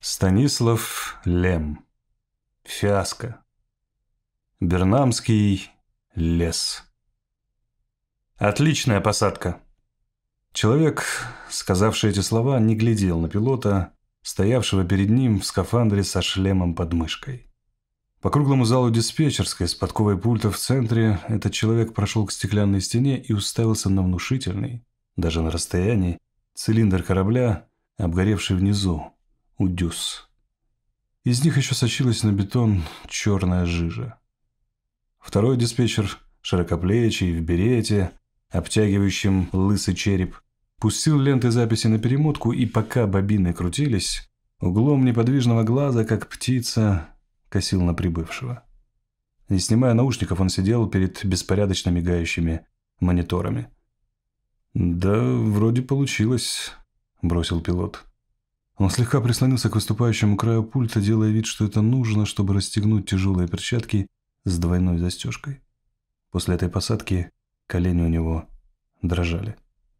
Станислав Лем. Фиаско. Бернамский лес. Отличная посадка. Человек, сказавший эти слова, не глядел на пилота, стоявшего перед ним в скафандре со шлемом под мышкой. По круглому залу диспетчерской с подковой пульта в центре этот человек прошел к стеклянной стене и уставился на внушительный, даже на расстоянии, цилиндр корабля, обгоревший внизу, у дюз. Из них еще сочилась на бетон черная жижа. Второй диспетчер, широкоплечий, в берете, обтягивающем лысый череп, пустил ленты записи на перемотку, и пока бобины крутились, углом неподвижного глаза, как птица, косил на прибывшего. Не снимая наушников, он сидел перед беспорядочно мигающими мониторами. «Да, вроде получилось», – бросил пилот. Он слегка прислонился к выступающему краю пульта, делая вид, что это нужно, чтобы расстегнуть тяжелые перчатки с двойной застежкой. После этой посадки колени у него дрожали.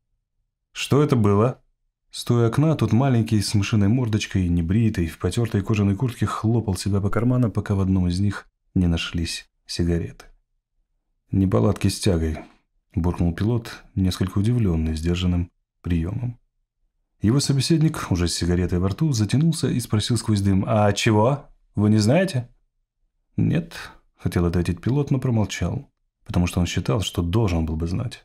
«Что это было?» Стоя у окна, тот маленький, с мышиной мордочкой, небритый, в потертой кожаной куртке хлопал себя по карманам, пока в одном из них не нашлись сигареты. «Неполадки с тягой», – буркнул пилот, несколько удивленный сдержанным приемом. Его собеседник, уже с сигаретой во рту, затянулся и спросил сквозь дым: «А чего? Вы не знаете?» «Нет», – хотел ответить пилот, но промолчал, потому что он считал, что должен был бы знать.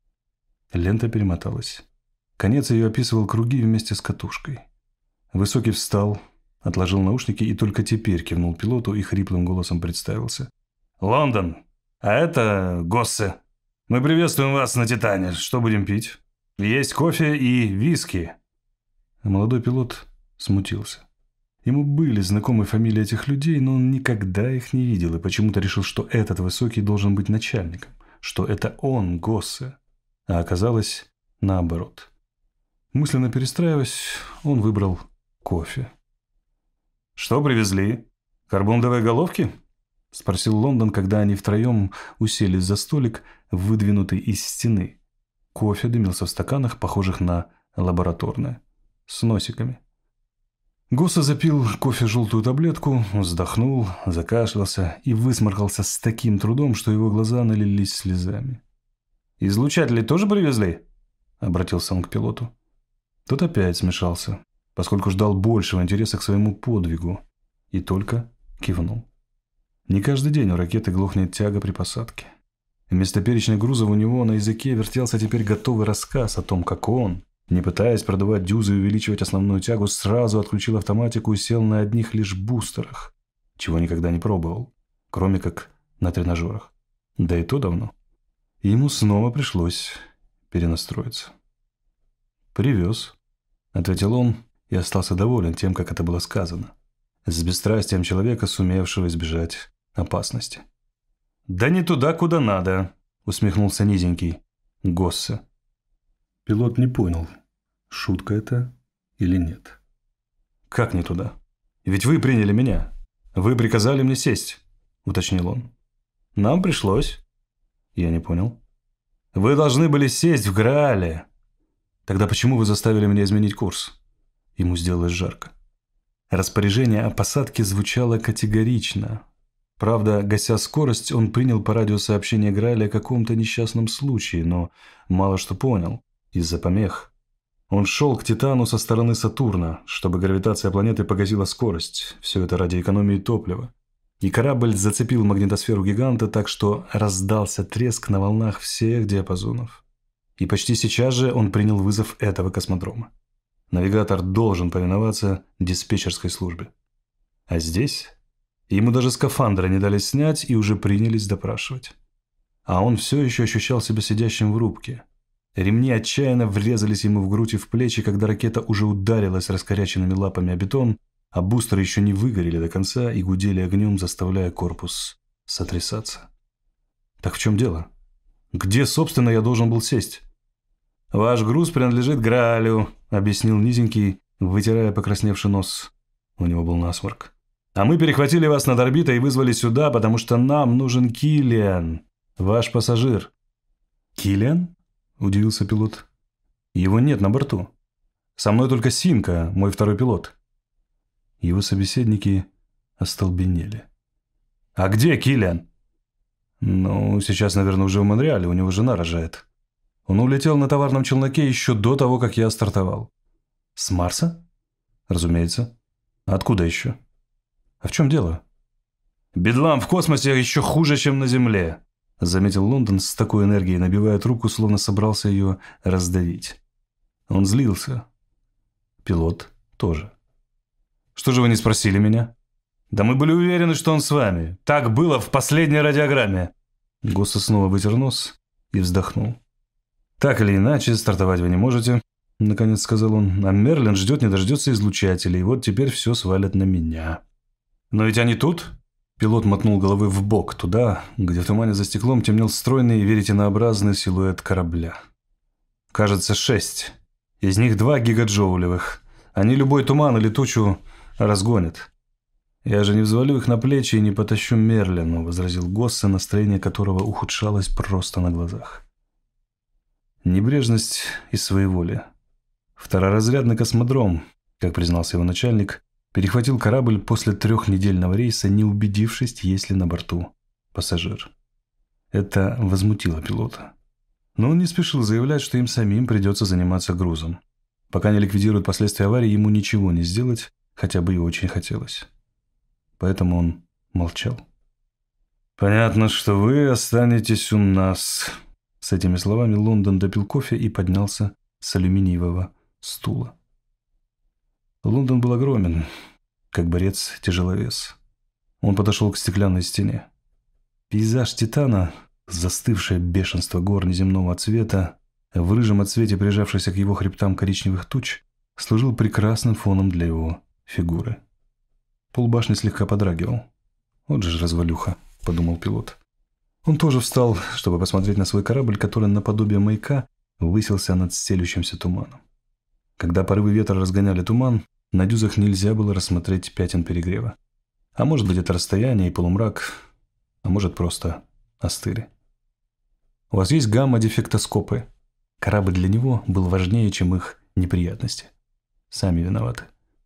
Лента перемоталась. Конец ее описывал круги вместе с катушкой. Высокий встал, отложил наушники и только теперь кивнул пилоту и хриплым голосом представился. «Лондон, а это Госсе. Мы приветствуем вас на Титане. Что будем пить? Есть кофе и виски». Молодой пилот смутился. Ему были знакомы фамилии этих людей, но он никогда их не видел и почему-то решил, что этот высокий должен быть начальником, что это он, Госсе. А оказалось наоборот. Мысленно перестраиваясь, он выбрал кофе. «Что привезли? Карбондовые головки?» – спросил Лондон, когда они втроем уселись за столик, выдвинутый из стены. Кофе дымился в стаканах, похожих на лабораторные, с носиками. Госсе запил кофе желтую таблетку, вздохнул, закашлялся и высморкался с таким трудом, что его глаза налились слезами. «Излучатели тоже привезли?» – обратился он к пилоту. Тот опять смешался, поскольку ждал большего интереса к своему подвигу, и только кивнул. Не каждый день у ракеты глохнет тяга при посадке. Вместо перечня грузов у него на языке вертелся теперь готовый рассказ о том, как он, не пытаясь продувать дюзы и увеличивать основную тягу, сразу отключил автоматику и сел на одних лишь бустерах, чего никогда не пробовал, кроме как на тренажерах. Да и то давно. И ему снова пришлось перенастроиться. «Привез», – ответил он и остался доволен тем, как это было сказано, с бесстрастием человека, сумевшего избежать опасности. «Да не туда, куда надо», – усмехнулся низенький Госсе. Пилот не понял, шутка это или нет. «Как не туда? Ведь вы приняли меня. Вы приказали мне сесть», – уточнил он. «Нам пришлось». Я не понял. «Вы должны были сесть в Граале». «Тогда почему вы заставили меня изменить курс?» Ему сделалось жарко. Распоряжение о посадке звучало категорично. Правда, гася скорость, он принял по радио сообщение Грааля о каком-то несчастном случае, но мало что понял из-за помех. Он шел к Титану со стороны Сатурна, чтобы гравитация планеты погасила скорость. Все это ради экономии топлива. И корабль зацепил магнитосферу гиганта так, что раздался треск на волнах всех диапазонов. И почти сейчас же он принял вызов этого космодрома. Навигатор должен повиноваться диспетчерской службе. А здесь ему даже скафандра не дали снять и уже принялись допрашивать. А он все еще ощущал себя сидящим в рубке. Ремни отчаянно врезались ему в грудь и в плечи, когда ракета уже ударилась раскоряченными лапами о бетон, а бустеры еще не выгорели до конца и гудели огнем, заставляя корпус сотрясаться. Так в чем дело? Где, собственно, я должен был сесть? «Ваш груз принадлежит Граалю», — объяснил низенький, вытирая покрасневший нос. У него был насморк. «А мы перехватили вас над орбитой и вызвали сюда, потому что нам нужен Киллиан, ваш пассажир». «Киллиан?» – удивился пилот. «Его нет на борту. Со мной только Синка, мой второй пилот». Его собеседники остолбенели. «А где Киллиан?» «Ну, сейчас, наверное, уже в Монреале, у него жена рожает. Он улетел на товарном челноке еще до того, как я стартовал». «С Марса?» «Разумеется. Откуда еще?» «А в чем дело?» «Бедлам в космосе еще хуже, чем на Земле», — заметил Лондон с такой энергией, набивая трубку, словно собрался ее раздавить. Он злился. Пилот тоже. «Что же вы не спросили меня?» «Да мы были уверены, что он с вами. Так было в последней радиограмме». Госса снова вытер нос и вздохнул. «Так или иначе, стартовать вы не можете», — наконец сказал он. «А Мерлин ждет не дождется излучателей, и вот теперь все свалят на меня». «Но ведь они тут?» Пилот мотнул головой вбок, туда, где в тумане за стеклом темнел стройный веретенообразный силуэт корабля. «Кажется, 6. Из них 2 гигаджоулевых. Они любой туман или тучу разгонят». «Я же не взвалю их на плечи и не потащу Мерлину», — возразил Госсе, настроение которого ухудшалось просто на глазах. Небрежность и своеволие. Второразрядный космодром, как признался его начальник, перехватил корабль после 3-недельного рейса, не убедившись, есть ли на борту пассажир. Это возмутило пилота. Но он не спешил заявлять, что им самим придется заниматься грузом. Пока не ликвидируют последствия аварии, ему ничего не сделать, хотя бы и очень хотелось. Поэтому он молчал. «Понятно, что вы останетесь у нас». С этими словами Лондон допил кофе и поднялся с алюминиевого стула. Лондон был огромен, как борец-тяжеловес. Он подошел к стеклянной стене. Пейзаж Титана, застывшее бешенство гор неземного цвета, в рыжем отсвете прижавшихся к его хребтам коричневых туч, служил прекрасным фоном для его фигуры. Пол башни слегка подрагивал. «Вот же развалюха», — подумал пилот. Он тоже встал, чтобы посмотреть на свой корабль, который наподобие маяка высился над стелющимся туманом. Когда порывы ветра разгоняли туман, на дюзах нельзя было рассмотреть пятен перегрева. А может быть, это расстояние и полумрак, а может, просто остыли. У вас есть гамма-дефектоскопы? Корабль для него был важнее, чем их неприятности. Сами виноваты.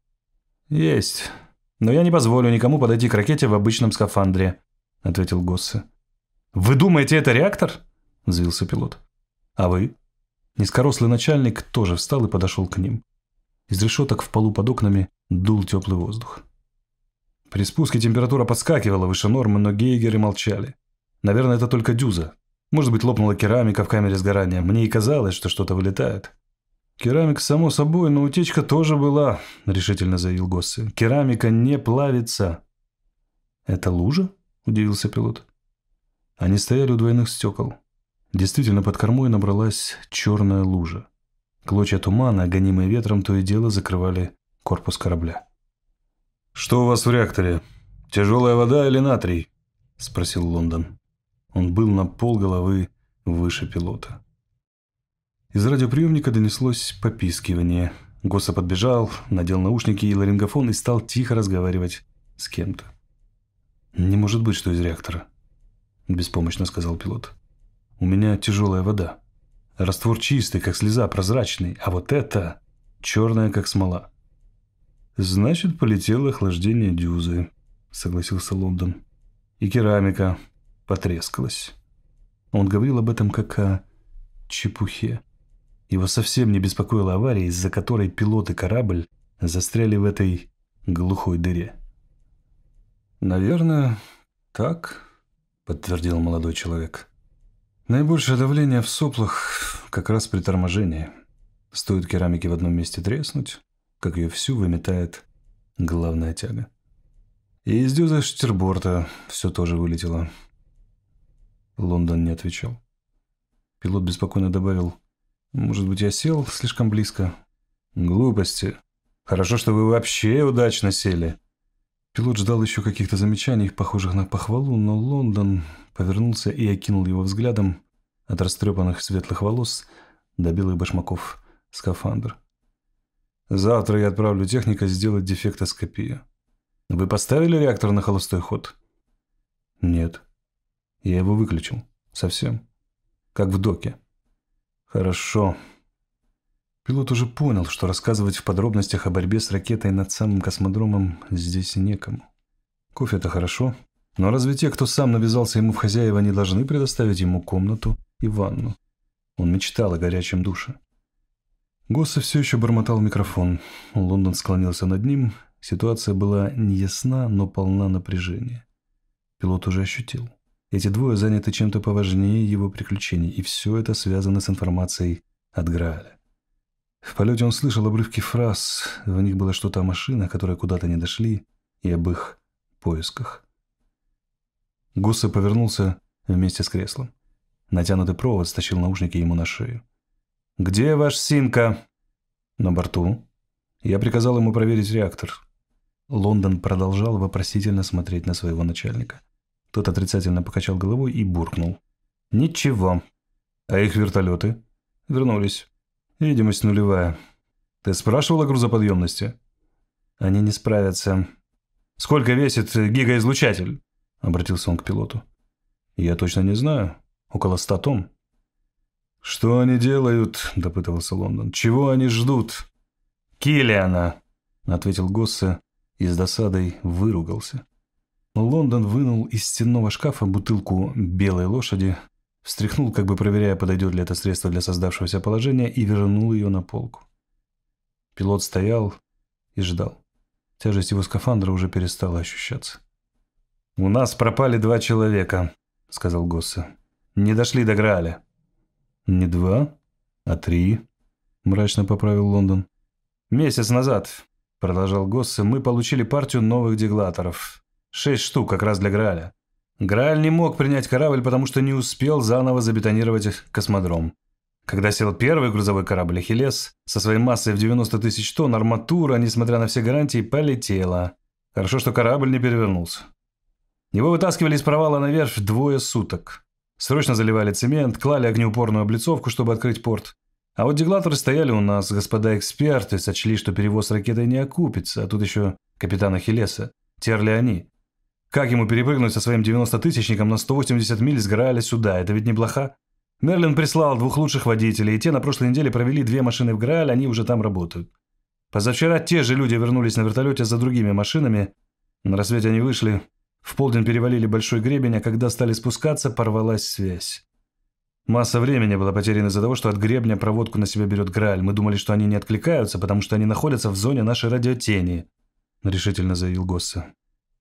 Есть. Но я не позволю никому подойти к ракете в обычном скафандре, ответил Госсе. Вы думаете, это реактор? Взвился пилот. А вы? Низкорослый начальник тоже встал и подошел к ним. Из решеток в полу под окнами дул теплый воздух. При спуске температура подскакивала выше нормы, но гейгеры молчали. Наверное, это только дюза. Может быть, лопнула керамика в камере сгорания. Мне и казалось, что что-то вылетает. Керамика, само собой, но утечка тоже была, решительно заявил Госсе. Керамика не плавится. Это лужа? Удивился пилот. Они стояли у двойных стекол. Действительно, под кормой набралась черная лужа. Клочья тумана, гонимые ветром, то и дело закрывали корпус корабля. «Что у вас в реакторе? Тяжелая вода или натрий?» – спросил Лондон. Он был на полголовы выше пилота. Из радиоприемника донеслось попискивание. Госса подбежал, надел наушники и ларингофон и стал тихо разговаривать с кем-то. «Не может быть, что из реактора», – беспомощно сказал пилот. «У меня тяжелая вода. Раствор чистый, как слеза, прозрачный, а вот это черная, как смола». «Значит, полетело охлаждение дюзы», – согласился Лондон. «И керамика потрескалась». Он говорил об этом как о чепухе. Его совсем не беспокоила авария, из-за которой пилот и корабль застряли в этой глухой дыре. «Наверное, так», – подтвердил молодой человек. «Наибольшее давление в соплах как раз при торможении. Стоит керамике в одном месте треснуть, как ее всю выметает главная тяга. И из дюзы штирборта все тоже вылетело». Лондон не отвечал. Пилот беспокойно добавил: «Может быть, я сел слишком близко?» «Глупости. Хорошо, что вы вообще удачно сели». Пилот ждал еще каких-то замечаний, похожих на похвалу, но Лондон повернулся и окинул его взглядом от растрепанных светлых волос до белых башмаков скафандр. «Завтра я отправлю техника сделать дефектоскопию. Вы поставили реактор на холостой ход?» «Нет. Я его выключил. Совсем. Как в доке». «Хорошо. Пилот уже понял, что рассказывать в подробностях о борьбе с ракетой над самым космодромом здесь некому. Кофе – это хорошо, но разве те, кто сам навязался ему в хозяева, не должны предоставить ему комнату и ванну? Он мечтал о горячем душе. Госсе все еще бормотал в микрофон. Лондон склонился над ним. Ситуация была неясна, но полна напряжения. Пилот уже ощутил. Эти двое заняты чем-то поважнее его приключений, и все это связано с информацией от Грааля. В полете он слышал обрывки фраз, в них было что-то о машинах, которые куда-то не дошли, и об их поисках. Госсе повернулся вместе с креслом. Натянутый провод стащил наушники ему на шею. «Где ваш Синка?» «На борту». Я приказал ему проверить реактор. Лондон продолжал вопросительно смотреть на своего начальника. Тот отрицательно покачал головой и буркнул. «Ничего». «А их вертолеты?» «Вернулись. Видимость нулевая. Ты спрашивал о грузоподъемности?» «Они не справятся». «Сколько весит гигаизлучатель?» Обратился он к пилоту. «Я точно не знаю. Около 100 тонн». «Что они делают?» – допытывался Лондон. «Чего они ждут?» «Киллиана», – ответил Госсе и с досадой выругался. Лондон вынул из стенного шкафа бутылку белой лошади, встряхнул, как бы проверяя, подойдет ли это средство для создавшегося положения, и вернул ее на полку. Пилот стоял и ждал. Тяжесть его скафандра уже перестала ощущаться. «У нас пропали 2 человека», – сказал Госсе. «Не дошли до Грааля». «Не 2, а 3», – мрачно поправил Лондон. «Месяц назад», – продолжал Госсе, – «мы получили партию новых деглаторов. 6 штук как раз для Грааля. Грааль не мог принять корабль, потому что не успел заново забетонировать космодром. Когда сел первый грузовой корабль «Ахиллес», со своей массой в 90 тысяч тонн, арматура, несмотря на все гарантии, полетела. Хорошо, что корабль не перевернулся. Его вытаскивали из провала на верфь 2 суток. Срочно заливали цемент, клали огнеупорную облицовку, чтобы открыть порт. А вот деглаторы стояли у нас, господа эксперты, сочли, что перевоз ракетой не окупится, а тут еще капитан «Ахиллеса». Терли они. Как ему перепрыгнуть со своим 90-тысячником на 180 миль с Грааля сюда? Это ведь неплохо. Мерлин прислал 2 лучших водителей, и те на прошлой неделе провели 2 машины в Грааль, они уже там работают. Позавчера те же люди вернулись на вертолете за другими машинами. На рассвете они вышли, в полдень перевалили большой гребень, а когда стали спускаться, порвалась связь. Масса времени была потеряна из-за того, что от гребня проводку на себя берет Грааль. Мы думали, что они не откликаются, потому что они находятся в зоне нашей радиотени, решительно заявил Госсе.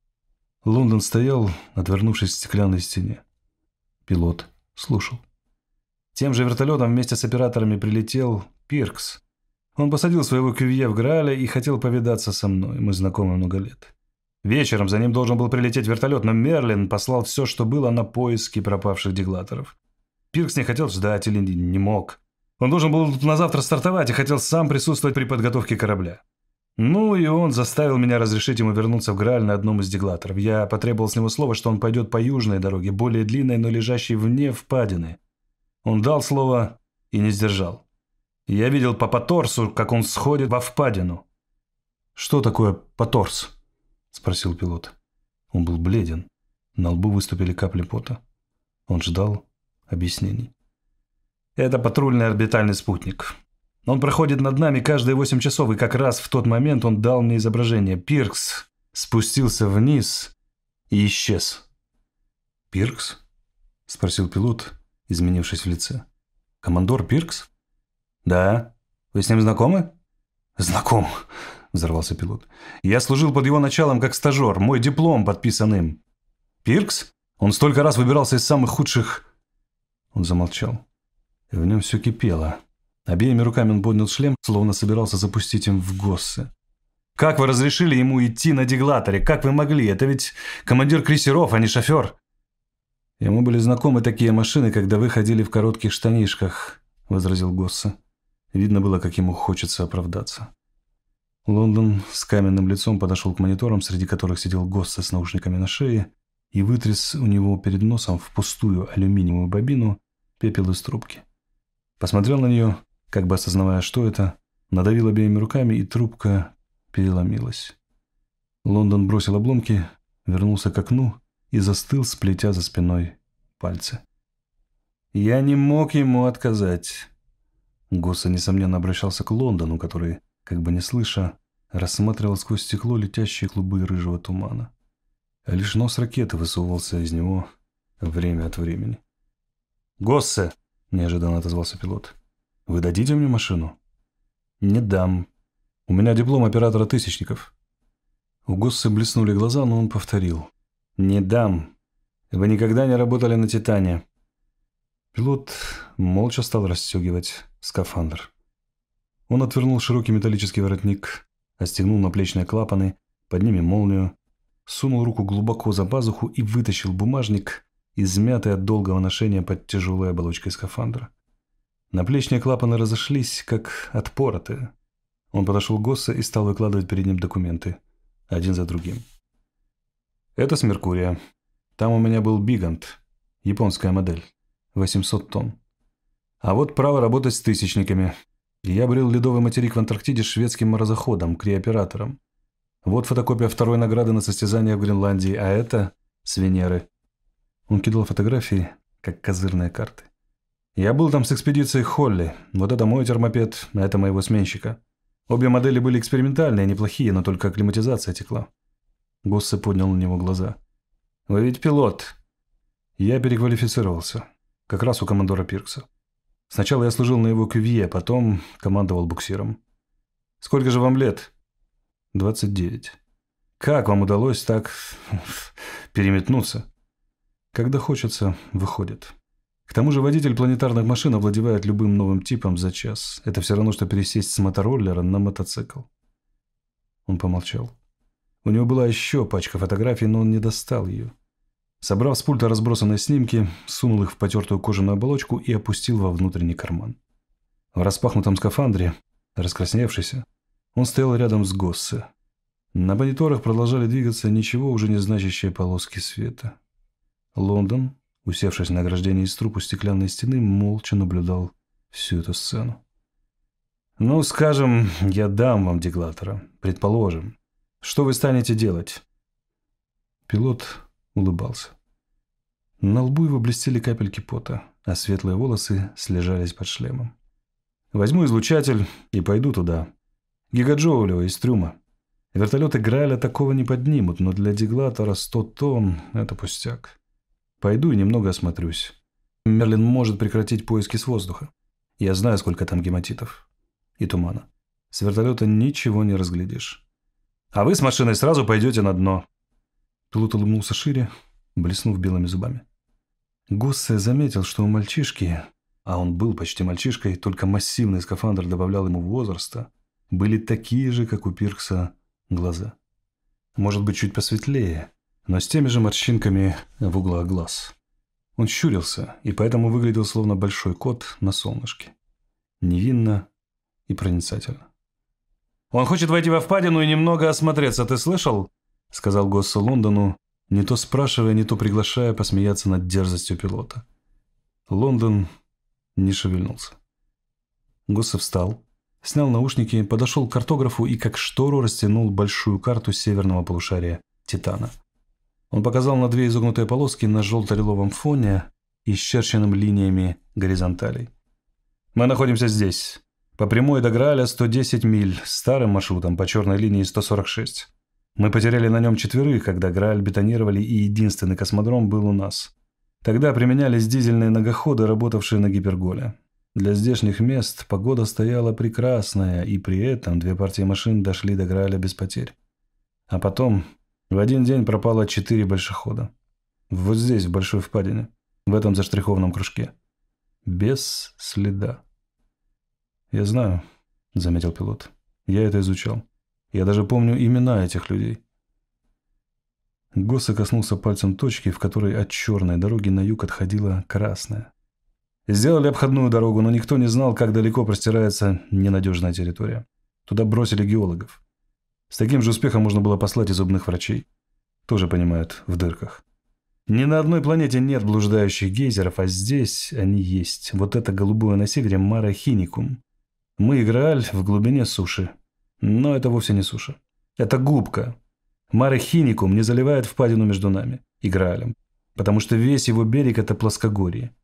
Лондон стоял, отвернувшись к стеклянной стене. Пилот слушал. Тем же вертолетом вместе с операторами прилетел Пиркс. Он посадил своего кювье в Граале и хотел повидаться со мной. Мы знакомы много лет. Вечером за ним должен был прилететь вертолет, но Мерлин послал все, что было, на поиски пропавших деглаторов. Пиркс не хотел ждать или не мог. Он должен был на завтра стартовать и хотел сам присутствовать при подготовке корабля. Ну и он заставил меня разрешить ему вернуться в Грааль на одном из деглаторов. Я потребовал с него слова, что он пойдет по южной дороге, более длинной, но лежащей вне впадины. Он дал слово и не сдержал. Я видел по Паторсу, как он сходит во впадину. «Что такое Паторс?» – спросил пилот. Он был бледен. На лбу выступили капли пота. Он ждал объяснений. «Это патрульный орбитальный спутник. Он проходит над нами каждые 8 часов, и как раз в тот момент он дал мне изображение. Пиркс спустился вниз и исчез». «Пиркс?» – спросил пилот, изменившись в лице. «Командор Пиркс?» «Да. Вы с ним знакомы?» «Знаком», – взорвался пилот. «Я служил под его началом как стажер. Мой диплом подписан им». «Пиркс? Он столько раз выбирался из самых худших...» Он замолчал. В нем все кипело. Обеими руками он поднял шлем, словно собирался запустить им в Госсе. «Как вы разрешили ему идти на деглаторе? Как вы могли? Это ведь командир крейсеров, а не шофер!» «Ему были знакомы такие машины, когда вы ходили в коротких штанишках», – возразил Госсе. Видно было, как ему хочется оправдаться. Лондон с каменным лицом подошел к мониторам, среди которых сидел Госсе с наушниками на шее, и вытряс у него перед носом в пустую алюминиевую бобину пепел из трубки. Посмотрел на нее, как бы осознавая, что это, надавил обеими руками, и трубка переломилась. Лондон бросил обломки, вернулся к окну и застыл, сплетя за спиной пальцы. «Я не мог ему отказать. Госса, несомненно, обращался к Лондону, который, как бы не слыша, рассматривал сквозь стекло летящие клубы рыжего тумана. А лишь нос ракеты высовывался из него время от времени. «Госсе!» – неожиданно отозвался пилот. «Вы дадите мне машину?» «Не дам. У меня диплом оператора тысячников». У Госсе блеснули глаза, но он повторил. «Не дам. Вы никогда не работали на «Титане». Пилот молча стал расстегивать скафандр. Он отвернул широкий металлический воротник, отстегнул наплечные клапаны, под ними молнию, сунул руку глубоко за пазуху и вытащил бумажник, измятый от долгого ношения под тяжелой оболочкой скафандра. Наплечные клапаны разошлись, как отпоротые. Он подошел к Госсе и стал выкладывать перед ним документы, один за другим. «Это с Меркурия. Там у меня был Бигант, японская модель, 800 тонн. А вот право работать с тысячниками. Я брел ледовый материк в Антарктиде шведским морозоходом, криоператором. Вот фотокопия второй награды на состязания в Гренландии, а это с Венеры». Он кидал фотографии, как козырные карты. «Я был там с экспедицией Холли. Вот это мой термопед, а это моего сменщика. Обе модели были экспериментальные, неплохие, но только акклиматизация текла». Госсе поднял на него глаза. «Вы ведь пилот?» «Я переквалифицировался. Как раз у командора Пиркса. Сначала я служил на его кювье, потом командовал буксиром». «Сколько же вам лет?» 29. «Как вам удалось так переметнуться?» «Когда хочется, выходит. К тому же водитель планетарных машин овладевает любым новым типом за час. Это все равно, что пересесть с мотороллера на мотоцикл». Он помолчал. У него была еще пачка фотографий, но он не достал ее. Собрав с пульта разбросанные снимки, сунул их в потертую кожаную оболочку и опустил во внутренний карман. В распахнутом скафандре, раскрасневшийся, он стоял рядом с Госсе. На мониторах продолжали двигаться ничего уже не значащие полоски света. Лондон, усевшись на ограждении из труб у стеклянной стены, молча наблюдал всю эту сцену. «Ну, скажем, я дам вам деклатора. Предположим. Что вы станете делать?» Пилот улыбался. На лбу его блестели капельки пота, а светлые волосы слежались под шлемом. «Возьму излучатель и пойду туда. Гигаджоулева из трюма. Вертолеты Грааля такого не поднимут, но для деклатора 100 тонн – это пустяк. Пойду и немного осмотрюсь. Мерлин может прекратить поиски с воздуха. Я знаю, сколько там гематитов. И тумана. С вертолета ничего не разглядишь. А вы с машиной сразу пойдете на дно». Пилот улыбнулся шире, блеснув белыми зубами. Госсе заметил, что у мальчишки, а он был почти мальчишкой, только массивный скафандр добавлял ему возраста, были такие же, как у Пиркса, глаза. Может быть, чуть посветлее, но с теми же морщинками в углах глаз. Он щурился, и поэтому выглядел словно большой кот на солнышке. Невинно и проницательно. «Он хочет войти во впадину и немного осмотреться, ты слышал?» — сказал Госсе Лондону, не то спрашивая, не то приглашая посмеяться над дерзостью пилота. Лондон не шевельнулся. Госсе встал, снял наушники, подошел к картографу и как штору растянул большую карту северного полушария Титана. Он показал на две изогнутые полоски на желто-лиловом фоне, исчерченным линиями горизонталей. «Мы находимся здесь. По прямой до Грааля 110 миль, старым маршрутом по черной линии 146. Мы потеряли на нем 4, когда Грааль бетонировали, и единственный космодром был у нас. Тогда применялись дизельные многоходы, работавшие на гиперголе. Для здешних мест погода стояла прекрасная, и при этом 2 партии машин дошли до Грааля без потерь. А потом в один день пропало 4 большехода. Вот здесь, в большой впадине, в этом заштрихованном кружке. Без следа. «Я знаю», — заметил пилот. «Я это изучал. Я даже помню имена этих людей». Госсе коснулся пальцем точки, в которой от черной дороги на юг отходила красная. Сделали обходную дорогу, но никто не знал, как далеко простирается ненадежная территория. Туда бросили геологов. С таким же успехом можно было послать и зубных врачей. Тоже понимают в дырках. Ни на одной планете нет блуждающих гейзеров, а здесь они есть. Вот это голубое на севере Маре Хиникум. Мы и Грааль в глубине суши. Но это вовсе не суша. Это губка. Маре Хиникум не заливает впадину между нами и Граалем, потому что весь его берег – это плоскогорье.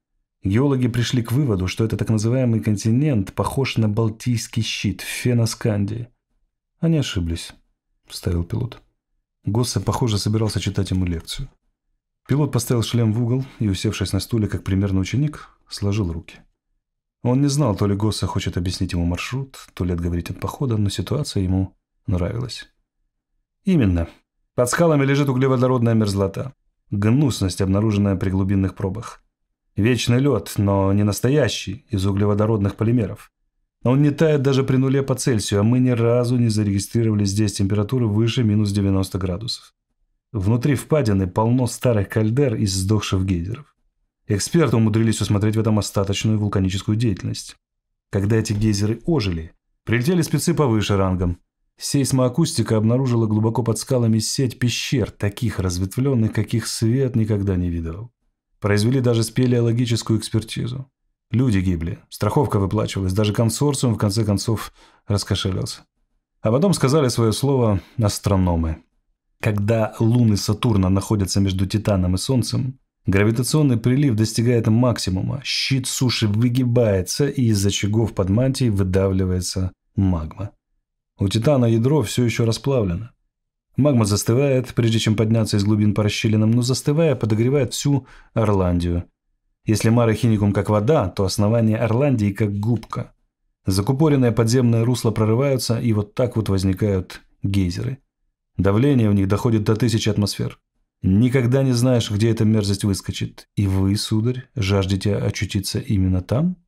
Геологи пришли к выводу, что это так называемый континент похож на Балтийский щит в Феноскандии. Они ошиблись, вставил пилот. Госсе, похоже, собирался читать ему лекцию. Пилот поставил шлем в угол и, усевшись на стуле, как примерный ученик, сложил руки. Он не знал, то ли Госсе хочет объяснить ему маршрут, то ли отговорить от похода, но ситуация ему нравилась. Именно. Под скалами лежит углеводородная мерзлота. Гнусность, обнаруженная при глубинных пробах. Вечный лед, но не настоящий, из углеводородных полимеров. Он не тает даже при 0 по Цельсию, а мы ни разу не зарегистрировали здесь температуры выше минус 90 градусов. Внутри впадины полно старых кальдер из сдохших гейзеров. Эксперты умудрились усмотреть в этом остаточную вулканическую деятельность. Когда эти гейзеры ожили, прилетели спецы повыше рангом. Сейсмоакустика обнаружила глубоко под скалами сеть пещер, таких разветвленных, каких свет никогда не видывал. Произвели даже спелеологическую экспертизу. Люди гибли, страховка выплачивалась, даже консорциум в конце концов раскошелился. А потом сказали свое слово астрономы. Когда луны Сатурна находятся между Титаном и Солнцем, гравитационный прилив достигает максимума, щит суши выгибается, и из очагов под мантией выдавливается магма. У Титана ядро все еще расплавлено. Магма застывает, прежде чем подняться из глубин по расщелинам, но застывая, подогревает всю Орландию. Если Мare Хиникум как вода, то основание Орландии как губка. Закупоренные подземные русла прорываются, и вот так вот возникают гейзеры. Давление в них доходит до 1000 атмосфер. Никогда не знаешь, где эта мерзость выскочит. И вы, сударь, жаждете очутиться именно там?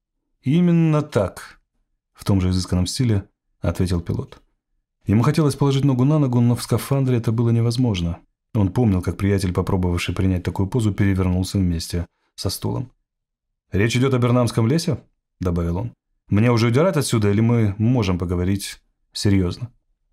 Именно так, в том же изысканном стиле ответил пилот. Ему хотелось положить ногу на ногу, но в скафандре это было невозможно. Он помнил, как приятель, попробовавший принять такую позу, перевернулся вместе со стулом. «Речь идет о Бернамском лесе?» – добавил он. «Мне уже удирать отсюда, или мы можем поговорить серьезно?»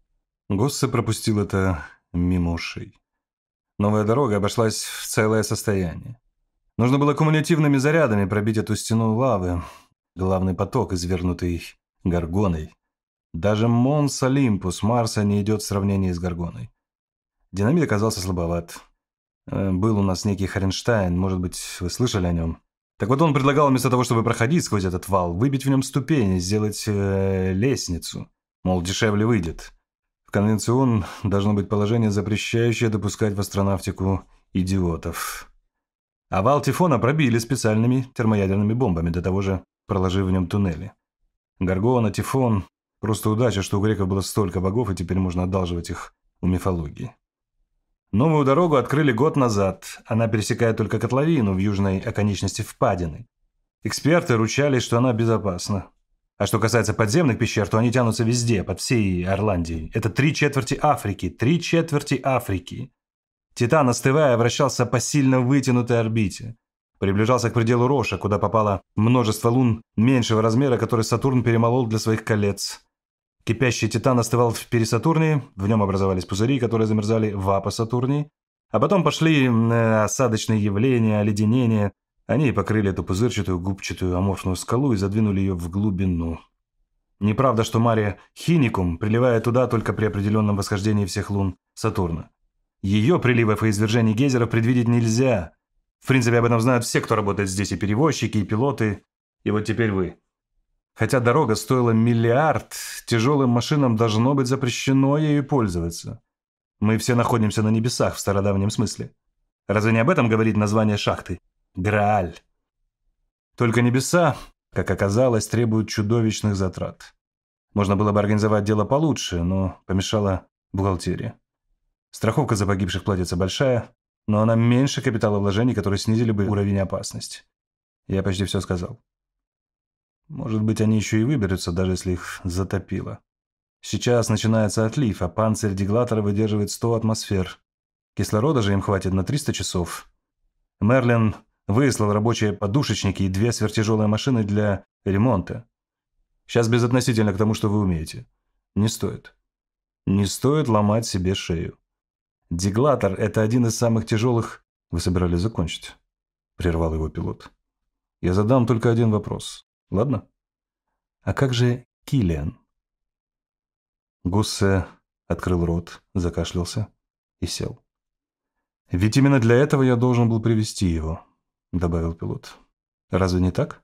Госсе пропустил это мимо ушей. Новая дорога обошлась в целое состояние. Нужно было кумулятивными зарядами пробить эту стену лавы, главный поток, извернутый Горгоной. Даже Монс Олимпус Марса не идет в сравнении с Горгоной. Динамит оказался слабоват. Был у нас некий Хоренштайн, может быть, вы слышали о нем. Так вот он предлагал вместо того, чтобы проходить сквозь этот вал, выбить в нем ступени, сделать лестницу. Мол, дешевле выйдет. В конвенцион должно быть положение, запрещающее допускать в астронавтику идиотов. А вал Тифона пробили специальными термоядерными бомбами, до того же проложив в нем туннели. Горгона, Тифон – просто удача, что у греков было столько богов, и теперь можно одалживать их у мифологии. Новую дорогу открыли год назад. Она пересекает только котловину в южной оконечности впадины. Эксперты ручались, что она безопасна. А что касается подземных пещер, то они тянутся везде, под всей Орландией. Это 3/4 Африки. 3/4 Африки. Титан, остывая, вращался по сильно вытянутой орбите. Приближался к пределу Роша, куда попало множество лун меньшего размера, которые Сатурн перемолол для своих колец. Кипящий Титан остывал в Перисатурнии, в нем образовались пузыри, которые замерзали в Апосатурнии. А потом пошли осадочные явления, оледенения. Они покрыли эту пузырчатую, губчатую, аморфную скалу и задвинули ее в глубину. Неправда, что Mare Хиникум приливает туда только при определенном восхождении всех лун Сатурна. Ее приливов и извержений гейзеров предвидеть нельзя. В принципе, об этом знают все, кто работает здесь, и перевозчики, и пилоты, и вот теперь вы. Хотя дорога стоила миллиард, тяжелым машинам должно быть запрещено ею пользоваться. Мы все находимся на небесах в стародавнем смысле. Разве не об этом говорит название шахты? Грааль. Только небеса, как оказалось, требуют чудовищных затрат. Можно было бы организовать дело получше, но помешала бухгалтерия. Страховка за погибших платится большая, но она меньше капиталовложений, которые снизили бы уровень опасности. Я почти все сказал. Может быть, они еще и выберутся, даже если их затопило. Сейчас начинается отлив, а панцирь Деглатора выдерживает 100 атмосфер. Кислорода же им хватит на 300 часов. Мерлин выслал рабочие подушечники и 2 сверхтяжелые машины для ремонта. Сейчас безотносительно к тому, что вы умеете. Не стоит. Не стоит ломать себе шею. Деглатор – это один из самых тяжелых... Вы собирались закончить? Прервал его пилот. Я задам только один вопрос. Ладно? А как же Киллиан? Гуссе открыл рот, закашлялся и сел. «Ведь именно для этого я должен был привести его», — добавил пилот. Разве не так?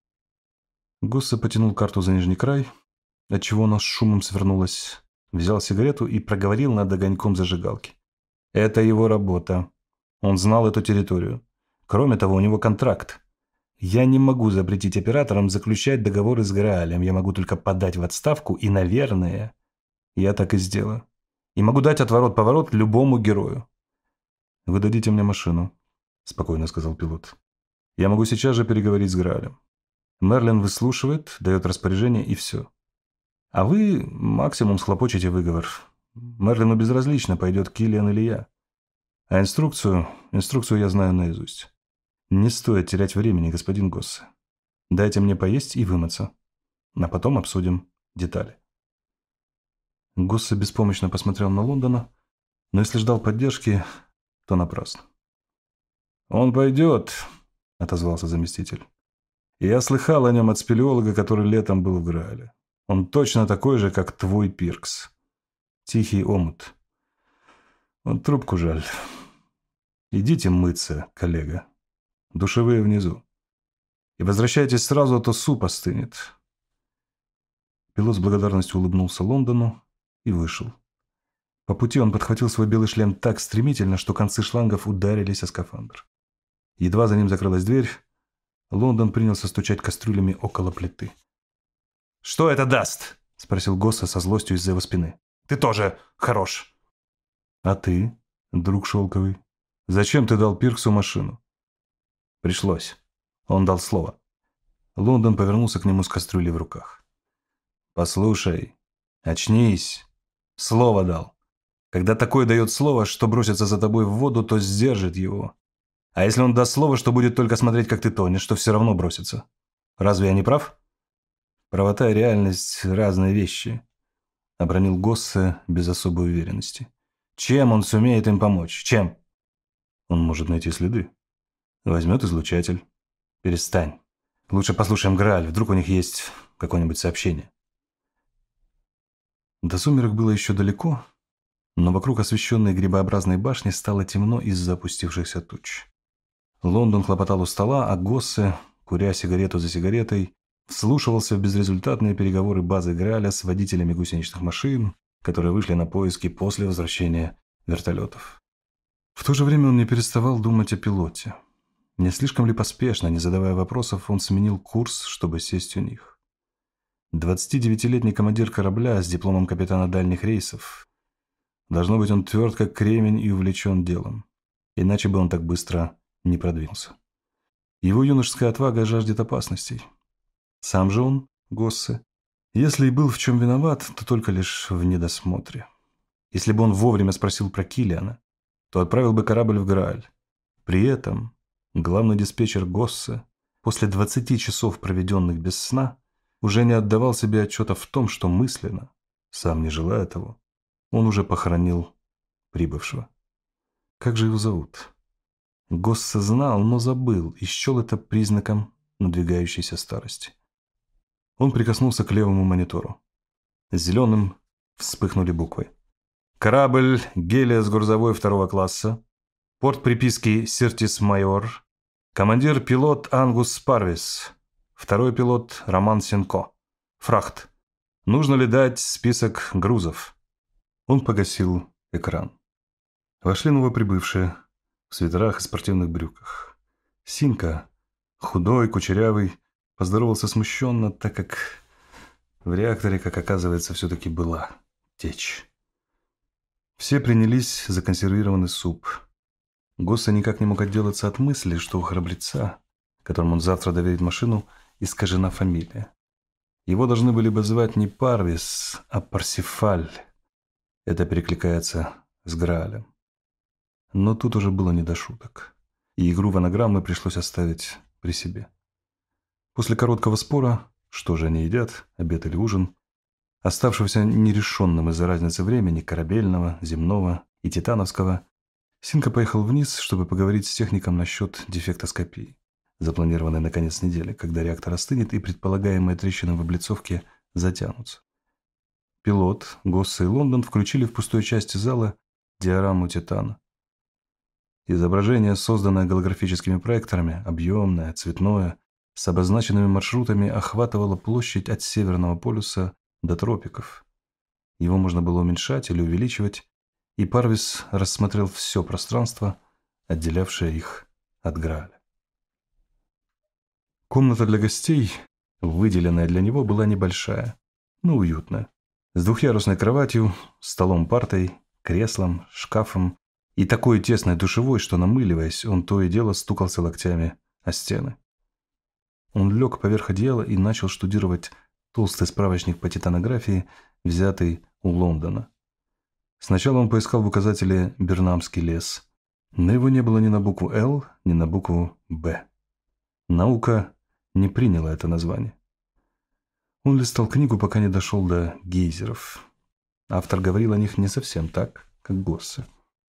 Гусса потянул карту за нижний край, отчего она с шумом свернулась, взял сигарету и проговорил над огоньком зажигалки. Это его работа. Он знал эту территорию. Кроме того, у него контракт. Я не могу запретить операторам заключать договоры с Граалем. Я могу только подать в отставку, и, наверное, я так и сделаю. И могу дать отворот-поворот любому герою. «Вы дадите мне машину», – спокойно сказал пилот. «Я могу сейчас же переговорить с Граалем. Мерлин выслушивает, дает распоряжение, и все. А вы максимум схлопочете выговор. Мерлину безразлично, пойдет Киллиан или я. А инструкцию я знаю наизусть. Не стоит терять времени, господин Госсе. Дайте мне поесть и вымыться. А потом обсудим детали». Госсе беспомощно посмотрел на Лондона, но если ждал поддержки, то напрасно. «Он пойдет», — отозвался заместитель. «Я слыхал о нем от спелеолога, который летом был в Граале. Он точно такой же, как твой Пиркс. Тихий омут. Вот трубку жаль. Идите мыться, коллега. Душевые внизу. И возвращайтесь сразу, а то суп остынет». Пилот с благодарностью улыбнулся Лондону и вышел. По пути он подхватил свой белый шлем так стремительно, что концы шлангов ударились о скафандр. Едва за ним закрылась дверь, Лондон принялся стучать кастрюлями около плиты. «Что это даст?» – спросил Госса со злостью из-за его спины. «Ты тоже хорош». «А ты, друг шелковый, зачем ты дал Пирксу машину?» «Пришлось. Он дал слово». Лондон повернулся к нему с кастрюлей в руках. «Послушай, очнись. Слово дал. Когда такой дает слово, что бросится за тобой в воду, то сдержит его. А если он даст слово, что будет только смотреть, как ты тонешь, то все равно бросится. Разве я не прав?» «Правота и реальность – разные вещи», – обронил Госсе без особой уверенности. «Чем он сумеет им помочь? Чем?» «Он может найти следы. Возьмет излучатель». «Перестань. Лучше послушаем Грааль, вдруг у них есть какое-нибудь сообщение». До сумерек было еще далеко, но вокруг освещенной грибообразной башни стало темно из-за опустившихся туч. Лондон хлопотал у стола, а Госсе, куря сигарету за сигаретой, вслушивался в безрезультатные переговоры базы Грааля с водителями гусеничных машин, которые вышли на поиски после возвращения вертолетов. В то же время он не переставал думать о пилоте. Не слишком ли поспешно, не задавая вопросов, он сменил курс, чтобы сесть у них? 29-летний командир корабля с дипломом капитана дальних рейсов. Должно быть, он тверд, как кремень, и увлечен делом. Иначе бы он так быстро не продвинулся. Его юношеская отвага жаждет опасностей. Сам же он, Госсе, если и был в чем виноват, то только лишь в недосмотре. Если бы он вовремя спросил про Киллиана, то отправил бы корабль в Грааль. При этом главный диспетчер Госсе после 20 часов, проведенных без сна, уже не отдавал себе отчета в том, что мысленно, сам не желая того, он уже похоронил прибывшего. Как же его зовут? Госсе знал, но забыл и счел это признаком надвигающейся старости. Он прикоснулся к левому монитору. Зеленым вспыхнули буквы. «Корабль Гелиос грузовой 2 класса. Порт приписки Сиртис Майор. Командир-пилот Ангус Парвис. Второй пилот Роман Сенко. Фрахт. Нужно ли дать список грузов?» Он погасил экран. Вошли новоприбывшие в свитерах и спортивных брюках. Синка, худой, кучерявый, поздоровался смущенно, так как в реакторе, как оказывается, все-таки была течь. Все принялись за консервированный суп. Госсе никак не мог отделаться от мысли, что у храбреца, которому он завтра доверит машину, искажена фамилия. Его должны были бы звать не Парвис, а Парсифаль. Это перекликается с Граалем. Но тут уже было не до шуток, и игру в анаграммы пришлось оставить при себе. После короткого спора, что же они едят, обед или ужин, оставшегося нерешенным из-за разницы времени корабельного, земного и титановского, Синка поехал вниз, чтобы поговорить с техником насчет дефектоскопии, запланированной на конец недели, когда реактор остынет и предполагаемые трещины в облицовке затянутся. Пилот, Госсе и Лондон включили в пустой части зала диораму Титана. Изображение, созданное голографическими проекторами, объемное, цветное, с обозначенными маршрутами охватывала площадь от Северного полюса до тропиков. Его можно было уменьшать или увеличивать, и Парвис рассмотрел все пространство, отделявшее их от Грааля. Комната для гостей, выделенная для него, была небольшая, но уютная, с двухъярусной кроватью, столом-партой, креслом, шкафом и такой тесной душевой, что, намыливаясь, он то и дело стукался локтями о стены. Он лег поверх одеяла и начал штудировать толстый справочник по титанографии, взятый у Лондона. Сначала он поискал в указателе «Бернамский лес», но его не было ни на букву «Л», ни на букву «Б». Наука не приняла это название. Он листал книгу, пока не дошел до гейзеров. Автор говорил о них не совсем так, как Госсе.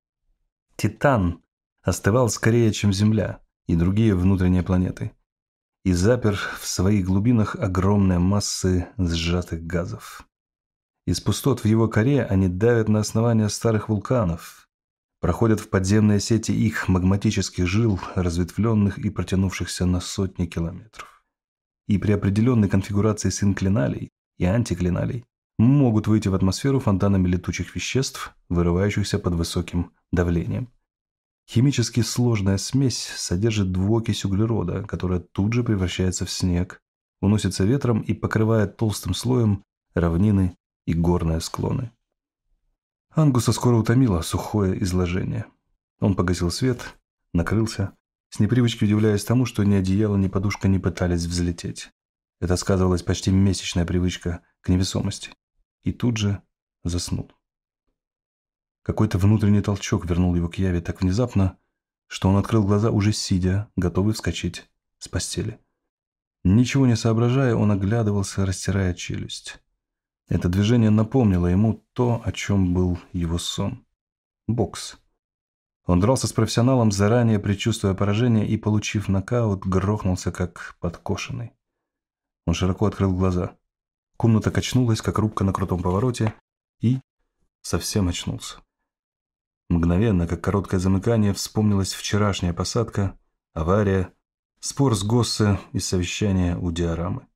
Титан остывал скорее, чем Земля и другие внутренние планеты, и запер в своих глубинах огромные массы сжатых газов. Из пустот в его коре они давят на основания старых вулканов, проходят в подземные сети их магматических жил, разветвленных и протянувшихся на сотни километров. И при определенной конфигурации синклиналей и антиклиналей могут выйти в атмосферу фонтанами летучих веществ, вырывающихся под высоким давлением. Химически сложная смесь содержит двуокись углерода, которая тут же превращается в снег, уносится ветром и покрывает толстым слоем равнины и горные склоны. Ангуса скоро утомило сухое изложение. Он погасил свет, накрылся, с непривычки удивляясь тому, что ни одеяло, ни подушка не пытались взлететь. Это сказывалась почти месячная привычка к невесомости. И тут же заснул. Какой-то внутренний толчок вернул его к Яве так внезапно, что он открыл глаза уже сидя, готовый вскочить с постели. Ничего не соображая, он оглядывался, растирая челюсть. Это движение напомнило ему то, о чем был его сон. Бокс. Он дрался с профессионалом, заранее предчувствуя поражение, и, получив нокаут, грохнулся как подкошенный. Он широко открыл глаза. Комната качнулась, как рубка на крутом повороте, и совсем очнулся. Мгновенно, как короткое замыкание, вспомнилась вчерашняя посадка, авария, спор с Госсе и совещание у диорамы.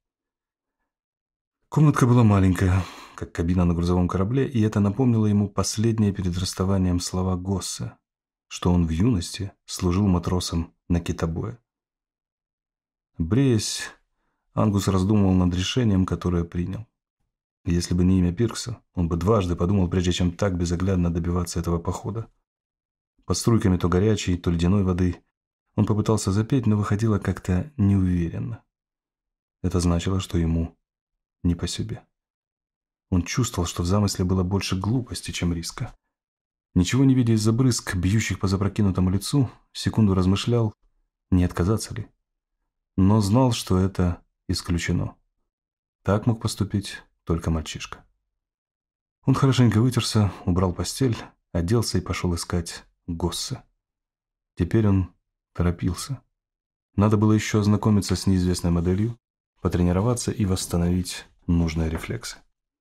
Комнатка была маленькая, как кабина на грузовом корабле, и это напомнило ему последние перед расставанием слова Госсе, что он в юности служил матросом на китобое. Бреясь, Ангус раздумывал над решением, которое принял. Если бы не имя Пиркса, он бы дважды подумал, прежде чем так безоглядно добиваться этого похода. Под струйками то горячей, то ледяной воды он попытался запеть, но выходило как-то неуверенно. Это значило, что ему не по себе. Он чувствовал, что в замысле было больше глупости, чем риска. Ничего не видя из-за брызг, бьющих по запрокинутому лицу, секунду размышлял, не отказаться ли. Но знал, что это исключено. Так мог поступить только мальчишка. Он хорошенько вытерся, убрал постель, оделся и пошел искать Госсе. Теперь он торопился. Надо было еще ознакомиться с неизвестной моделью, потренироваться и восстановить нужные рефлексы.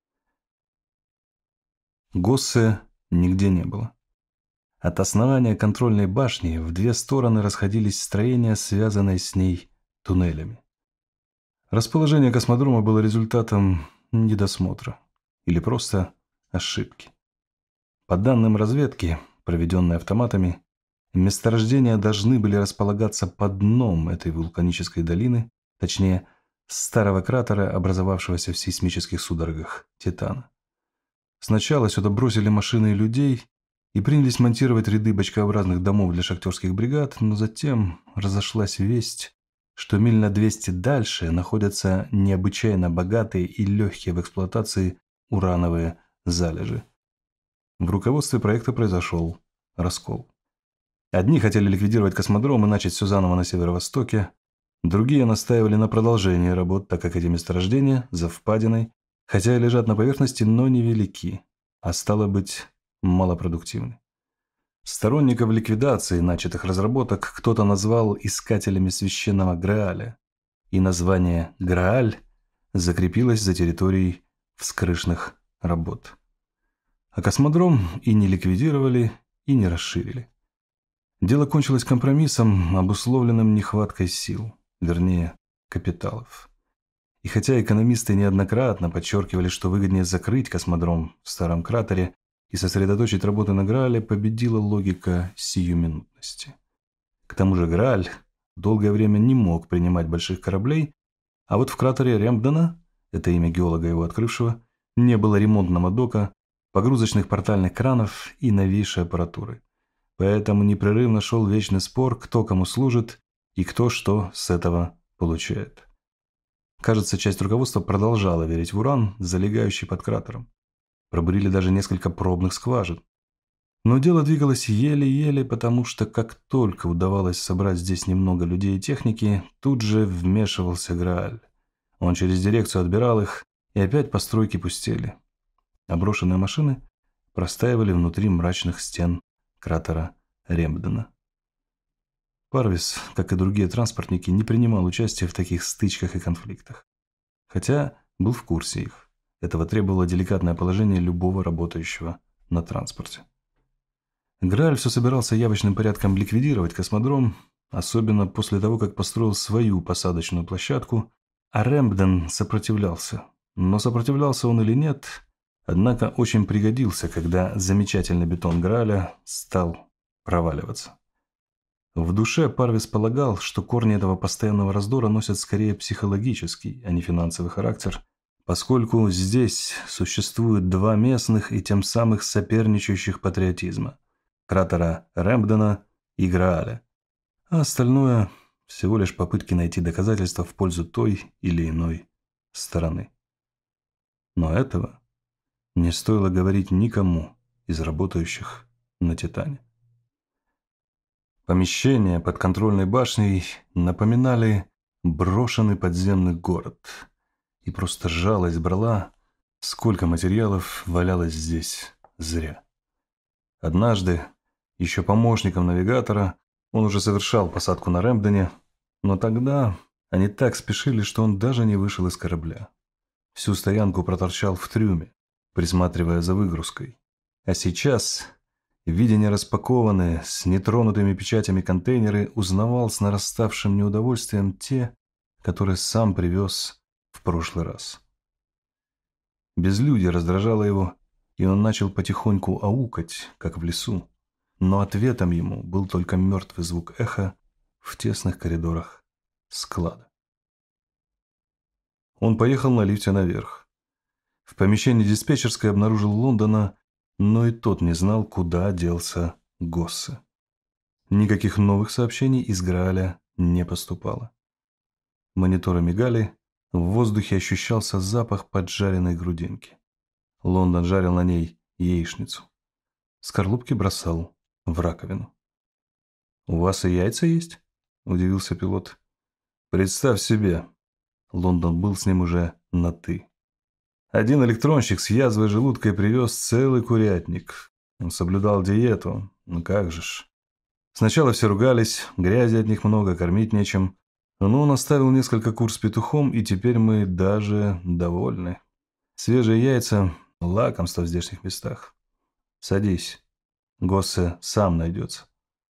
Госсе нигде не было. От основания контрольной башни в две стороны расходились строения, связанные с ней туннелями. Расположение космодрома было результатом недосмотра или просто ошибки. По данным разведки, проведенной автоматами, месторождения должны были располагаться под дном этой вулканической долины, точнее, старого кратера, образовавшегося в сейсмических судорогах Титана. Сначала сюда бросили машины и людей и принялись монтировать ряды бочкообразных домов для шахтерских бригад, но затем разошлась весть, что миль на 200 дальше находятся необычайно богатые и легкие в эксплуатации урановые залежи. В руководстве проекта произошел раскол. Одни хотели ликвидировать космодром и начать все заново на северо-востоке, другие настаивали на продолжении работ, так как эти месторождения за впадиной, хотя и лежат на поверхности, но невелики, а стало быть, малопродуктивны. Сторонников ликвидации начатых разработок кто-то назвал искателями священного Грааля, и название «Грааль» закрепилось за территорией вскрышных работ. А космодром и не ликвидировали, и не расширили. Дело кончилось компромиссом, обусловленным нехваткой сил, вернее, капиталов. И хотя экономисты неоднократно подчеркивали, что выгоднее закрыть космодром в старом кратере и сосредоточить работы на Граале, победила логика сиюминутности. К тому же Грааль долгое время не мог принимать больших кораблей, а вот в кратере Рэмбдена, это имя геолога его открывшего, не было ремонтного дока, погрузочных портальных кранов и новейшей аппаратуры. Поэтому непрерывно шел вечный спор, кто кому служит и кто что с этого получает. Кажется, часть руководства продолжала верить в уран, залегающий под кратером. Пробурили даже несколько пробных скважин. Но дело двигалось еле-еле, потому что как только удавалось собрать здесь немного людей и техники, тут же вмешивался Грааль. Он через дирекцию отбирал их, и опять постройки пустели. А брошенные машины простаивали внутри мрачных стен кратера Рэмбдена. Парвис, как и другие транспортники, не принимал участия в таких стычках и конфликтах. Хотя был в курсе их. Этого требовало деликатное положение любого работающего на транспорте. Грааль все собирался явочным порядком ликвидировать космодром, особенно после того, как построил свою посадочную площадку, а Рэмбден сопротивлялся. Но сопротивлялся он или нет, однако очень пригодился, когда замечательный бетон Грааля стал проваливаться. В душе Парвис полагал, что корни этого постоянного раздора носят скорее психологический, а не финансовый характер, поскольку здесь существуют два местных и тем самых соперничающих патриотизма – кратера Рэмбдена и Грааля, а остальное – всего лишь попытки найти доказательства в пользу той или иной стороны. Но этого не стоило говорить никому из работающих на Титане. Помещения под контрольной башней напоминали брошенный подземный город. И просто жалость брала, сколько материалов валялось здесь зря. Однажды, еще помощником навигатора, он уже совершал посадку на Рэмбдене, но тогда они так спешили, что он даже не вышел из корабля. Всю стоянку проторчал в трюме, присматривая за выгрузкой. А сейчас, видя нераспакованные, с нетронутыми печатями контейнеры, узнавал с нараставшим неудовольствием те, которые сам привез в прошлый раз. Безлюдье раздражало его, и он начал потихоньку аукать, как в лесу, но ответом ему был только мертвый звук эха в тесных коридорах склада. Он поехал на лифте наверх. В помещении диспетчерской обнаружил Лондона, но и тот не знал, куда делся Госсе. Никаких новых сообщений из Грааля не поступало. Мониторы мигали, в воздухе ощущался запах поджаренной грудинки. Лондон жарил на ней яичницу. Скорлупки бросал в раковину. «У вас и яйца есть?» – удивился пилот. «Представь себе!» Лондон был с ним уже на «ты». Один электронщик с язвой желудка привез целый курятник. Он соблюдал диету. Ну как же ж. Сначала все ругались, грязи от них много, кормить нечем. Но он оставил несколько кур с петухом, и теперь мы даже довольны. Свежие яйца – лакомство в здешних местах. Садись. Госсе сам найдется.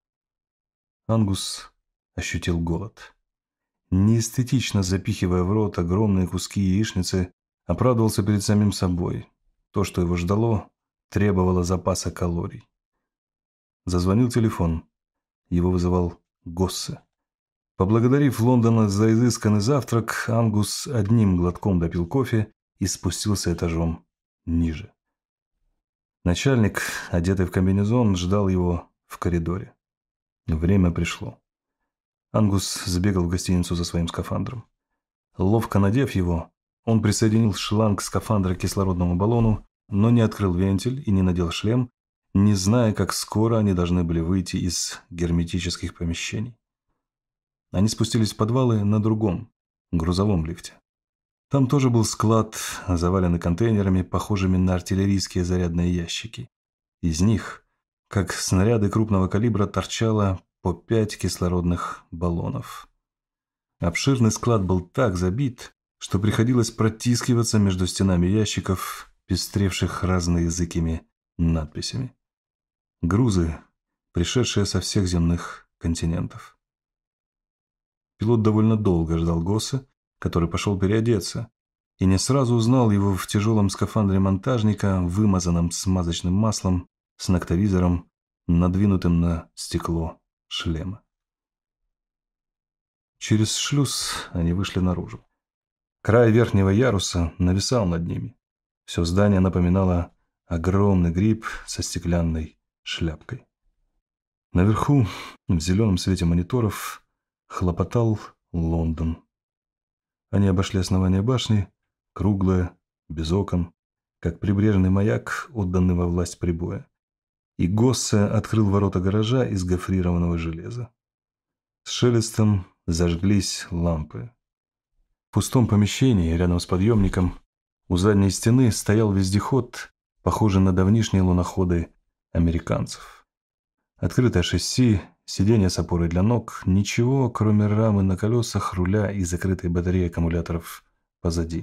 Ангус ощутил голод. Неэстетично запихивая в рот огромные куски яичницы, оправдывался перед самим собой. То, что его ждало, требовало запаса калорий. Зазвонил телефон. Его вызывал Госсе. Поблагодарив Лондона за изысканный завтрак, Ангус одним глотком допил кофе и спустился этажом ниже. Начальник, одетый в комбинезон, ждал его в коридоре. Время пришло. Ангус сбегал в гостиницу за своим скафандром. Ловко надев его, он присоединил шланг скафандра к кислородному баллону, но не открыл вентиль и не надел шлем, не зная, как скоро они должны были выйти из герметических помещений. Они спустились в подвалы на другом, грузовом лифте. Там тоже был склад, заваленный контейнерами, похожими на артиллерийские зарядные ящики. Из них, как снаряды крупного калибра, торчало по 5 кислородных баллонов. Обширный склад был так забит, что приходилось протискиваться между стенами ящиков, пестревших разноязыкими надписями. Грузы, пришедшие со всех земных континентов. Пилот довольно долго ждал Госсе, который пошел переодеться, и не сразу узнал его в тяжелом скафандре монтажника, вымазанном смазочным маслом, с ноктовизором, надвинутым на стекло шлема. Через шлюз они вышли наружу. Край верхнего яруса нависал над ними. Все здание напоминало огромный гриб со стеклянной шляпкой. Наверху, в зеленом свете мониторов, хлопотал Лондон. Они обошли основание башни, круглое, без окон, как прибрежный маяк, отданный во власть прибоя. И Госсе открыл ворота гаража из гофрированного железа. С шелестом зажглись лампы. В пустом помещении, рядом с подъемником, у задней стены стоял вездеход, похожий на давнишние луноходы американцев. Открытое шасси, сиденье с опорой для ног, ничего, кроме рамы на колесах, руля и закрытой батареи аккумуляторов позади.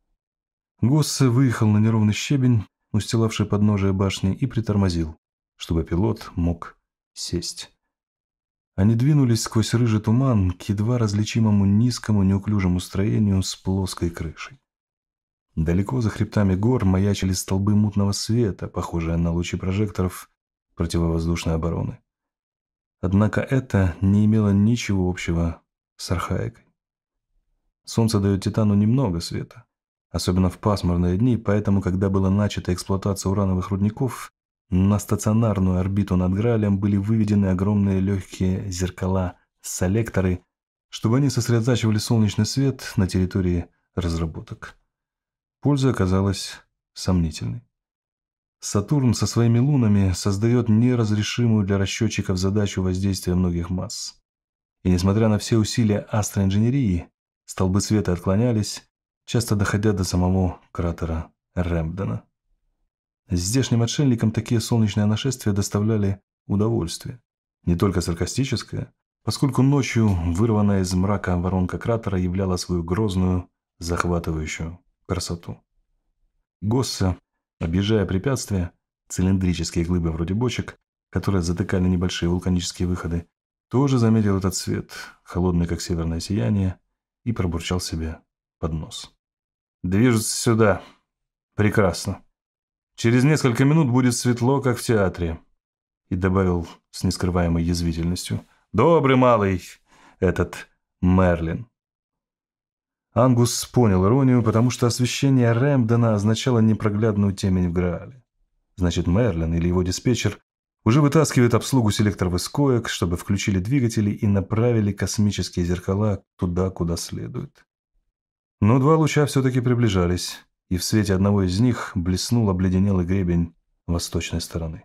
Госсе выехал на неровный щебень, устилавший подножие башни, и притормозил, чтобы пилот мог сесть. Они двинулись сквозь рыжий туман к едва различимому низкому неуклюжему строению с плоской крышей. Далеко за хребтами гор маячили столбы мутного света, похожие на лучи прожекторов противовоздушной обороны. Однако это не имело ничего общего с архаикой. Солнце дает Титану немного света, особенно в пасмурные дни, поэтому, когда была начата эксплуатация урановых рудников, на стационарную орбиту над Граалем были выведены огромные легкие зеркала-селекторы, чтобы они сосредотачивали солнечный свет на территории разработок. Польза оказалась сомнительной. Сатурн со своими лунами создает неразрешимую для расчетчиков задачу воздействия многих масс. И несмотря на все усилия астроинженерии, столбы света отклонялись, часто доходя до самого кратера Рэмпдена. Здешним отшельникам такие солнечные нашествия доставляли удовольствие. Не только саркастическое, поскольку ночью вырванная из мрака воронка кратера являла свою грозную, захватывающую красоту. Госсе, объезжая препятствия, цилиндрические глыбы вроде бочек, которые затыкали небольшие вулканические выходы, тоже заметил этот свет, холодный как северное сияние, и пробурчал себе под нос. «Движутся сюда. Прекрасно. Через несколько минут будет светло, как в театре». И добавил с нескрываемой язвительностью: «Добрый малый этот Мерлин». Ангус понял иронию, потому что освещение Рэмпдена означало непроглядную темень в Граале. Значит, Мерлин или его диспетчер уже вытаскивает обслугу селекторов из коек, чтобы включили двигатели и направили космические зеркала туда, куда следует. Но два луча все-таки приближались, и в свете одного из них блеснул обледенелый гребень восточной стороны.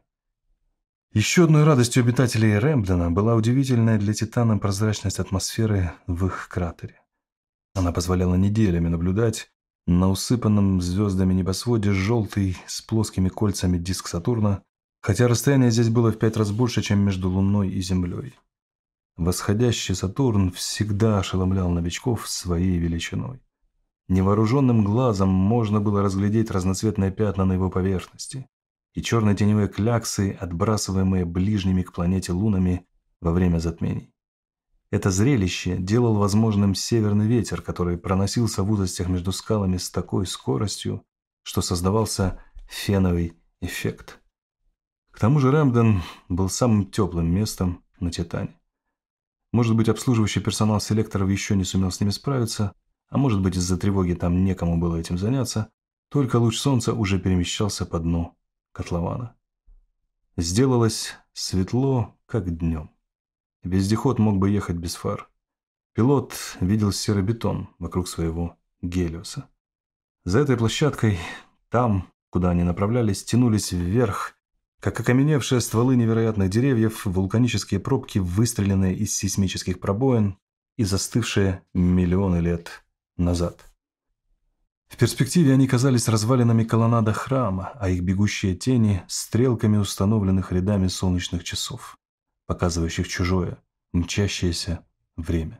Еще одной радостью обитателей Рэмпдена была удивительная для Титана прозрачность атмосферы в их кратере. Она позволяла неделями наблюдать на усыпанном звездами небосводе желтый с плоскими кольцами диск Сатурна, хотя расстояние здесь было в 5 раз больше, чем между Луной и Землей. Восходящий Сатурн всегда ошеломлял новичков своей величиной. Невооруженным глазом можно было разглядеть разноцветные пятна на его поверхности и черные теневые кляксы, отбрасываемые ближними к планете лунами во время затмений. Это зрелище делал возможным северный ветер, который проносился в узостях между скалами с такой скоростью, что создавался феновый эффект. К тому же Рэмпден был самым теплым местом на Титане. Может быть, обслуживающий персонал селекторов еще не сумел с ними справиться, а может быть, из-за тревоги там некому было этим заняться, только луч солнца уже перемещался по дну котлована. Сделалось светло, как днем. Вездеход мог бы ехать без фар. Пилот видел серый бетон вокруг своего Гелиоса. За этой площадкой, там, куда они направлялись, тянулись вверх, как окаменевшие стволы невероятных деревьев, вулканические пробки, выстреленные из сейсмических пробоин и застывшие миллионы лет назад. В перспективе они казались развалинами колоннада храма, а их бегущие тени – стрелками установленных рядами солнечных часов, показывающих чужое, мчащееся время.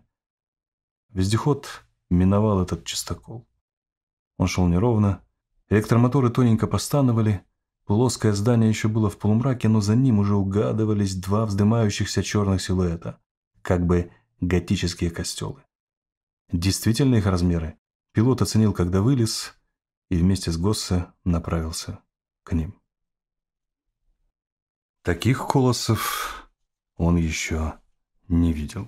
Вездеход миновал этот частокол. Он шел неровно, электромоторы тоненько постановали, плоское здание еще было в полумраке, но за ним уже угадывались два вздымающихся черных силуэта, как бы готические костелы. Действительно их размеры пилот оценил, когда вылез, и вместе с Госсе направился к ним. Таких колоссов он еще не видел.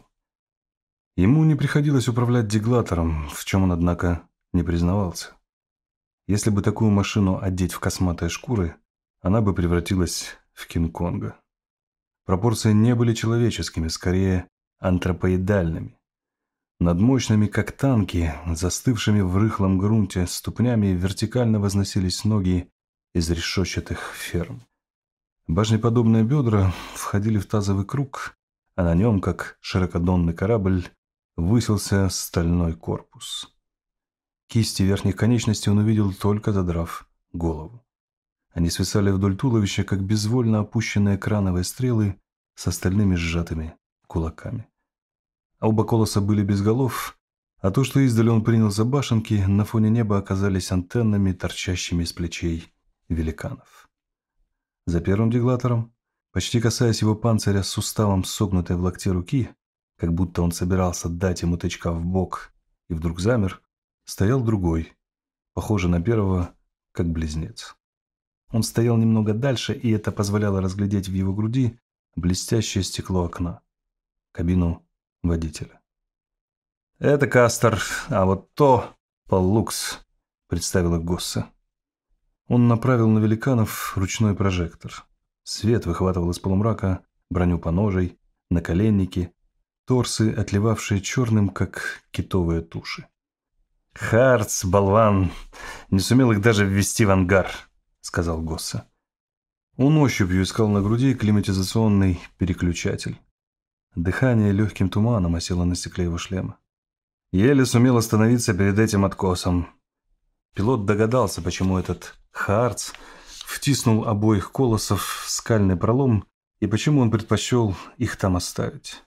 Ему не приходилось управлять деглатором, в чем он, однако, не признавался. Если бы такую машину одеть в косматые шкуры, она бы превратилась в Кинг-Конга. Пропорции не были человеческими, скорее антропоидальными. Над мощными, как танки, застывшими в рыхлом грунте ступнями вертикально возносились ноги из решетчатых ферм. Башнеподобные бедра входили в тазовый круг, а на нем, как широкодонный корабль, высился стальной корпус. Кисти верхних конечностей он увидел, только задрав голову. Они свисали вдоль туловища, как безвольно опущенные крановые стрелы с остальными сжатыми кулаками. А оба колосса были без голов, а то, что издали он принял за башенки, на фоне неба оказались антеннами, торчащими из плечей великанов. За первым деглатором, почти касаясь его панциря с суставом согнутой в локте руки, как будто он собирался дать ему тычка в бок, и вдруг замер, стоял другой, похожий на первого, как близнец. Он стоял немного дальше, и это позволяло разглядеть в его груди блестящее стекло окна, кабину водителя. «Это Кастер, а вот то Поллукс», — представила Госсе. Он направил на великанов ручной прожектор. Свет выхватывал из полумрака броню поножей, наколенники, торсы, отливавшие черным, как китовые туши. «Хартс, болван, не сумел их даже ввести в ангар», — сказал Госсе. Он ощупью искал на груди климатизационный переключатель. Дыхание легким туманом осело на стекле его шлема. Еле сумел остановиться перед этим откосом. Пилот догадался, почему этот Хартс втиснул обоих колоссов в скальный пролом и почему он предпочел их там оставить.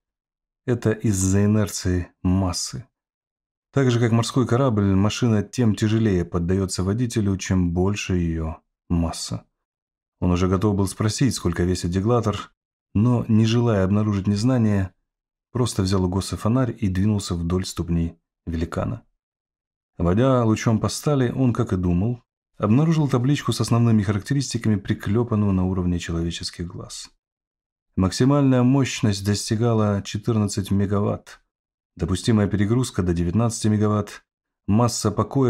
Это из-за инерции массы. Так же, как морской корабль, машина тем тяжелее поддается водителю, чем больше ее масса. Он уже готов был спросить, сколько весит деглатор, но, не желая обнаружить незнание, просто взял у Госсе фонарь и двинулся вдоль ступни великана. Водя лучом по стали, он, как и думал, обнаружил табличку с основными характеристиками, приклепанную на уровне человеческих глаз. Максимальная мощность достигала 14 мегаватт, допустимая перегрузка до 19 мегаватт, масса покоя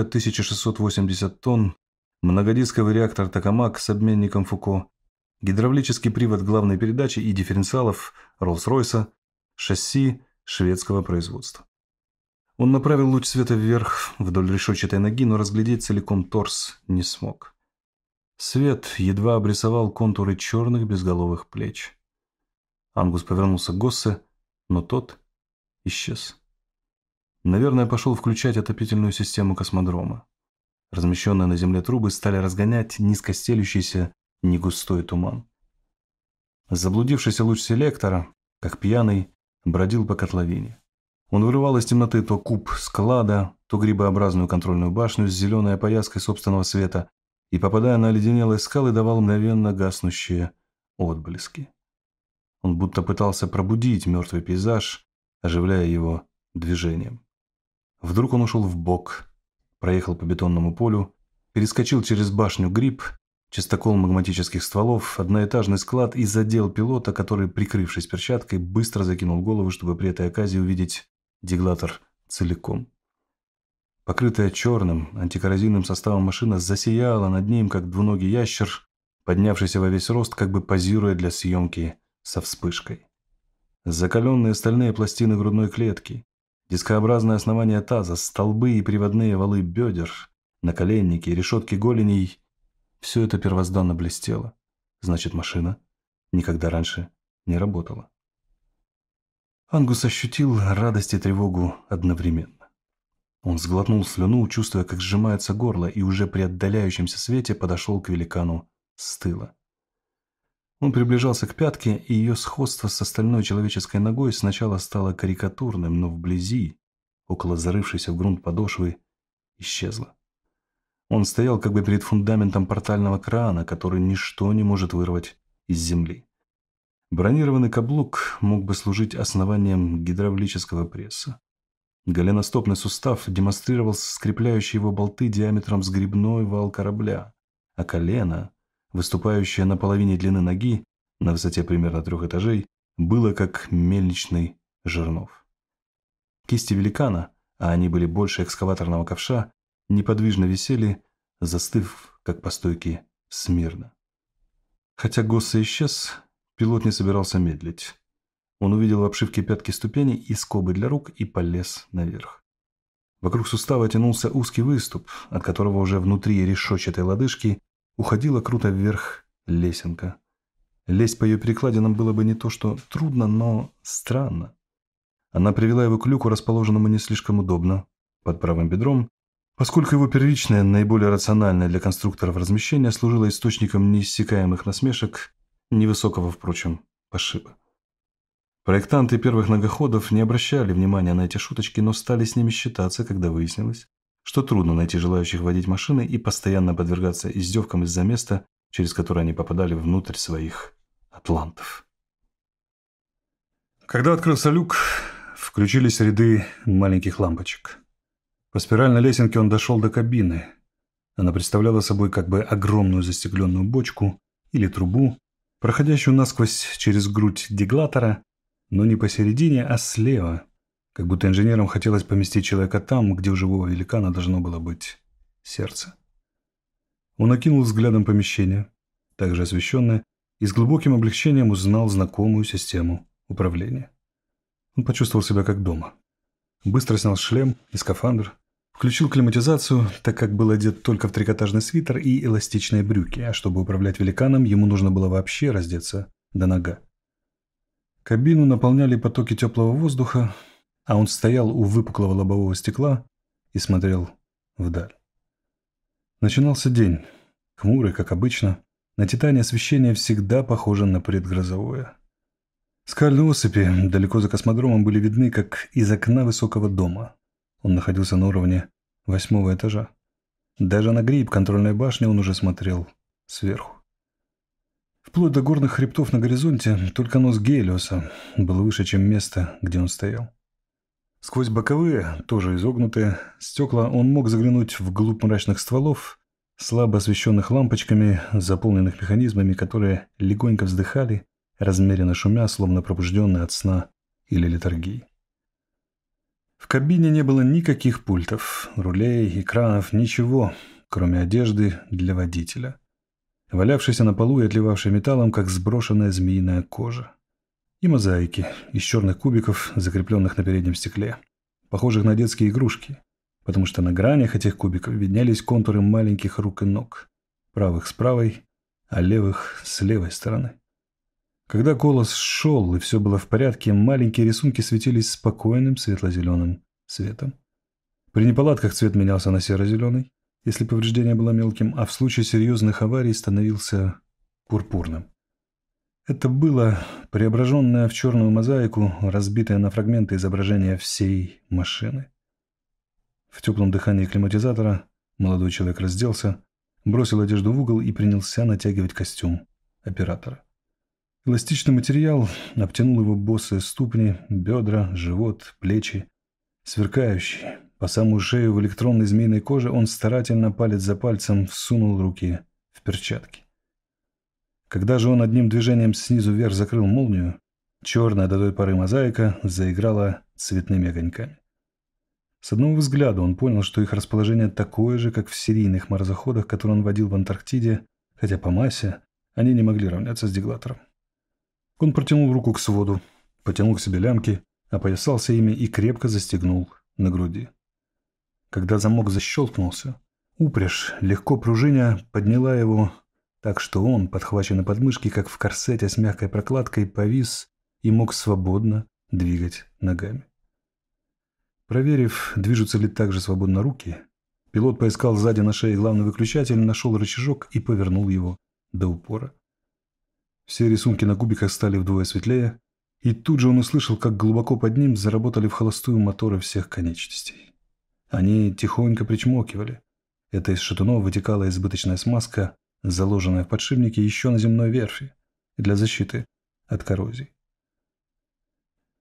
1680 тонн, многодисковый реактор «Токамак» с обменником «Фуко», гидравлический привод главной передачи и дифференциалов Роллс-Ройса, шасси шведского производства. Он направил луч света вверх вдоль решетчатой ноги, но разглядеть целиком торс не смог. Свет едва обрисовал контуры черных безголовых плеч. Ангус повернулся к Госсе, но тот исчез. Наверное, пошел включать отопительную систему космодрома. Размещенные на земле трубы стали разгонять низкостелющийся негустой туман. Заблудившийся луч селектора, как пьяный, бродил по котловине. Он вырывал из темноты то куб склада, то грибообразную контрольную башню с зеленой опояской собственного света и, попадая на оледенелые скалы, давал мгновенно гаснущие отблески. Он будто пытался пробудить мертвый пейзаж, оживляя его движением. Вдруг он ушел вбок, проехал по бетонному полю, перескочил через башню гриб, частокол магматических стволов, одноэтажный склад и задел пилота, который, прикрывшись перчаткой, быстро закинул голову, чтобы при этой оказии увидеть деглатор целиком. Покрытая черным антикоррозийным составом машина засияла над ним, как двуногий ящер, поднявшийся во весь рост, как бы позируя для съемки со вспышкой. Закаленные стальные пластины грудной клетки, дискообразное основание таза, столбы и приводные валы бедер, наколенники, решетки голеней – все это первозданно блестело. Значит, машина никогда раньше не работала. Ангус ощутил радость и тревогу одновременно. Он сглотнул слюну, чувствуя, как сжимается горло, и уже при отдаляющемся свете подошел к великану с тыла. Он приближался к пятке, и ее сходство с остальной человеческой ногой сначала стало карикатурным, но вблизи, около зарывшейся в грунт подошвы, исчезло. Он стоял как бы перед фундаментом портального крана, который ничто не может вырвать из земли. Бронированный каблук мог бы служить основанием гидравлического пресса. Голеностопный сустав демонстрировал скрепляющие его болты диаметром с грибной вал корабля, а колено, выступающее на половине длины ноги, на высоте примерно 3 этажей, было как мельничный жернов. Кисти великана, а они были больше экскаваторного ковша, неподвижно висели, застыв, как по стойке, смирно. Хотя Госса исчез, пилот не собирался медлить. Он увидел в обшивке пятки ступеней и скобы для рук и полез наверх. Вокруг сустава тянулся узкий выступ, от которого уже внутри решетчатой лодыжки уходила круто вверх лесенка. Лезть по ее перекладинам было бы не то что трудно, но странно. Она привела его к люку, расположенному не слишком удобно, под правым бедром, поскольку его первичное, наиболее рациональное для конструкторов размещение служило источником неиссякаемых насмешек, невысокого, впрочем, пошиба. Проектанты первых многоходов не обращали внимания на эти шуточки, но стали с ними считаться, когда выяснилось, что трудно найти желающих водить машины и постоянно подвергаться издевкам из-за места, через которое они попадали внутрь своих атлантов. Когда открылся люк, включились ряды маленьких лампочек. По спиральной лесенке он дошел до кабины. Она представляла собой как бы огромную застекленную бочку или трубу, проходящую насквозь через грудь деглатора, но не посередине, а слева, как будто инженерам хотелось поместить человека там, где у живого великана должно было быть сердце. Он окинул взглядом помещение, также освещенное, и с глубоким облегчением узнал знакомую систему управления. Он почувствовал себя как дома. Быстро снял шлем и скафандр, включил климатизацию, так как был одет только в трикотажный свитер и эластичные брюки, а чтобы управлять великаном, ему нужно было вообще раздеться до нога. Кабину наполняли потоки теплого воздуха, а он стоял у выпуклого лобового стекла и смотрел вдаль. Начинался день, хмурый, как обычно. На Титане освещение всегда похоже на предгрозовое. Скальные осыпи далеко за космодромом были видны, как из окна высокого дома. Он находился на уровне 8-го этажа. Даже на гриб контрольной башни он уже смотрел сверху. Вплоть до горных хребтов на горизонте только нос Гелиоса был выше, чем место, где он стоял. Сквозь боковые, тоже изогнутые, стекла он мог заглянуть вглубь мрачных стволов, слабо освещенных лампочками, заполненных механизмами, которые легонько вздыхали, размеренно шумя, словно пробужденные от сна или летаргии. В кабине не было никаких пультов, рулей, экранов, ничего, кроме одежды для водителя, валявшейся на полу и отливавшей металлом, как сброшенная змеиная кожа. И мозаики из черных кубиков, закрепленных на переднем стекле, похожих на детские игрушки, потому что на гранях этих кубиков виднелись контуры маленьких рук и ног, правых с правой, а левых с левой стороны. Когда колос шел и все было в порядке, маленькие рисунки светились спокойным светло-зеленым светом. При неполадках цвет менялся на серо-зеленый, если повреждение было мелким, а в случае серьезных аварий становился пурпурным. Это было преображенное в черную мозаику, разбитое на фрагменты изображения всей машины. В теплом дыхании климатизатора молодой человек разделся, бросил одежду в угол и принялся натягивать костюм оператора. Эластичный материал обтянул его босые ступни, бедра, живот, плечи. Сверкающий, по самую шею в электронной змеиной коже, он старательно палец за пальцем всунул руки в перчатки. Когда же он одним движением снизу вверх закрыл молнию, черная до той поры мозаика заиграла цветными огоньками. С одного взгляда он понял, что их расположение такое же, как в серийных марсоходах, которые он водил в Антарктиде, хотя по массе они не могли равняться с деглатором. Он протянул руку к своду, потянул к себе лямки, опоясался ими и крепко застегнул на груди. Когда замок защелкнулся, упряжь, легко пружиня, подняла его так, что он, подхваченный под мышки, как в корсете с мягкой прокладкой, повис и мог свободно двигать ногами. Проверив, движутся ли так же свободно руки, пилот поискал сзади на шее главный выключатель, нашел рычажок и повернул его до упора. Все рисунки на кубиках стали вдвое светлее, и тут же он услышал, как глубоко под ним заработали в холостую моторы всех конечностей. Они тихонько причмокивали. Это из шатунов вытекала избыточная смазка, заложенная в подшипнике еще на земной верфи, для защиты от коррозии.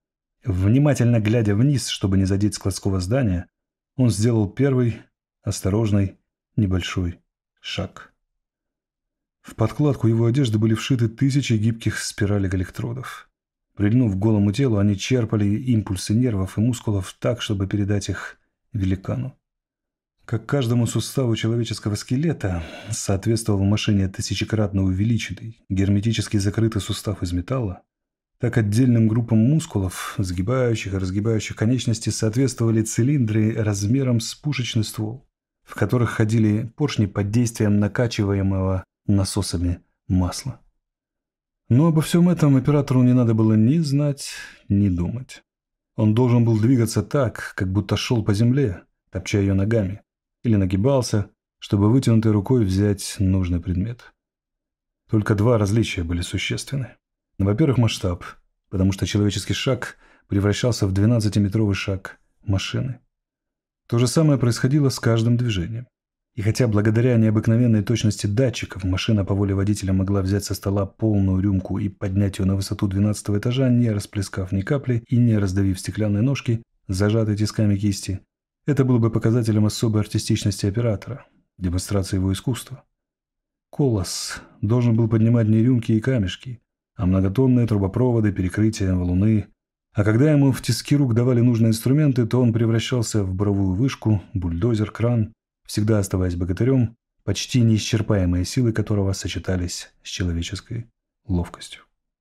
Внимательно глядя вниз, чтобы не задеть складского здания, он сделал первый, осторожный, небольшой шаг. В подкладку его одежды были вшиты тысячи гибких спиралей электродов. Прильнув к голому телу, они черпали импульсы нервов и мускулов так, чтобы передать их великану. Как каждому суставу человеческого скелета соответствовал машине тысячекратно увеличенный, герметически закрытый сустав из металла, так отдельным группам мускулов, сгибающих и разгибающих конечности, соответствовали цилиндры размером с пушечный ствол, в которых ходили поршни под действием накачиваемого насосами масла. Но обо всем этом оператору не надо было ни знать, ни думать. Он должен был двигаться так, как будто шел по земле, топча ее ногами, или нагибался, чтобы вытянутой рукой взять нужный предмет. Только два различия были существенны. Во-первых, масштаб, потому что человеческий шаг превращался в 12-метровый шаг машины. То же самое происходило с каждым движением. И хотя благодаря необыкновенной точности датчиков машина по воле водителя могла взять со стола полную рюмку и поднять ее на высоту 12-го этажа, не расплескав ни капли и не раздавив стеклянные ножки, зажатые тисками кисти, это было бы показателем особой артистичности оператора, демонстрации его искусства. Колосс должен был поднимать не рюмки и камешки, а многотонные трубопроводы, перекрытия, валуны. А когда ему в тиски рук давали нужные инструменты, то он превращался в буровую вышку, бульдозер, кран, всегда оставаясь богатырем, почти неисчерпаемые силы которого сочетались с человеческой ловкостью.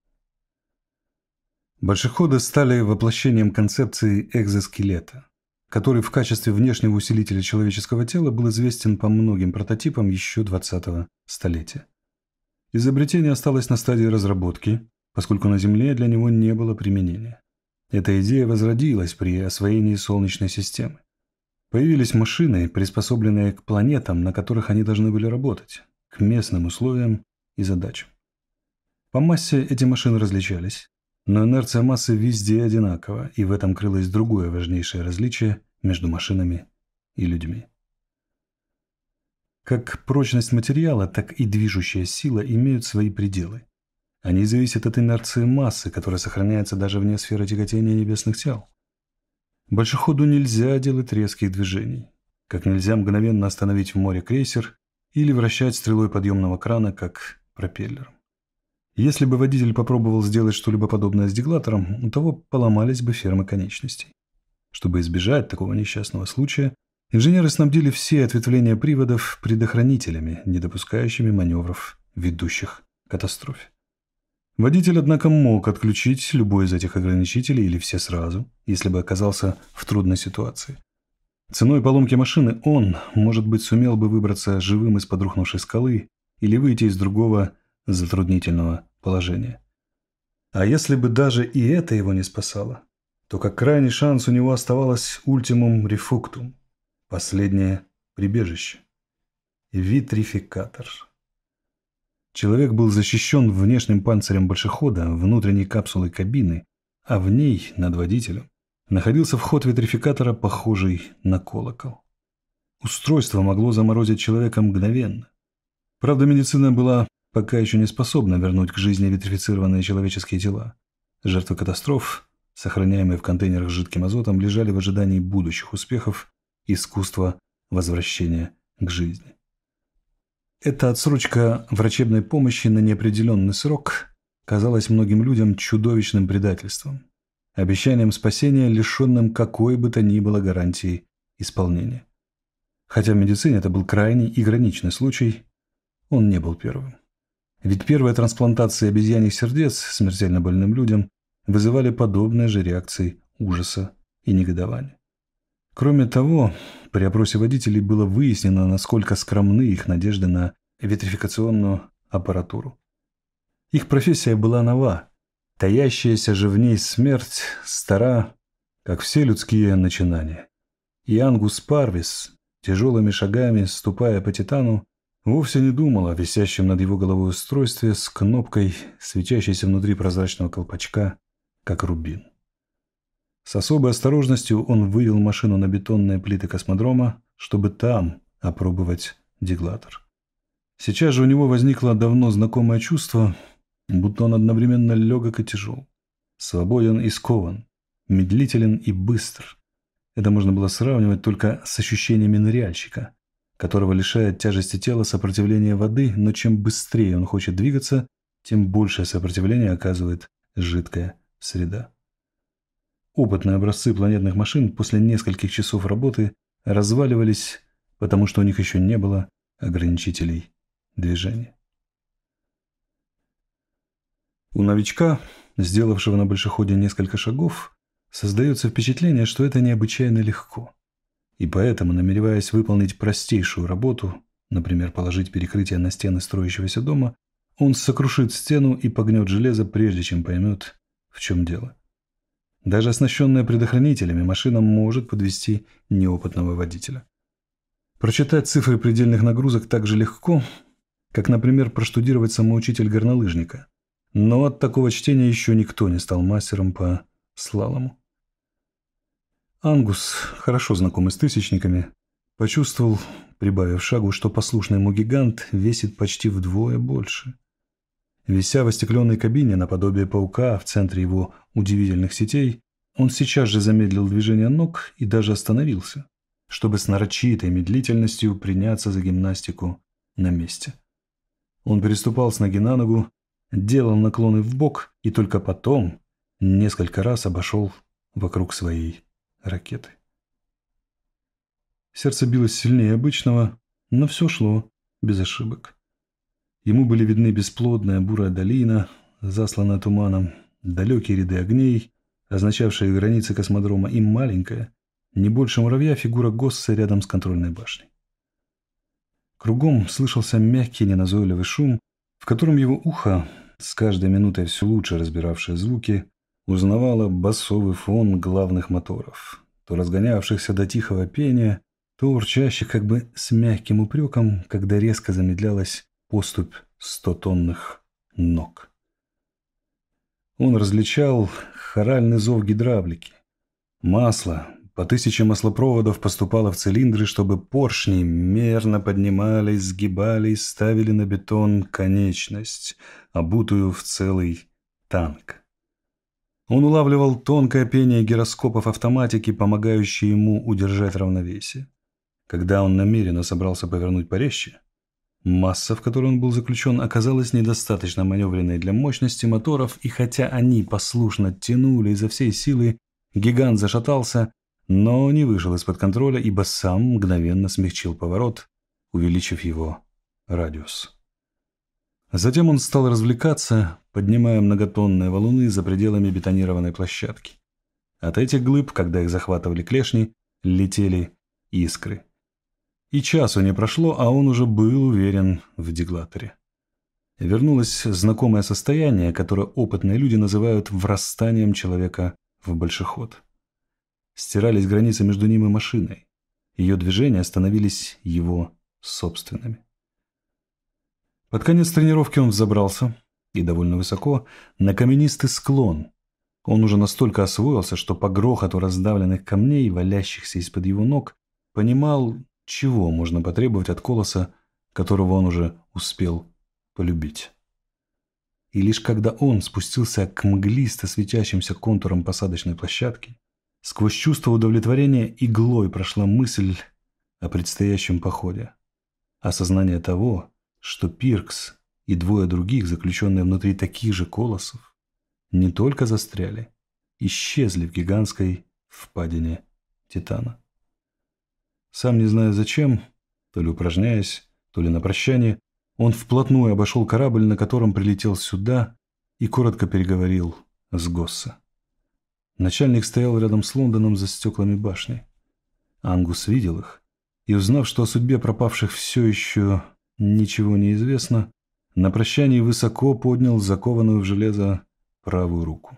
Большеходы стали воплощением концепции экзоскелета, который в качестве внешнего усилителя человеческого тела был известен по многим прототипам еще 20-го столетия. Изобретение осталось на стадии разработки, поскольку на Земле для него не было применения. Эта идея возродилась при освоении Солнечной системы. Появились машины, приспособленные к планетам, на которых они должны были работать, к местным условиям и задачам. По массе эти машины различались, но инерция массы везде одинакова, и в этом крылось другое важнейшее различие между машинами и людьми. Как прочность материала, так и движущая сила имеют свои пределы. Они зависят от инерции массы, которая сохраняется даже вне сферы тяготения небесных тел. Большеходу нельзя делать резких движений, как нельзя мгновенно остановить в море крейсер или вращать стрелой подъемного крана, как пропеллером. Если бы водитель попробовал сделать что-либо подобное с деглатором, у того поломались бы фермы конечностей. Чтобы избежать такого несчастного случая, инженеры снабдили все ответвления приводов предохранителями, не допускающими маневров, ведущих к катастрофе. Водитель, однако, мог отключить любой из этих ограничителей или все сразу, если бы оказался в трудной ситуации. Ценой поломки машины он, может быть, сумел бы выбраться живым из-под рухнувшей скалы или выйти из другого затруднительного положения. А если бы даже и это его не спасало, то как крайний шанс у него оставалось ультимум рефуктум, последнее прибежище – витрификатор. Человек был защищен внешним панцирем большехода, внутренней капсулой кабины, а в ней, над водителем, находился вход витрификатора, похожий на колокол. Устройство могло заморозить человека мгновенно. Правда, медицина была пока еще не способна вернуть к жизни витрифицированные человеческие тела. Жертвы катастроф, сохраняемые в контейнерах с жидким азотом, лежали в ожидании будущих успехов искусства возвращения к жизни. Эта отсрочка врачебной помощи на неопределенный срок казалась многим людям чудовищным предательством, обещанием спасения, лишенным какой бы то ни было гарантии исполнения. Хотя в медицине это был крайний и граничный случай, он не был первым. Ведь первые трансплантации обезьяньих сердец смертельно больным людям вызывали подобные же реакции ужаса и негодования. Кроме того, при опросе водителей было выяснено, насколько скромны их надежды на витрификационную аппаратуру. Их профессия была нова, таящаяся же в ней смерть стара, как все людские начинания. И Ангус Парвис, тяжелыми шагами ступая по Титану, вовсе не думал о висящем над его головой устройстве с кнопкой, светящейся внутри прозрачного колпачка, как рубин. С особой осторожностью он вывел машину на бетонные плиты космодрома, чтобы там опробовать деглатор. Сейчас же у него возникло давно знакомое чувство, будто он одновременно легок и тяжел, свободен и скован, медлителен и быстр. Это можно было сравнивать только с ощущениями ныряльщика, которого лишает тяжести тела сопротивления воды, но чем быстрее он хочет двигаться, тем большее сопротивление оказывает жидкая среда. Опытные образцы планетных машин после нескольких часов работы разваливались, потому что у них еще не было ограничителей движения. У новичка, сделавшего на большеходе несколько шагов, создается впечатление, что это необычайно легко. И поэтому, намереваясь выполнить простейшую работу, например, положить перекрытие на стены строящегося дома, он сокрушит стену и погнет железо, прежде чем поймет, в чем дело. Даже оснащенная предохранителями, машина может подвести неопытного водителя. Прочитать цифры предельных нагрузок так же легко, как, например, проштудировать самоучитель горнолыжника. Но от такого чтения еще никто не стал мастером по слалому. Ангус, хорошо знакомый с тысячниками, почувствовал, прибавив шагу, что послушный ему гигант весит почти вдвое больше. Вися в остекленной кабине наподобие паука в центре его удивительных сетей, он сейчас же замедлил движение ног и даже остановился, чтобы с нарочитой медлительностью приняться за гимнастику на месте. Он переступал с ноги на ногу, делал наклоны вбок и только потом несколько раз обошел вокруг своей ракеты. Сердце билось сильнее обычного, но все шло без ошибок. Ему были видны бесплодная бурая долина, засланная туманом, далекие ряды огней, означавшие границы космодрома, и маленькая, не больше муравья, фигура Госса рядом с контрольной башней. Кругом слышался мягкий неназойливый шум, в котором его ухо, с каждой минутой все лучше разбиравшее звуки, узнавало басовый фон главных моторов, то разгонявшихся до тихого пения, то урчащих как бы с мягким упреком, когда резко замедлялась поступь 100-тонных ног. Он различал хоральный зов гидравлики. Масло по 1000 маслопроводов поступало в цилиндры, чтобы поршни мерно поднимались, сгибались, ставили на бетон конечность, обутую в целый танк. Он улавливал тонкое пение гироскопов автоматики, помогающие ему удержать равновесие. Когда он намеренно собрался повернуть порезче, масса, в которой он был заключен, оказалась недостаточно маневренной для мощности моторов, и хотя они послушно тянули изо всей силы, гигант зашатался, но не вышел из-под контроля, ибо сам мгновенно смягчил поворот, увеличив его радиус. Затем он стал развлекаться, поднимая многотонные валуны за пределами бетонированной площадки. От этих глыб, когда их захватывали клешни, летели искры. И часу не прошло, а он уже был уверен в деглаторе. Вернулось знакомое состояние, которое опытные люди называют врастанием человека в большеход. Стирались границы между ним и машиной. Ее движения становились его собственными. Под конец тренировки он взобрался, и довольно высоко, на каменистый склон. Он уже настолько освоился, что по грохоту раздавленных камней, валящихся из-под его ног, понимал, чего можно потребовать от колосса, которого он уже успел полюбить. И лишь когда он спустился к мглисто светящимся контурам посадочной площадки, сквозь чувство удовлетворения иглой прошла мысль о предстоящем походе. Осознание того, что Пиркс и двое других, заключенные внутри таких же колоссов, не только застряли, исчезли в гигантской впадине Титана. Сам не зная зачем, то ли упражняясь, то ли на прощание, он вплотную обошел корабль, на котором прилетел сюда, и коротко переговорил с Госса. Начальник стоял рядом с Лондоном за стеклами башни. Ангус видел их, и, узнав, что о судьбе пропавших все еще ничего не известно, на прощании высоко поднял закованную в железо правую руку.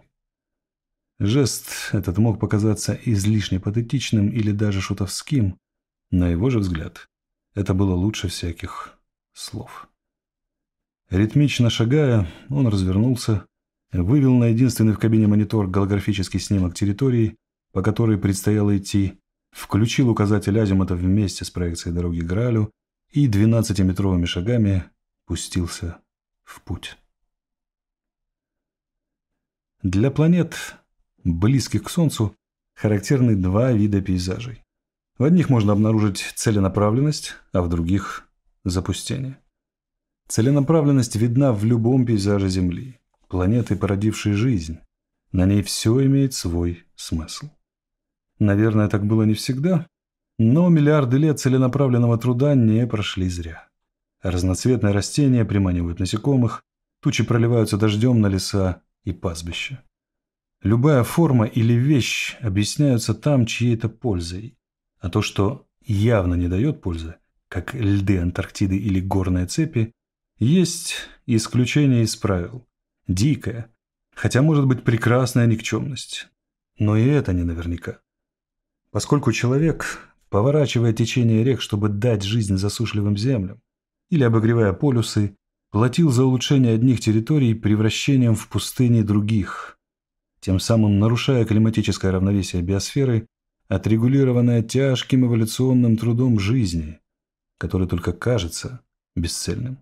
Жест этот мог показаться излишне патетичным или даже шутовским. На его же взгляд, это было лучше всяких слов. Ритмично шагая, он развернулся, вывел на единственный в кабине монитор голографический снимок территории, по которой предстояло идти, включил указатель азимута вместе с проекцией дороги к Граалю и 12-метровыми шагами пустился в путь. Для планет, близких к Солнцу, характерны два вида пейзажей. В одних можно обнаружить целенаправленность, а в других – запустение. Целенаправленность видна в любом пейзаже Земли, планеты, породившей жизнь. На ней все имеет свой смысл. Наверное, так было не всегда, но миллиарды лет целенаправленного труда не прошли зря. Разноцветные растения приманивают насекомых, тучи проливаются дождем на леса и пастбища. Любая форма или вещь объясняются там чьей-то пользой, а то, что явно не дает пользы, как льды Антарктиды или горные цепи, есть исключение из правил. Дикая, хотя может быть прекрасная никчемность. Но и это не наверняка. Поскольку человек, поворачивая течение рек, чтобы дать жизнь засушливым землям, или обогревая полюсы, платил за улучшение одних территорий превращением в пустыни других, тем самым нарушая климатическое равновесие биосферы, отрегулированное тяжким эволюционным трудом жизни, который только кажется бесцельным.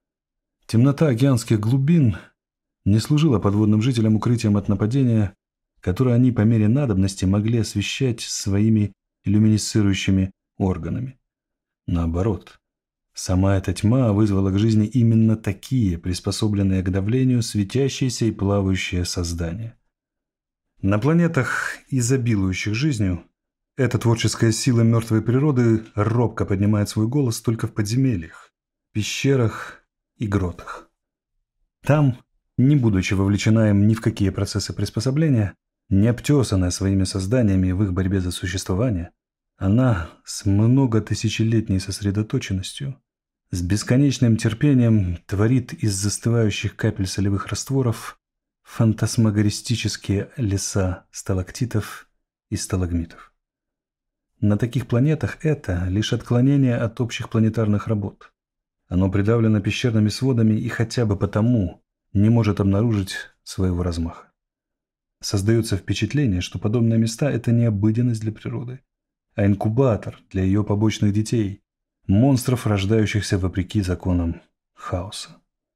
Темнота океанских глубин не служила подводным жителям укрытием от нападения, которое они по мере надобности могли освещать своими люминесцирующими органами. Наоборот, сама эта тьма вызвала к жизни именно такие, приспособленные к давлению, светящиеся и плавающие создания. На планетах, изобилующих жизнью, эта творческая сила мертвой природы робко поднимает свой голос только в подземельях, пещерах и гротах. Там, не будучи вовлечена им ни в какие процессы приспособления, не обтесанная своими созданиями в их борьбе за существование, она с многотысячелетней сосредоточенностью, с бесконечным терпением творит из застывающих капель солевых растворов фантасмагористические леса сталактитов и сталагмитов. На таких планетах это лишь отклонение от общих планетарных работ. Оно придавлено пещерными сводами и хотя бы потому не может обнаружить своего размаха. Создается впечатление, что подобные места – это не обыденность для природы, а инкубатор для ее побочных детей, монстров, рождающихся вопреки законам хаоса.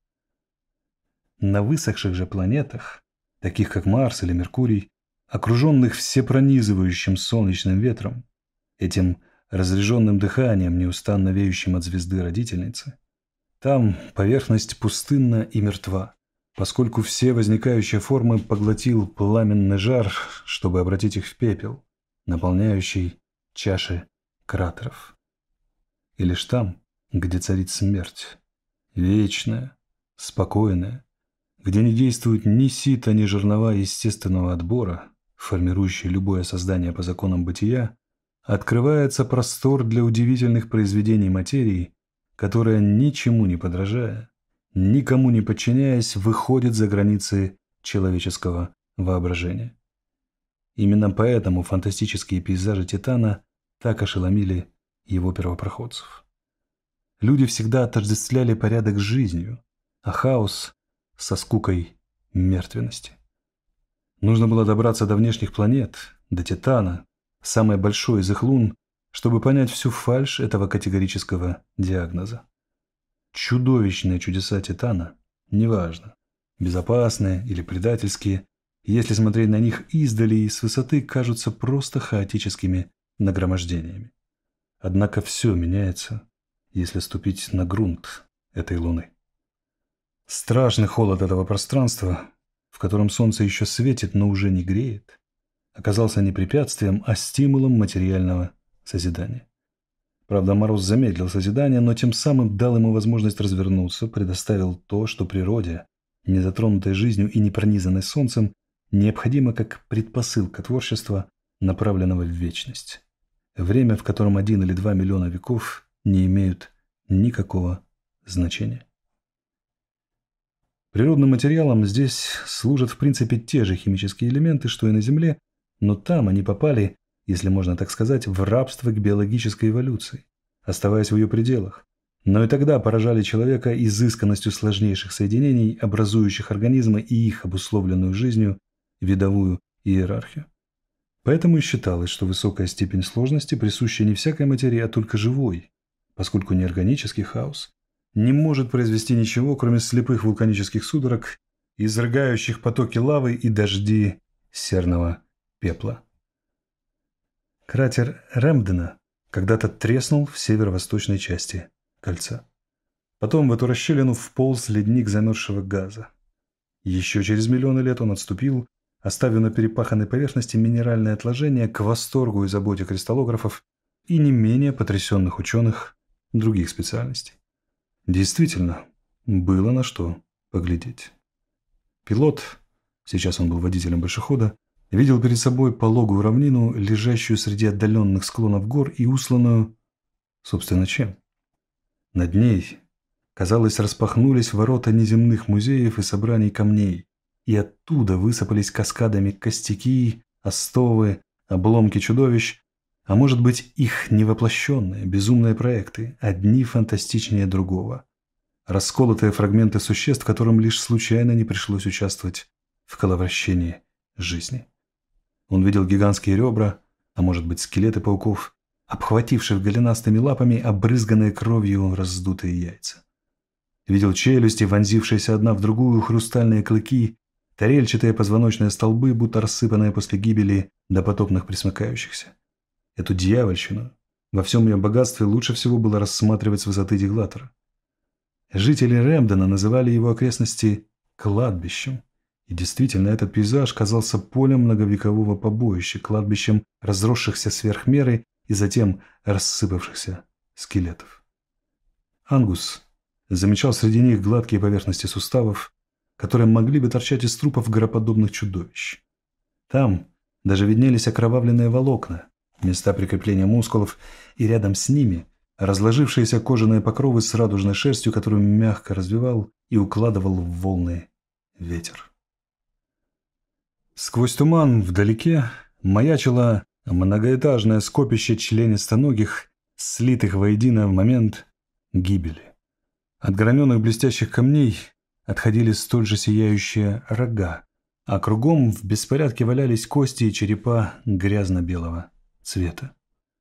На высохших же планетах, таких как Марс или Меркурий, окруженных всепронизывающим солнечным ветром, этим разряженным дыханием, неустанно веющим от звезды-родительницы, там поверхность пустынна и мертва, поскольку все возникающие формы поглотил пламенный жар, чтобы обратить их в пепел, наполняющий чаши кратеров. И лишь там, где царит смерть, вечная, спокойная, где не действует ни сито, ни жернова естественного отбора, формирующие любое создание по законам бытия, открывается простор для удивительных произведений материи, которая, ничему не подражая, никому не подчиняясь, выходит за границы человеческого воображения. Именно поэтому фантастические пейзажи Титана так ошеломили его первопроходцев. Люди всегда отождествляли порядок с жизнью, а хаос – со скукой мертвенности. Нужно было добраться до внешних планет, до Титана, самой большой из их лун, чтобы понять всю фальшь этого категорического диагноза. Чудовищные чудеса Титана, неважно, безопасные или предательские, если смотреть на них издали и с высоты, кажутся просто хаотическими нагромождениями. Однако все меняется, если ступить на грунт этой луны. Страшный холод этого пространства, в котором солнце еще светит, но уже не греет, оказался не препятствием, а стимулом материального созидания. Правда, мороз замедлил созидание, но тем самым дал ему возможность развернуться, предоставил то, что природе, не затронутой жизнью и не пронизанной солнцем, необходимо как предпосылка творчества, направленного в вечность. Время, в котором 1 или 2 миллиона веков не имеют никакого значения. Природным материалом здесь служат в принципе те же химические элементы, что и на Земле, но там они попали, если можно так сказать, в рабство к биологической эволюции, оставаясь в ее пределах. Но и тогда поражали человека изысканностью сложнейших соединений, образующих организмы и их обусловленную жизнью видовую иерархию. Поэтому и считалось, что высокая степень сложности присуща не всякой материи, а только живой, поскольку неорганический хаос не может произвести ничего, кроме слепых вулканических судорог, изрыгающих потоки лавы и дожди серного пепла. Кратер Рэмбдена когда-то треснул в северо-восточной части кольца. Потом в эту расщелину вполз ледник замерзшего газа. Еще через миллионы лет он отступил, оставив на перепаханной поверхности минеральные отложения к восторгу и заботе кристаллографов и не менее потрясенных ученых других специальностей. Действительно, было на что поглядеть. Пилот, сейчас он был водителем большехода, видел перед собой пологую равнину, лежащую среди отдаленных склонов гор и усланную, собственно, чем? Над ней, казалось, распахнулись ворота неземных музеев и собраний камней, и оттуда высыпались каскадами костяки, остовы, обломки чудовищ, а может быть, их невоплощенные, безумные проекты, одни фантастичнее другого. Расколотые фрагменты существ, которым лишь случайно не пришлось участвовать в коловращении жизни. Он видел гигантские ребра, а может быть, скелеты пауков, обхвативших голенастыми лапами обрызганные кровью раздутые яйца. Видел челюсти, вонзившиеся одна в другую, хрустальные клыки, тарельчатые позвоночные столбы, будто рассыпанные после гибели допотопных пресмыкающихся. Эту дьявольщину во всем ее богатстве лучше всего было рассматривать с высоты Деглатора. Жители Рэмбдена называли его окрестности кладбищем. И действительно, этот пейзаж казался полем многовекового побоища, кладбищем разросшихся сверх меры и затем рассыпавшихся скелетов. Ангус замечал среди них гладкие поверхности суставов, которые могли бы торчать из трупов гороподобных чудовищ. Там даже виднелись окровавленные волокна, места прикрепления мускулов, и рядом с ними разложившиеся кожаные покровы с радужной шерстью, которую мягко развивал и укладывал в волны ветер. Сквозь туман вдалеке маячило многоэтажное скопище членистоногих, слитых воедино в момент гибели. От граненых блестящих камней отходили столь же сияющие рога, а кругом в беспорядке валялись кости и черепа грязно-белого цвета.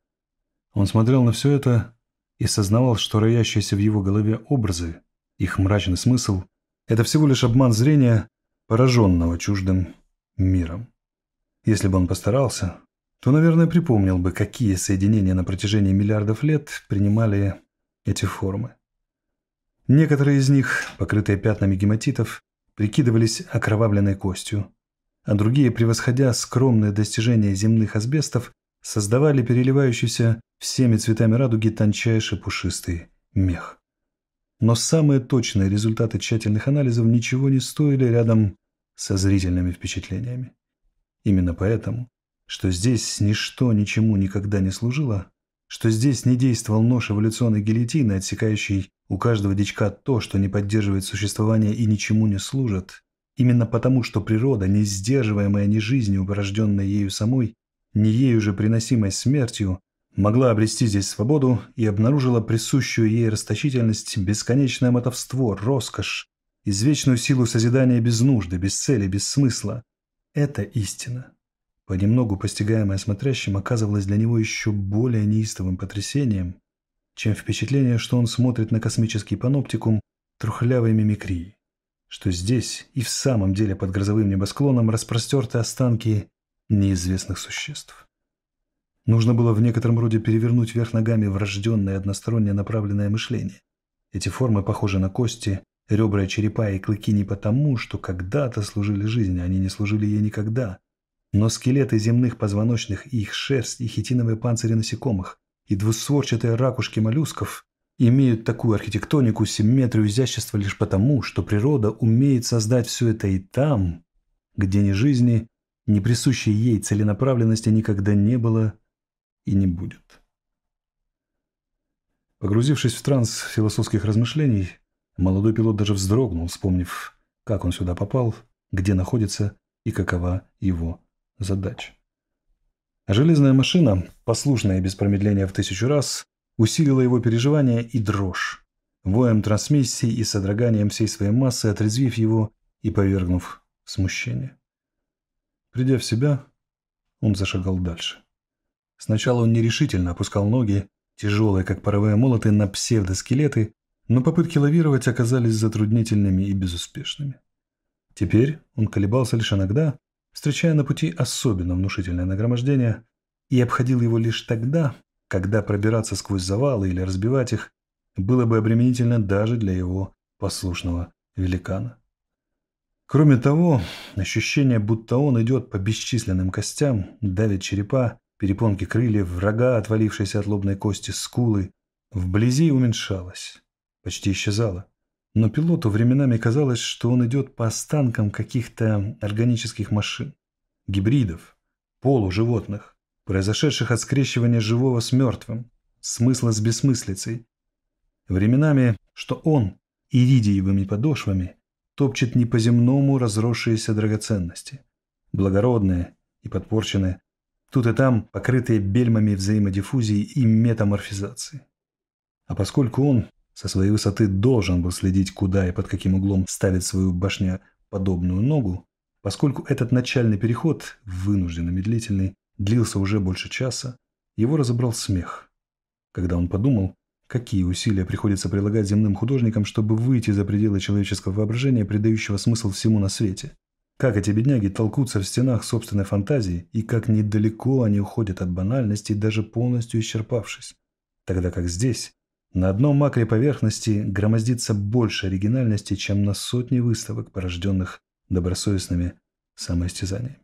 Он смотрел на все это и сознавал, что роящиеся в его голове образы, их мрачный смысл – это всего лишь обман зрения, пораженного чуждым миром. Если бы он постарался, то, наверное, припомнил бы, какие соединения на протяжении миллиардов лет принимали эти формы. Некоторые из них, покрытые пятнами гематитов, прикидывались окровавленной костью, а другие, превосходя скромные достижения земных асбестов, создавали переливающийся всеми цветами радуги тончайший пушистый мех. Но самые точные результаты тщательных анализов ничего не стоили рядом со зрительными впечатлениями. Именно поэтому, что здесь ничто ничему никогда не служило, что здесь не действовал нож эволюционной гильотины, отсекающий у каждого дичка то, что не поддерживает существование и ничему не служит, именно потому, что природа, не сдерживаемая ни жизнью, порожденной ею самой, ни ею же приносимой смертью, могла обрести здесь свободу и обнаружила присущую ей расточительность, бесконечное мотовство, роскошь, извечную силу созидания без нужды, без цели, без смысла. Эта истина, понемногу постигаемая смотрящим, оказывалась для него еще более неистовым потрясением, чем впечатление, что он смотрит на космический паноптикум трухлявой мимикрии, что здесь и в самом деле под грозовым небосклоном распростерты останки неизвестных существ. Нужно было в некотором роде перевернуть вверх ногами врожденное односторонне направленное мышление. Эти формы похожи на кости, ребра, черепа и клыки не потому, что когда-то служили жизни, они не служили ей никогда. Но скелеты земных позвоночных, и их шерсть, и хитиновые панцири насекомых, и двустворчатые ракушки моллюсков имеют такую архитектонику, симметрию, изящество лишь потому, что природа умеет создать все это и там, где ни жизни, ни присущей ей целенаправленности никогда не было и не будет. Погрузившись в транс философских размышлений, молодой пилот даже вздрогнул, вспомнив, как он сюда попал, где находится и какова его задача. А железная машина, послушная и без промедления в 1000 раз, усилила его переживания и дрожь, воем трансмиссии и содроганием всей своей массы, отрезвив его и повергнув в смущение. Придя в себя, он зашагал дальше. Сначала он нерешительно опускал ноги, тяжелые, как паровые молоты, на псевдоскелеты, но попытки лавировать оказались затруднительными и безуспешными. Теперь он колебался лишь иногда, встречая на пути особенно внушительное нагромождение, и обходил его лишь тогда, когда пробираться сквозь завалы или разбивать их было бы обременительно даже для его послушного великана. Кроме того, ощущение, будто он идет по бесчисленным костям, давит черепа, перепонки крыльев, рога, отвалившиеся от лобной кости, скулы, вблизи уменьшалось, почти исчезало. Но пилоту временами казалось, что он идет по останкам каких-то органических машин, гибридов, полуживотных, произошедших от скрещивания живого с мертвым, смысла с бессмыслицей. Временами, что он иридиевыми подошвами топчет не по-земному разросшиеся драгоценности, благородные и подпорченные, тут и там покрытые бельмами взаимодиффузии и метаморфизации. А поскольку он со своей высоты должен был следить, куда и под каким углом ставит свою башнеподобную ногу, поскольку этот начальный переход, вынужденно медлительный, длился уже больше часа, его разобрал смех, когда он подумал, какие усилия приходится прилагать земным художникам, чтобы выйти за пределы человеческого воображения, придающего смысл всему на свете. Как эти бедняги толкутся в стенах собственной фантазии, и как недалеко они уходят от банальности, даже полностью исчерпавшись. Тогда как здесь, на одном акре поверхности, громоздится больше оригинальности, чем на сотни выставок, порожденных добросовестными самоистязаниями.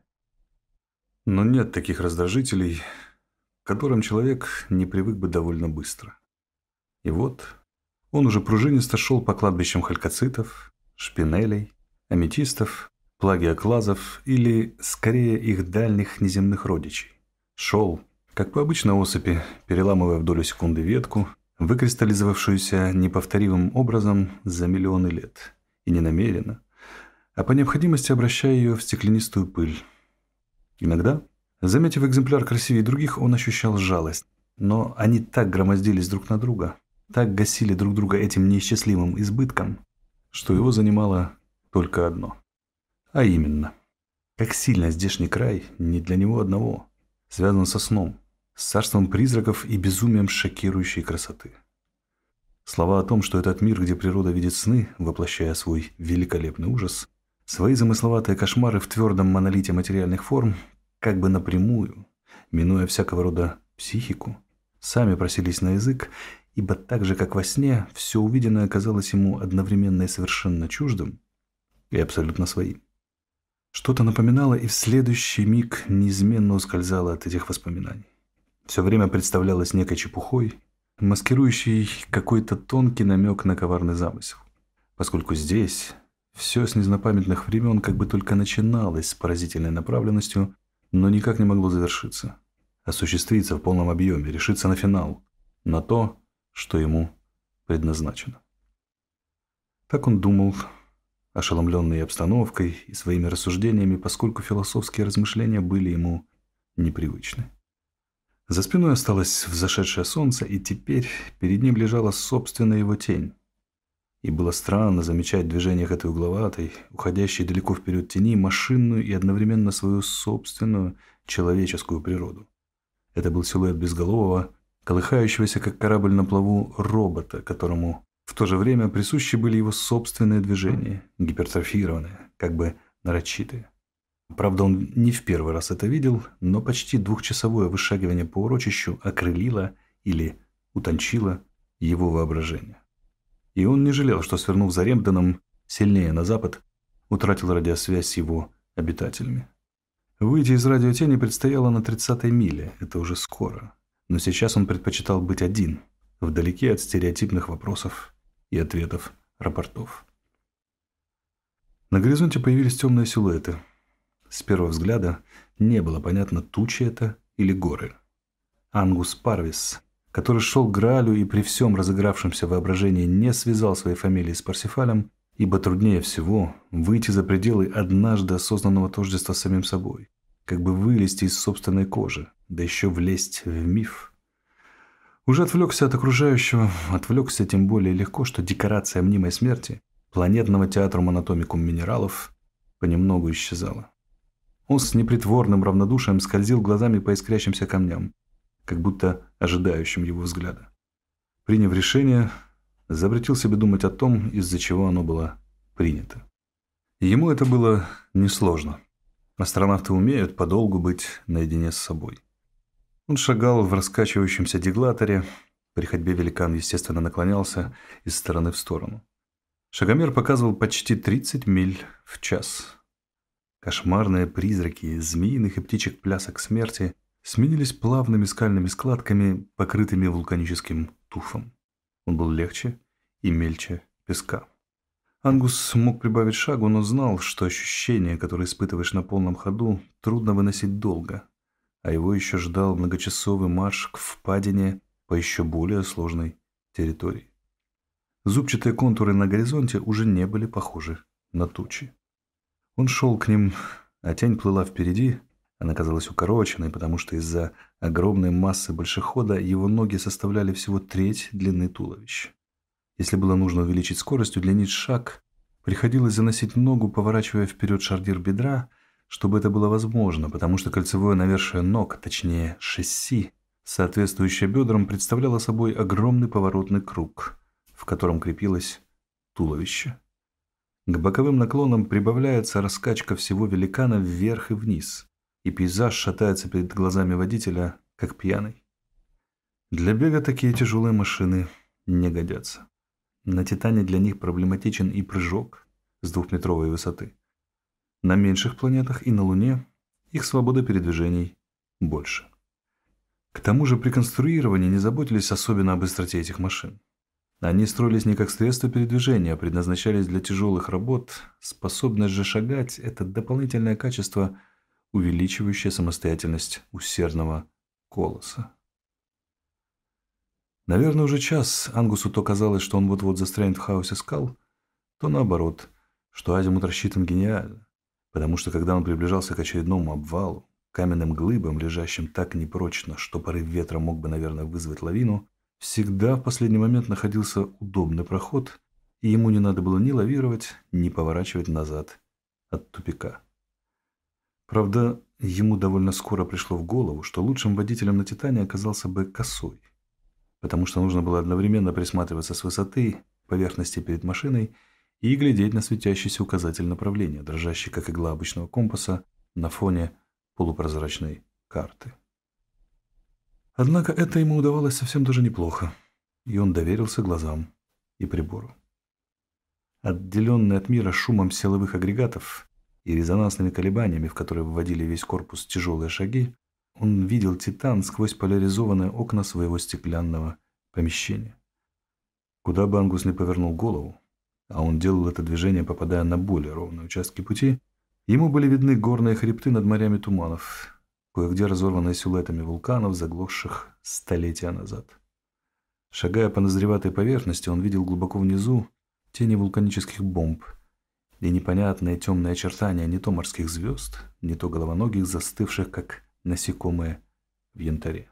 Но нет таких раздражителей, к которым человек не привык бы довольно быстро. И вот он уже пружинисто шел по кладбищам халькоцитов, шпинелей, аметистов, плагиоклазов или, скорее, их дальних неземных родичей. Шел, как по обычной осыпи, переламывая в долю секунды ветку, выкристаллизовавшуюся неповторимым образом за миллионы лет, и не намеренно, а по необходимости обращая ее в стеклянистую пыль. Иногда, заметив экземпляр красивее других, он ощущал жалость, но они так громоздились друг на друга, так гасили друг друга этим неисчислимым избытком, что его занимало только одно. А именно, как сильно здешний край не для него одного, связан со сном, с царством призраков и безумием шокирующей красоты. Слова о том, что этот мир, где природа видит сны, воплощая свой великолепный ужас, свои замысловатые кошмары в твердом монолите материальных форм, как бы напрямую, минуя всякого рода психику, сами просились на язык, ибо так же, как во сне, все увиденное казалось ему одновременно и совершенно чуждым и абсолютно своим. Что-то напоминало и в следующий миг неизменно ускользало от этих воспоминаний. Все время представлялось некой чепухой, маскирующей какой-то тонкий намек на коварный замысел. Поскольку здесь все с незапамятных времен как бы только начиналось с поразительной направленностью, но никак не могло завершиться, осуществиться в полном объеме, решиться на финал, на то, что ему предназначено. Так он думал, ошеломленный обстановкой и своими рассуждениями, поскольку философские размышления были ему непривычны. За спиной осталось взошедшее солнце, и теперь перед ним лежала собственная его тень. И было странно замечать в движениях этой угловатой, уходящей далеко вперед тени, машинную и одновременно свою собственную человеческую природу. Это был силуэт безголового, колыхающегося, как корабль на плаву, робота, которому в то же время присущи были его собственные движения, гипертрофированные, как бы нарочитые. Правда, он не в первый раз это видел, но почти двухчасовое вышагивание по урочищу окрылило или утончило его воображение. И он не жалел, что, свернув за Ремденом сильнее на запад, утратил радиосвязь с его обитателями. Выйти из радиотени предстояло на 30-й миле, это уже скоро. Но сейчас он предпочитал быть один, вдалеке от стереотипных вопросов и ответов рапортов. На горизонте появились темные силуэты. С первого взгляда не было понятно, тучи это или горы. Ангус Парвис, который шел к Граалю и при всем разыгравшемся воображении не связал своей фамилии с Парсифалем, ибо труднее всего выйти за пределы однажды осознанного тождества с самим собой, как бы вылезти из собственной кожи, да еще влезть в миф. Уже отвлекся от окружающего, отвлекся тем более легко, что декорация мнимой смерти планетного театрум анатомикум минералов понемногу исчезала. Он с непритворным равнодушием скользил глазами по искрящимся камням, как будто ожидающим его взгляда. Приняв решение, запретил себе думать о том, из-за чего оно было принято. Ему это было несложно. Астронавты умеют подолгу быть наедине с собой. Он шагал в раскачивающемся деглаторе. При ходьбе великан, естественно, наклонялся из стороны в сторону. Шагомер показывал почти 30 миль в час. Кошмарные призраки змеиных и птичьих плясок смерти сменились плавными скальными складками, покрытыми вулканическим туфом. Он был легче и мельче песка. Ангус мог прибавить шагу, но знал, что ощущения, которые испытываешь на полном ходу, трудно выносить долго, а его еще ждал многочасовый марш к впадине по еще более сложной территории. Зубчатые контуры на горизонте уже не были похожи на тучи. Он шел к ним, а тень плыла впереди. Она казалась укороченной, потому что из-за огромной массы большехода его ноги составляли всего треть длины туловища. Если было нужно увеличить скорость, удлинить шаг, приходилось заносить ногу, поворачивая вперед шардир бедра, чтобы это было возможно, потому что кольцевое навершие ног, точнее шасси, соответствующее бедрам, представляло собой огромный поворотный круг, в котором крепилось туловище. К боковым наклонам прибавляется раскачка всего великана вверх и вниз, и пейзаж шатается перед глазами водителя, как пьяный. Для бега такие тяжелые машины не годятся. На Титане для них проблематичен и прыжок с 2-метровой высоты. На меньших планетах и на Луне их свобода передвижений больше. К тому же при конструировании не заботились особенно о быстроте этих машин. Они строились не как средство передвижения, а предназначались для тяжелых работ. Способность же шагать – это дополнительное качество, увеличивающее самостоятельность усердного колоса. Наверное, уже час Ангусу то казалось, что он вот-вот застрянет в хаосе скал, то наоборот, что азимут рассчитан гениально, потому что когда он приближался к очередному обвалу, каменным глыбам, лежащим так непрочно, что порыв ветра мог бы, наверное, вызвать лавину, всегда в последний момент находился удобный проход, и ему не надо было ни лавировать, ни поворачивать назад от тупика. Правда, ему довольно скоро пришло в голову, что лучшим водителем на Титане оказался бы косой, потому что нужно было одновременно присматриваться с высоты поверхности перед машиной и глядеть на светящийся указатель направления, дрожащий, как игла обычного компаса, на фоне полупрозрачной карты. Однако это ему удавалось совсем даже неплохо, и он доверился глазам и прибору. Отделенный от мира шумом силовых агрегатов и резонансными колебаниями, в которые вводили весь корпус тяжелые шаги, он видел Титан сквозь поляризованные окна своего стеклянного помещения. Куда бы Ангус ни повернул голову, а он делал это движение, попадая на более ровные участки пути, ему были видны горные хребты над морями туманов, кое-где разорванные силуэтами вулканов, заглохших столетия назад. Шагая по назреватой поверхности, он видел глубоко внизу тени вулканических бомб и непонятные темные очертания не то морских звезд, не то головоногих, застывших, как насекомые в янтаре.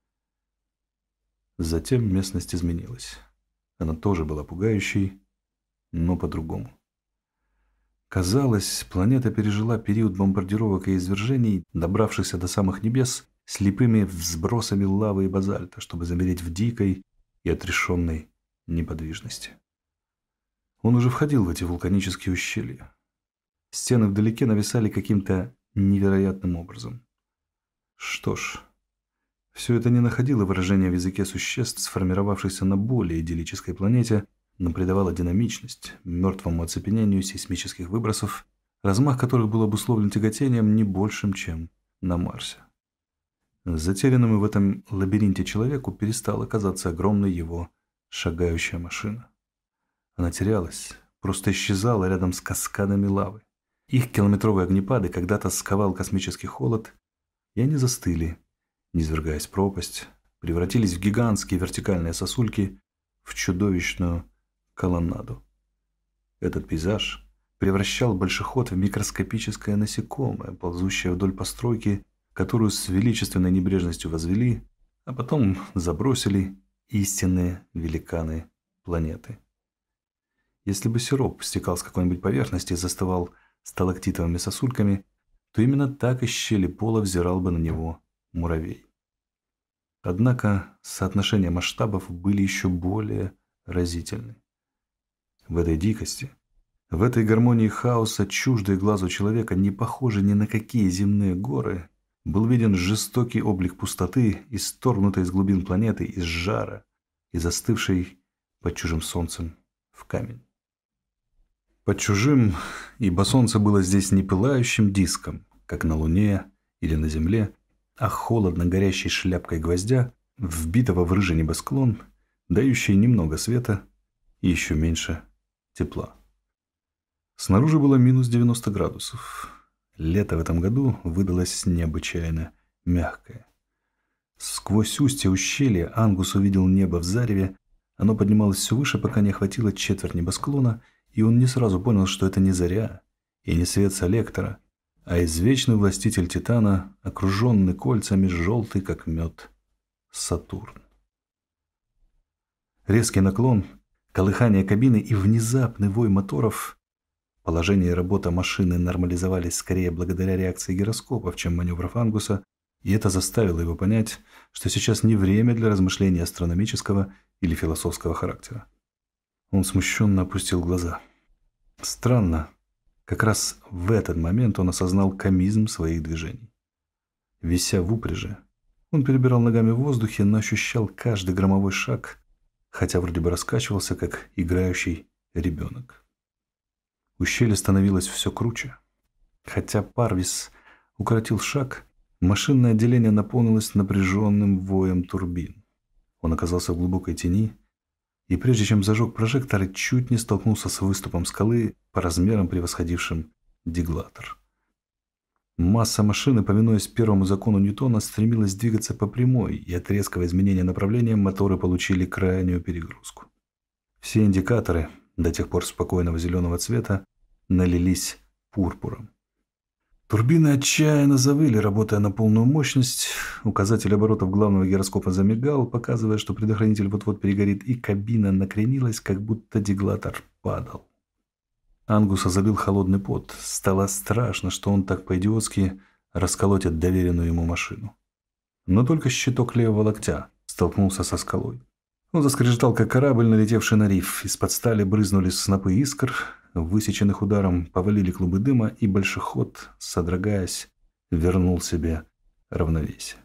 Затем местность изменилась. Она тоже была пугающей, но по-другому. Казалось, планета пережила период бомбардировок и извержений, добравшихся до самых небес, слепыми взбросами лавы и базальта, чтобы замереть в дикой и отрешенной неподвижности. Он уже входил в эти вулканические ущелья. Стены вдалеке нависали каким-то невероятным образом. Что ж, все это не находило выражения в языке существ, сформировавшихся на более идиллической планете, но придавало динамичность мертвому оцепенению сейсмических выбросов, размах которых был обусловлен тяготением не большим, чем на Марсе. Затерянному в этом лабиринте человеку перестала казаться огромной его шагающая машина. Она терялась, просто исчезала рядом с каскадами лавы. Их километровые огнепады когда-то сковал космический холод, и они застыли, низвергаясь в пропасть, превратились в гигантские вертикальные сосульки, в чудовищную колоннаду. Этот пейзаж превращал большеход в микроскопическое насекомое, ползущее вдоль постройки, которую с величественной небрежностью возвели, а потом забросили истинные великаны планеты. Если бы сироп стекал с какой-нибудь поверхности и застывал сталактитовыми сосульками, то именно так из щели пола взирал бы на него муравей. Однако соотношения масштабов были еще более разительны. В этой дикости В этой гармонии хаоса, чуждой глазу человека, не похожий ни на какие земные горы, был виден жестокий облик пустоты, исторгнутой из глубин планеты, из жара и застывшей под чужим солнцем в камень. Под чужим, ибо солнце было здесь не пылающим диском, как на Луне или на Земле, а холодно горящей шляпкой гвоздя, вбитого в рыжий небосклон, дающей немного света и еще меньше тепла. Снаружи было минус 90 градусов. Лето в этом году выдалось необычайно мягкое. Сквозь устье ущелья Ангус увидел небо в зареве. Оно поднималось все выше, пока не охватило четверть небосклона, и он не сразу понял, что это не заря и не свет Солектора, а извечный властитель Титана, окруженный кольцами, желтый, как мед, Сатурн. Резкий наклон, колыхание кабины и внезапный вой моторов. Положение и работа машины нормализовались скорее благодаря реакции гироскопов, чем маневров Ангуса, и это заставило его понять, что сейчас не время для размышления астрономического или философского характера. Он смущенно опустил глаза. Странно, как раз в этот момент он осознал комизм своих движений. Вися в упряжи, он перебирал ногами в воздухе, но ощущал каждый громовой шаг, хотя вроде бы раскачивался, как играющий ребенок. Ущелье становилось все круче. Хотя Парвис укоротил шаг, машинное отделение наполнилось напряженным воем турбин. Он оказался в глубокой тени, и прежде чем зажег прожектор, чуть не столкнулся с выступом скалы, по размерам превосходившим Деглатор. Масса машины, повинуясь первому закону Ньютона, стремилась двигаться по прямой, и от резкого изменения направления моторы получили крайнюю перегрузку. Все индикаторы, до тех пор спокойного зеленого цвета, налились пурпуром. Турбины отчаянно завыли, работая на полную мощность. Указатель оборотов главного гироскопа замигал, показывая, что предохранитель вот-вот перегорит, и кабина накренилась, как будто Деглатор падал. Ангуса залил холодный пот. Стало страшно, что он так по-идиотски расколотит доверенную ему машину. Но только щиток левого локтя столкнулся со скалой. Он заскрежетал, как корабль, налетевший на риф. Из-под стали брызнули снопы искр, высеченных ударом, повалили клубы дыма, и большеход, содрогаясь, вернул себе равновесие.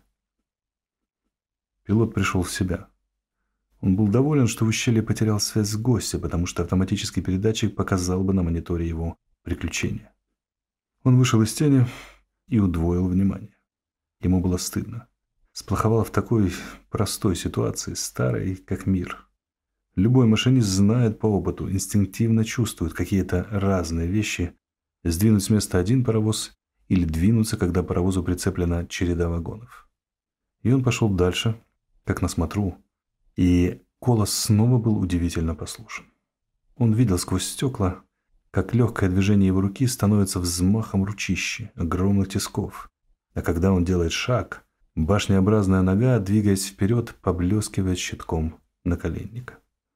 Пилот пришел в себя. Он был доволен, что в ущелье потерял связь с гостем, потому что автоматический передатчик показал бы на мониторе его приключения. Он вышел из тени и удвоил внимание. Ему было стыдно. Сплоховал в такой простой ситуации, старой, как мир. Любой машинист знает по опыту, инстинктивно чувствует какие-то разные вещи, сдвинуть с места один паровоз или двинуться, когда паровозу прицеплена череда вагонов. И он пошел дальше, как на смотру, и Колос снова был удивительно послушен. Он видел сквозь стекла, как легкое движение его руки становится взмахом ручищи, огромных тисков, а когда он делает шаг, башнеобразная нога, двигаясь вперед, поблескивает щитком наколенника.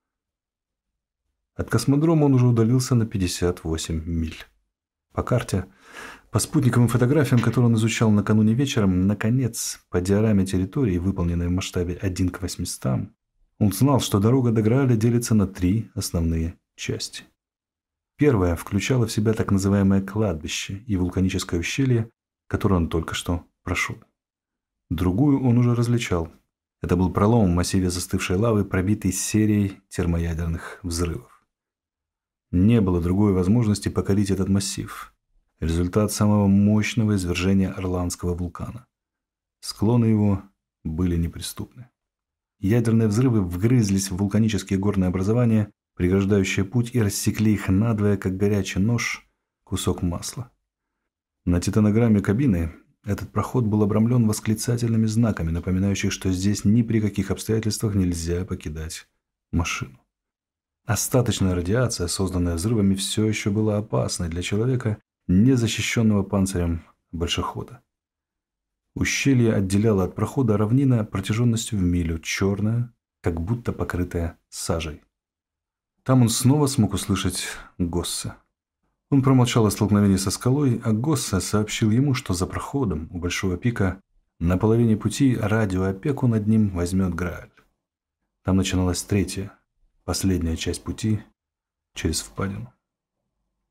От космодрома он уже удалился на 58 миль. По карте, по спутниковым фотографиям, которые он изучал накануне вечером, наконец, по диораме территории, выполненной в масштабе 1 к 800, он знал, что дорога до Грааля делится на 3 основные части. Первая включала в себя так называемое кладбище и вулканическое ущелье, которое он только что прошел. Другую он уже различал. Это был пролом в массиве застывшей лавы, пробитый серией термоядерных взрывов. Не было другой возможности покорить этот массив. Результат самого мощного извержения Орландского вулкана. Склоны его были неприступны. Ядерные взрывы вгрызлись в вулканические горные образования, преграждающие путь, и рассекли их надвое, как горячий нож, кусок масла. На титанограмме кабины этот проход был обрамлен восклицательными знаками, напоминающих, что здесь ни при каких обстоятельствах нельзя покидать машину. Остаточная радиация, созданная взрывами, все еще была опасной для человека, не защищенного панцирем большехода. Ущелье отделяло от прохода равнина протяженностью в милю, черная, как будто покрытая сажей. Там он снова смог услышать Госсе. Он промолчал о столкновении со скалой, а Госсе сообщил ему, что за проходом у Большого пика на половине пути радиоопеку над ним возьмет Грааль. Там начиналась третья, последняя часть пути через впадину.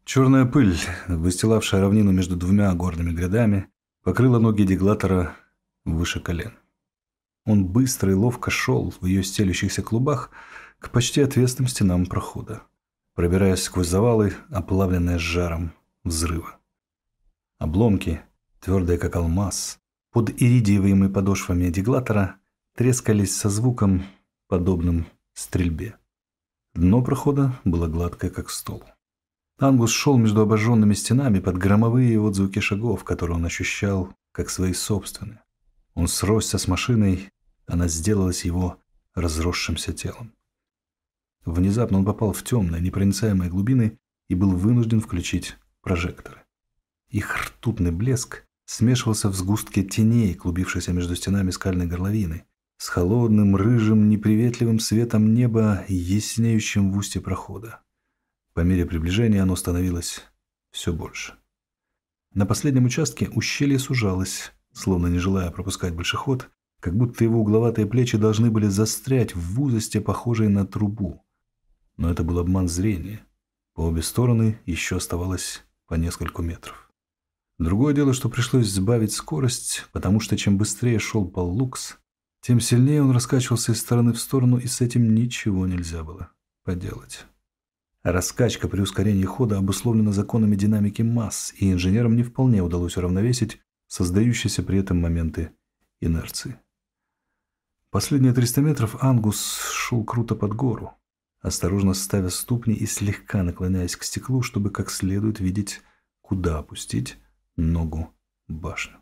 Черная пыль, выстилавшая равнину между двумя горными грядами, покрыла ноги Деглатора выше колен. Он быстро и ловко шел в ее стелющихся клубах к почти отвесным стенам прохода, пробираясь сквозь завалы, оплавленные жаром взрыва. Обломки, твердые как алмаз, под иридиевыми подошвами Деглатора трескались со звуком, подобным стрельбе. Дно прохода было гладкое, как стол. Ангус шел между обожженными стенами под громовые отзвуки шагов, которые он ощущал как свои собственные. Он сросся с машиной, она сделалась его разросшимся телом. Внезапно он попал в темные, непроницаемые глубины и был вынужден включить прожекторы. Их ртутный блеск смешивался в сгустке теней, клубившейся между стенами скальной горловины, с холодным, рыжим, неприветливым светом неба, яснеющим в устье прохода. По мере приближения оно становилось все больше. На последнем участке ущелье сужалось, словно не желая пропускать большой ход, как будто его угловатые плечи должны были застрять в узости, похожей на трубу. Но это был обман зрения. По обе стороны еще оставалось по нескольку метров. Другое дело, что пришлось сбавить скорость, потому что чем быстрее шел Пол Лукс, тем сильнее он раскачивался из стороны в сторону, и с этим ничего нельзя было поделать. Раскачка при ускорении хода обусловлена законами динамики масс, и инженерам не вполне удалось уравновесить создающиеся при этом моменты инерции. Последние 300 метров Ангус шел круто под гору, осторожно ставя ступни и слегка наклоняясь к стеклу, чтобы как следует видеть, куда опустить ногу в башню.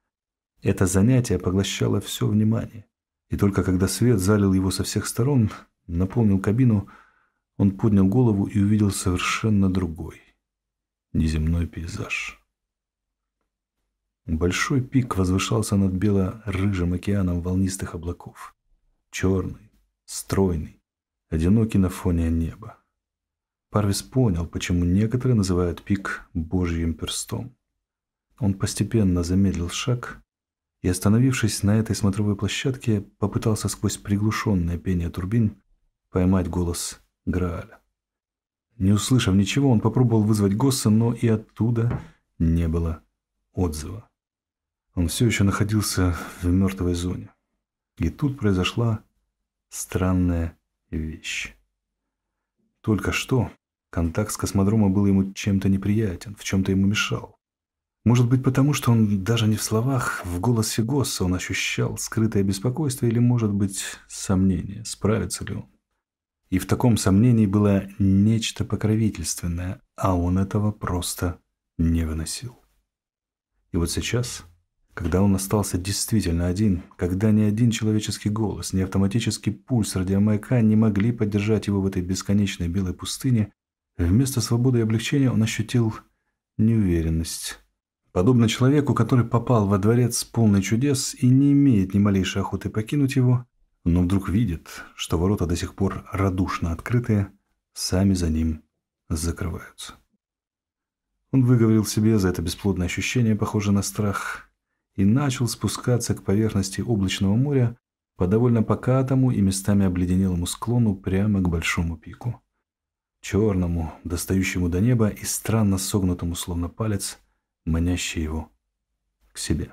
Это занятие поглощало все внимание, и только когда свет залил его со всех сторон, наполнил кабину, он поднял голову и увидел совершенно другой, неземной пейзаж. Большой пик возвышался над бело-рыжим океаном волнистых облаков. Черный, стройный, одинокий на фоне неба. Парвис понял, почему некоторые называют пик Божьим перстом. Он постепенно замедлил шаг и, остановившись на этой смотровой площадке, попытался сквозь приглушенное пение турбин поймать голос Грааля. Не услышав ничего, он попробовал вызвать Госса, но и оттуда не было отзыва. Он все еще находился в мертвой зоне. И тут произошла странная вещь. Только что контакт с космодромом был ему чем-то неприятен, в чем-то ему мешал. Может быть, потому что он даже не в словах, в голосе Госса он ощущал скрытое беспокойство, или, может быть, сомнение, справится ли он. И в таком сомнении было нечто покровительственное, а он этого просто не выносил. И вот сейчас, когда он остался действительно один, когда ни один человеческий голос, ни автоматический пульс радиомаяка не могли поддержать его в этой бесконечной белой пустыне, вместо свободы и облегчения он ощутил неуверенность. Подобно человеку, который попал во дворец полный чудес и не имеет ни малейшей охоты покинуть его, но вдруг видит, что ворота до сих пор радушно открытые, сами за ним закрываются. Он выговорил себе за это бесплодное ощущение, похожее на страх, и начал спускаться к поверхности облачного моря по довольно покатому и местами обледенелому склону прямо к большому пику. Черному, достающему до неба и странно согнутому, словно палец, манящий его к себе.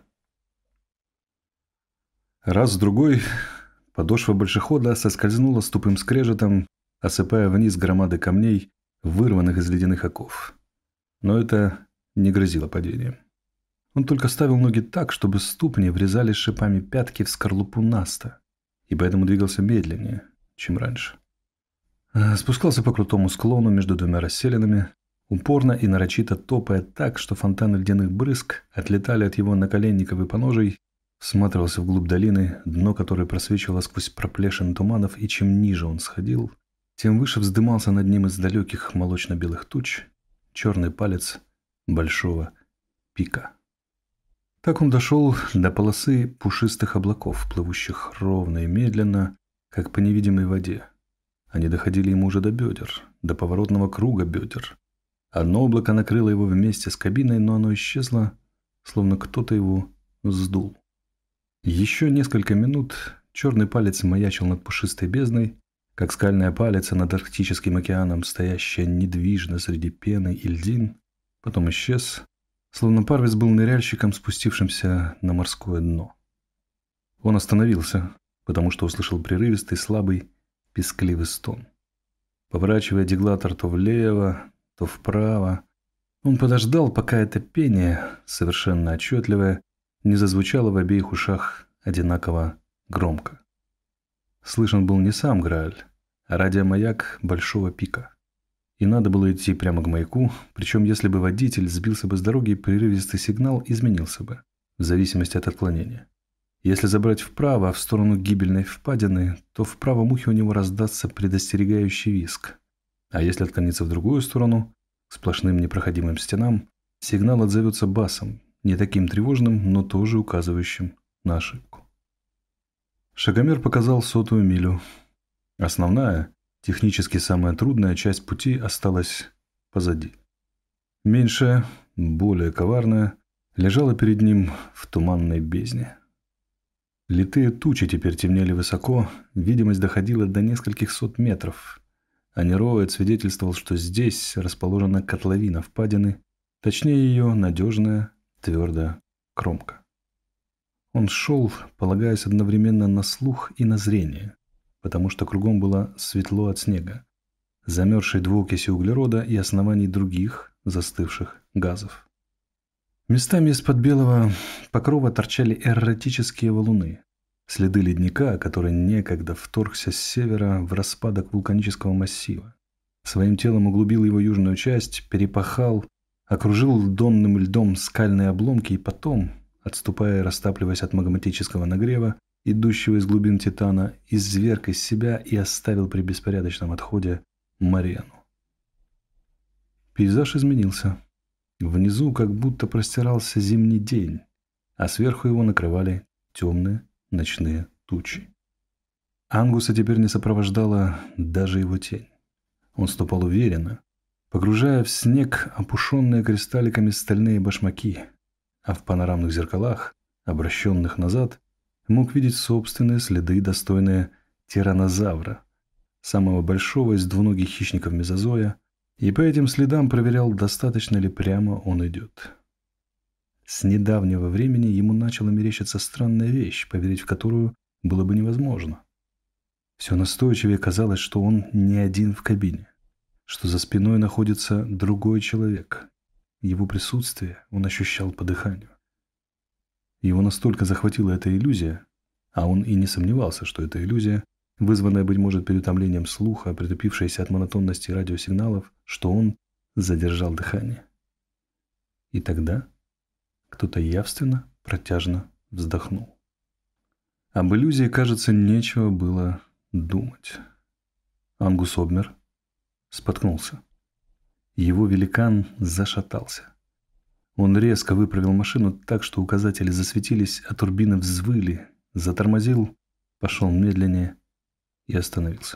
Раз-другой подошва большехода соскользнула с тупым скрежетом, осыпая вниз громады камней, вырванных из ледяных оков. Но это не грозило падением. Он только ставил ноги так, чтобы ступни врезались шипами пятки в скорлупу наста, и поэтому двигался медленнее, чем раньше. Спускался по крутому склону между двумя расселинами, упорно и нарочито топая так, что фонтаны ледяных брызг отлетали от его наколенников и поножей, всматривался вглубь долины, дно которой просвечивало сквозь проплешины туманов, и чем ниже он сходил, тем выше вздымался над ним из далеких молочно-белых туч черный палец большого пика. Так он дошел до полосы пушистых облаков, плывущих ровно и медленно, как по невидимой воде. Они доходили ему уже до бедер, до поворотного круга бедер. Одно облако накрыло его вместе с кабиной, но оно исчезло, словно кто-то его сдул. Еще несколько минут черный палец маячил над пушистой бездной, как скальная палица над Арктическим океаном, стоящая недвижно среди пены и льдин, потом исчез, словно Парвис был ныряльщиком, спустившимся на морское дно. Он остановился, потому что услышал прерывистый, слабый, пескливый стон. Поворачивая деглатор то влево, то вправо, он подождал, пока это пение, совершенно отчетливое, не зазвучало в обеих ушах одинаково громко. Слышен был не сам Грааль, а радиомаяк Большого Пика. И надо было идти прямо к маяку, причем если бы водитель сбился бы с дороги, прерывистый сигнал изменился бы, в зависимости от отклонения. Если забрать вправо, в сторону гибельной впадины, то в правом ухе у него раздастся предостерегающий визг. А если отклониться в другую сторону, к сплошным непроходимым стенам, сигнал отзовется басом, не таким тревожным, но тоже указывающим на ошибку. Шагомер показал 100-ю милю. Основная, технически самая трудная часть пути осталась позади. Меньшая, более коварная, лежала перед ним в туманной бездне. Литые тучи теперь темнели высоко, видимость доходила до нескольких сот метров, а Нероид свидетельствовал, что здесь расположена котловина впадины, точнее ее надежная, твердая кромка. Он шел, полагаясь одновременно на слух и на зрение, потому что кругом было светло от снега, замерзшей двуокиси углерода и оснований других застывших газов. Местами из-под белого покрова торчали эрратические валуны, следы ледника, который некогда вторгся с севера в распадок вулканического массива. Своим телом углубил его южную часть, перепахал, окружил донным льдом скальные обломки и потом, отступая и растапливаясь от магматического нагрева, идущего из глубин Титана, изверг из себя и оставил при беспорядочном отходе Марену. Пейзаж изменился. Внизу как будто простирался зимний день, а сверху его накрывали темные ночные тучи. Ангуса теперь не сопровождала даже его тень. Он ступал уверенно, погружая в снег опушенные кристалликами стальные башмаки, а в панорамных зеркалах, обращенных назад, мог видеть собственные следы, достойные тираннозавра, самого большого из двуногих хищников мезозоя, и по этим следам проверял, достаточно ли прямо он идет. С недавнего времени ему начала мерещиться странная вещь, поверить в которую было бы невозможно. Все настойчивее казалось, что он не один в кабине, что за спиной находится другой человек. Его присутствие он ощущал по дыханию. Его настолько захватила эта иллюзия, а он и не сомневался, что это иллюзия, вызванная, быть может, переутомлением слуха, притупившаяся от монотонности радиосигналов, что он задержал дыхание. И тогда кто-то явственно, протяжно вздохнул. Об иллюзии, кажется, нечего было думать. Ангус обмер, споткнулся. Его великан зашатался. Он резко выправил машину так, что указатели засветились, а турбины взвыли, затормозил, пошел медленнее и остановился.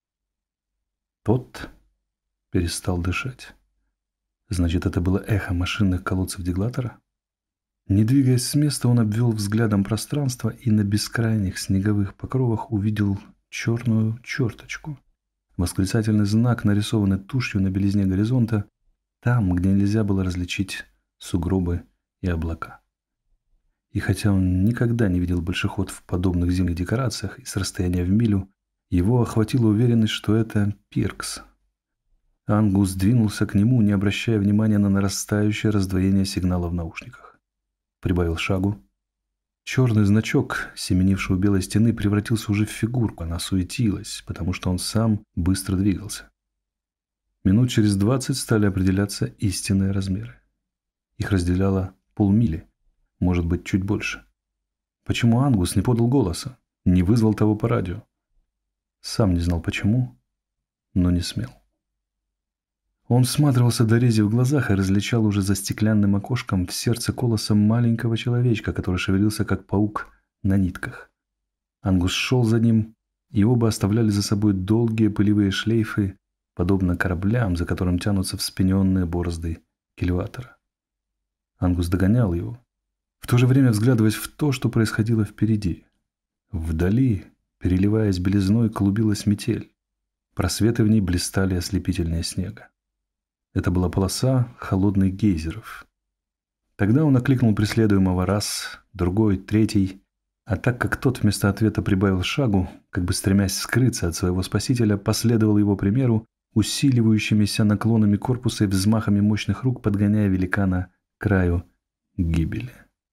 Тот перестал дышать. Значит, это было эхо машинных колодцев деглатора? Не двигаясь с места, он обвел взглядом пространство и на бескрайних снеговых покровах увидел черную черточку. Восклицательный знак, нарисованный тушью на белизне горизонта, там, где нельзя было различить сугробы и облака. И хотя он никогда не видел большеход в подобных зимних декорациях и с расстояния в милю, его охватила уверенность, что это Пиркс. Ангус двинулся к нему, не обращая внимания на нарастающее раздвоение сигнала в наушниках. Прибавил шагу. Черный значок, семенивший у белой стены, превратился уже в фигурку. Она суетилась, потому что он сам быстро двигался. Минут через 20 стали определяться истинные размеры. Их разделяло полмили, может быть, чуть больше. Почему Ангус не подал голоса, не вызвал того по радио? Сам не знал почему, но не смел. Он всматривался до рези в глазах и различал уже за стеклянным окошком в сердце колоса маленького человечка, который шевелился, как паук, на нитках. Ангус шел за ним, и оба оставляли за собой долгие пылевые шлейфы, подобно кораблям, за которым тянутся вспененные борозды кильватора. Ангус догонял его, в то же время взглядываясь в то, что происходило впереди. Вдали, переливаясь белизной, клубилась метель. Просветы в ней блистали ослепительнее снега. Это была полоса холодных гейзеров. Тогда он окликнул преследуемого раз, другой, третий, а так как тот вместо ответа прибавил шагу, как бы стремясь скрыться от своего спасителя, последовал его примеру, усиливающимися наклонами корпуса и взмахами мощных рук, подгоняя великана к краю гибели.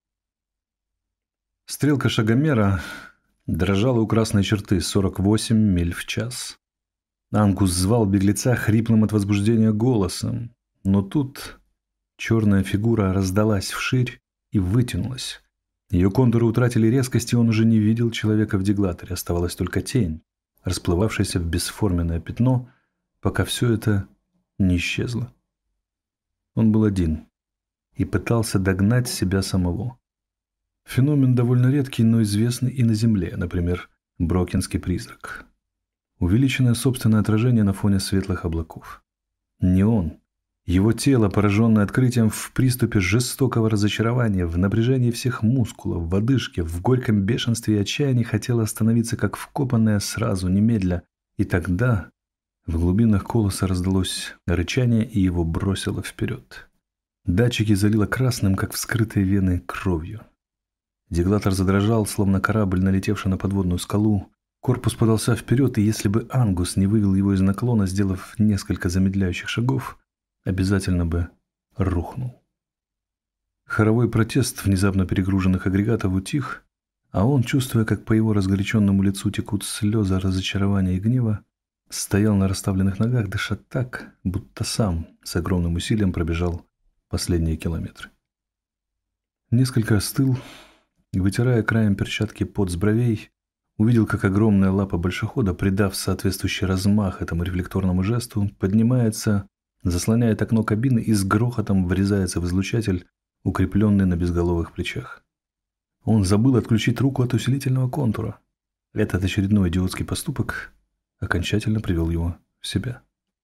Стрелка шагомера дрожала у красной черты 48 миль в час. Ангус звал беглеца хриплым от возбуждения голосом, но тут черная фигура раздалась вширь и вытянулась. Ее контуры утратили резкость, и он уже не видел человека в деглаторе, оставалась только тень, расплывавшаяся в бесформенное пятно, пока все это не исчезло. Он был один и пытался догнать себя самого. Феномен довольно редкий, но известный и на Земле, например, Брокинский призрак. Увеличенное собственное отражение на фоне светлых облаков. Не он. Его тело, пораженное открытием в приступе жестокого разочарования, в напряжении всех мускулов, в одышке, в горьком бешенстве и отчаянии, хотело остановиться как вкопанное сразу, немедля. И тогда в глубинах колоса раздалось рычание, и его бросило вперед. Датчики залило красным, как вскрытые вены, кровью. Деглатор задрожал, словно корабль, налетевший на подводную скалу. Корпус подался вперед, и если бы Ангус не вывел его из наклона, сделав несколько замедляющих шагов, обязательно бы рухнул. Хоровой протест внезапно перегруженных агрегатов утих, а он, чувствуя, как по его разгоряченному лицу текут слезы разочарования и гнева, стоял на расставленных ногах, дыша так, будто сам с огромным усилием пробежал последние километры. Несколько остыл, и, вытирая краем перчатки пот с бровей, увидел, как огромная лапа большехода, придав соответствующий размах этому рефлекторному жесту, поднимается, заслоняет окно кабины и с грохотом врезается в излучатель, укрепленный на безголовых плечах. Он забыл отключить руку от усилительного контура. Этот очередной идиотский поступок окончательно привел его в себя.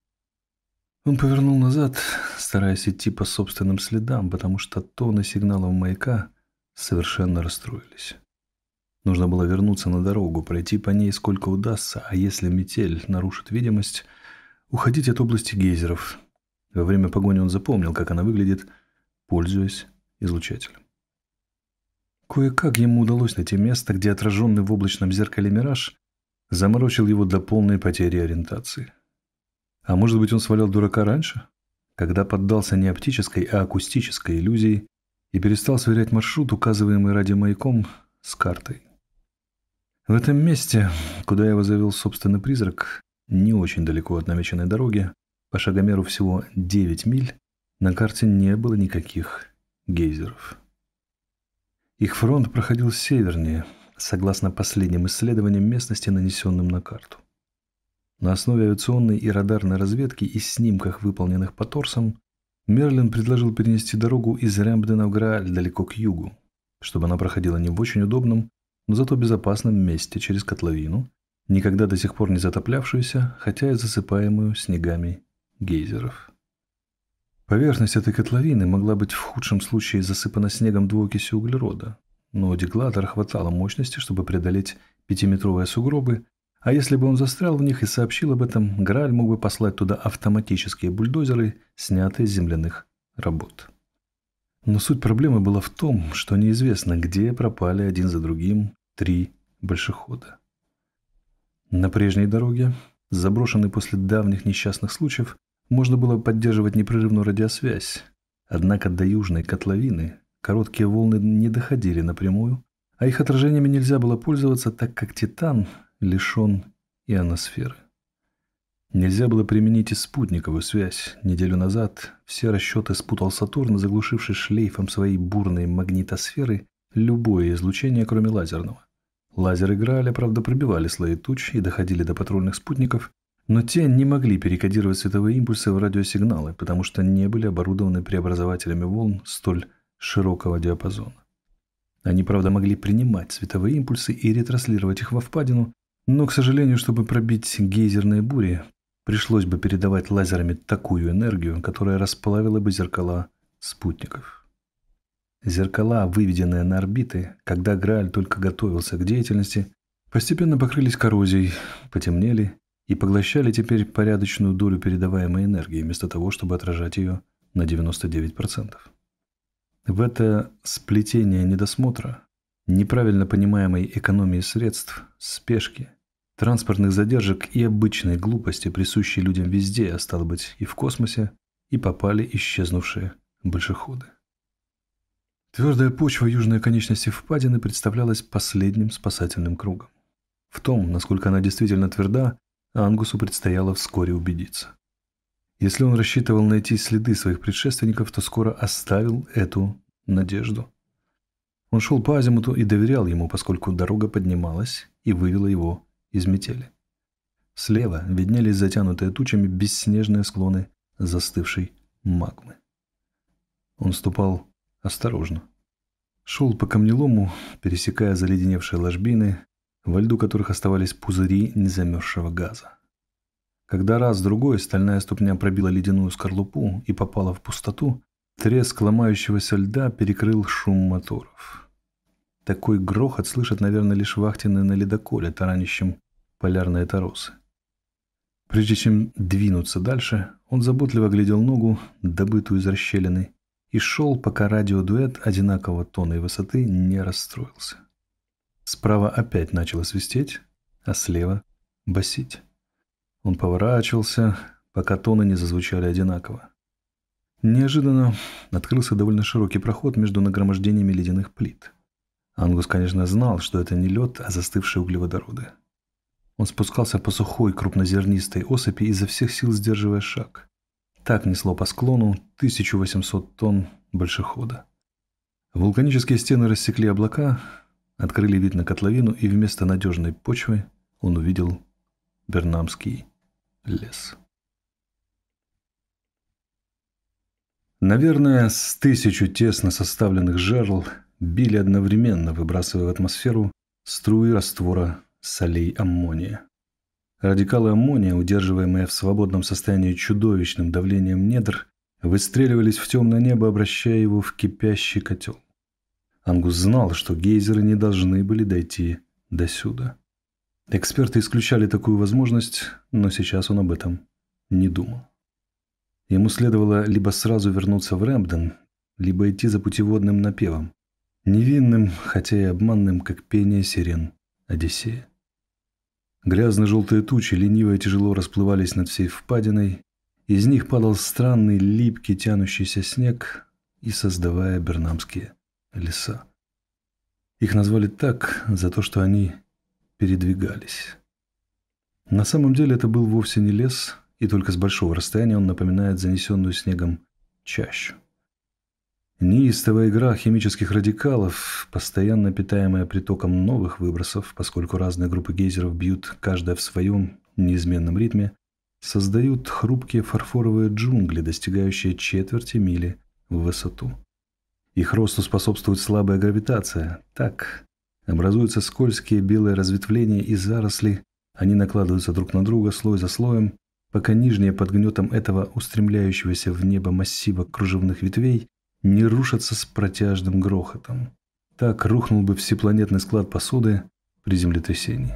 Он повернул назад, стараясь идти по собственным следам, потому что тоны сигналов маяка совершенно расстроились. Нужно было вернуться на дорогу, пройти по ней сколько удастся, а если метель нарушит видимость, уходить от области гейзеров. Во время погони он запомнил, как она выглядит, пользуясь излучателем. Кое-как ему удалось найти место, где отраженный в облачном зеркале мираж заморочил его до полной потери ориентации. А может быть, он свалял дурака раньше, когда поддался не оптической, а акустической иллюзии и перестал сверять маршрут, указываемый радиомаяком, с картой. В этом месте, куда его завел собственный призрак, не очень далеко от намеченной дороги, по шагомеру всего 9 миль, на карте не было никаких гейзеров. Их фронт проходил севернее, согласно последним исследованиям местности, нанесенным на карту. На основе авиационной и радарной разведки и снимках, выполненных по торсам, Мерлин предложил перенести дорогу из Рэмбдена в Грааль далеко к югу, чтобы она проходила не в очень удобном, но зато безопасном месте через котловину, никогда до сих пор не затоплявшуюся, хотя и засыпаемую снегами гейзеров. Поверхность этой котловины могла быть в худшем случае засыпана снегом двуокисью углерода, но деглатор хватало мощности, чтобы преодолеть 5-метровые сугробы, а если бы он застрял в них и сообщил об этом, Грааль мог бы послать туда автоматические бульдозеры, снятые с земляных работ. Но суть проблемы была в том, что неизвестно, где пропали один за другим 3 большехода. На прежней дороге, заброшенной после давних несчастных случаев, можно было поддерживать непрерывную радиосвязь, однако до южной котловины короткие волны не доходили напрямую, а их отражениями нельзя было пользоваться, так как Титан лишен ионосферы. Нельзя было применить и спутниковую связь. Неделю назад все расчеты спутал Сатурн, заглушивший шлейфом своей бурной магнитосферы любое излучение, кроме лазерного. Лазеры Грааля, правда, пробивали слои туч и доходили до патрульных спутников, но те не могли перекодировать световые импульсы в радиосигналы, потому что не были оборудованы преобразователями волн столь широкого диапазона. Они, правда, могли принимать световые импульсы и ретранслировать их во впадину, но, к сожалению, чтобы пробить гейзерные бури, пришлось бы передавать лазерами такую энергию, которая расплавила бы зеркала спутников. Зеркала, выведенные на орбиты, когда Грааль только готовился к деятельности, постепенно покрылись коррозией, потемнели и поглощали теперь порядочную долю передаваемой энергии, вместо того, чтобы отражать ее на 99%. В это сплетение недосмотра, неправильно понимаемой экономии средств, спешки, транспортных задержек и обычной глупости, присущей людям везде, а стало быть и в космосе, и попали исчезнувшие большеходы. Твердая почва южной конечности впадины представлялась последним спасательным кругом. В том, насколько она действительно тверда, Ангусу предстояло вскоре убедиться. Если он рассчитывал найти следы своих предшественников, то скоро оставил эту надежду. Он шел по азимуту и доверял ему, поскольку дорога поднималась и вывела его из метели. Слева виднелись затянутые тучами бесснежные склоны застывшей магмы. Он ступал осторожно. Шел по камнелому, пересекая заледеневшие ложбины, во льду которых оставались пузыри незамерзшего газа. Когда раз-другой стальная ступня пробила ледяную скорлупу и попала в пустоту, треск ломающегося льда перекрыл шум моторов. Такой грохот слышат, наверное, лишь вахтенные на ледоколе, таранящем полярные торосы. Прежде чем двинуться дальше, он заботливо глядел ногу, добытую из расщелины, и шел, пока радиодуэт одинакового тона и высоты не расстроился. Справа опять начало свистеть, а слева – басить. Он поворачивался, пока тоны не зазвучали одинаково. Неожиданно открылся довольно широкий проход между нагромождениями ледяных плит. Ангус, конечно, знал, что это не лед, а застывшие углеводороды. Он спускался по сухой крупнозернистой осыпи, изо всех сил сдерживая шаг. Так несло по склону 1800 тонн большехода. Вулканические стены рассекли облака, открыли вид на котловину, и вместо надежной почвы он увидел Бернамский лес. Наверное, с 1000 тесно составленных жерл били одновременно, выбрасывая в атмосферу струи раствора солей аммония. Радикалы аммония, удерживаемые в свободном состоянии чудовищным давлением недр, выстреливались в темное небо, обращая его в кипящий котел. Ангус знал, что гейзеры не должны были дойти досюда. Эксперты исключали такую возможность, но сейчас он об этом не думал. Ему следовало либо сразу вернуться в Рэмпден, либо идти за путеводным напевом, невинным, хотя и обманным, как пение сирен Одиссея. Грязно-желтые тучи лениво и тяжело расплывались над всей впадиной, из них падал странный, липкий, тянущийся снег, и создавая бернамские леса. Их назвали так за то, что они передвигались. На самом деле это был вовсе не лес, и только с большого расстояния он напоминает занесенную снегом чащу. Неистовая игра химических радикалов, постоянно питаемая притоком новых выбросов, поскольку разные группы гейзеров бьют каждая в своем неизменном ритме, создают хрупкие фарфоровые джунгли, достигающие четверти мили в высоту. Их росту способствует слабая гравитация. Так образуются скользкие белые разветвления и заросли, они накладываются друг на друга слой за слоем, пока нижние под гнетом этого устремляющегося в небо массива кружевных ветвей не рушатся с протяжным грохотом. Так рухнул бы всепланетный склад посуды при землетрясении.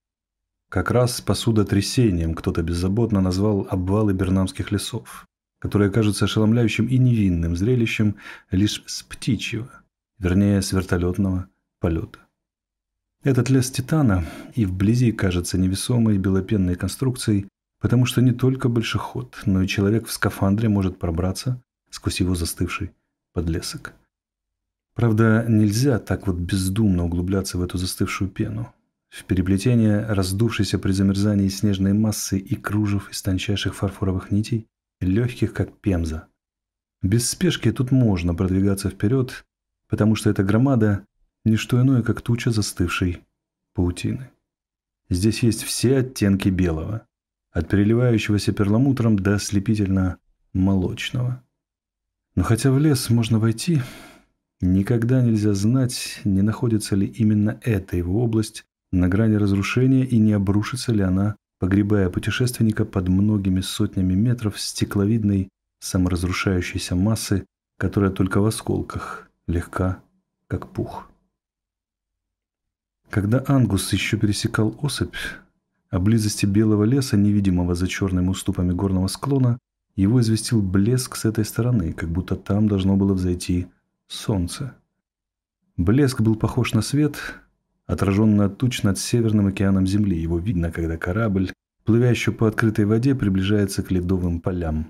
Как раз посудотрясением кто-то беззаботно назвал обвалы бернамских лесов, которые кажутся ошеломляющим и невинным зрелищем лишь с птичьего, вернее, с вертолетного полета. Этот лес Титана и вблизи кажется невесомой белопенной конструкцией, потому что не только большеход, но и человек в скафандре может пробраться сквозь его застывший подлесок. Правда, нельзя так вот бездумно углубляться в эту застывшую пену, в переплетение раздувшейся при замерзании снежной массы и кружев из тончайших фарфоровых нитей, легких как пемза. Без спешки тут можно продвигаться вперед, потому что эта громада – не что иное, как туча застывшей паутины. Здесь есть все оттенки белого, от переливающегося перламутром до ослепительно-молочного. Но хотя в лес можно войти, никогда нельзя знать, не находится ли именно эта его область на грани разрушения и не обрушится ли она, погребая путешественника под многими сотнями метров стекловидной саморазрушающейся массы, которая только в осколках легка, как пух. Когда Ангус еще пересекал осыпь, О близости белого леса, невидимого за черными уступами горного склона, его известил блеск с этой стороны, как будто там должно было взойти солнце. Блеск был похож на свет, отраженный от туч над Северным океаном Земли. Его видно, когда корабль, плывящий по открытой воде, приближается к ледовым полям.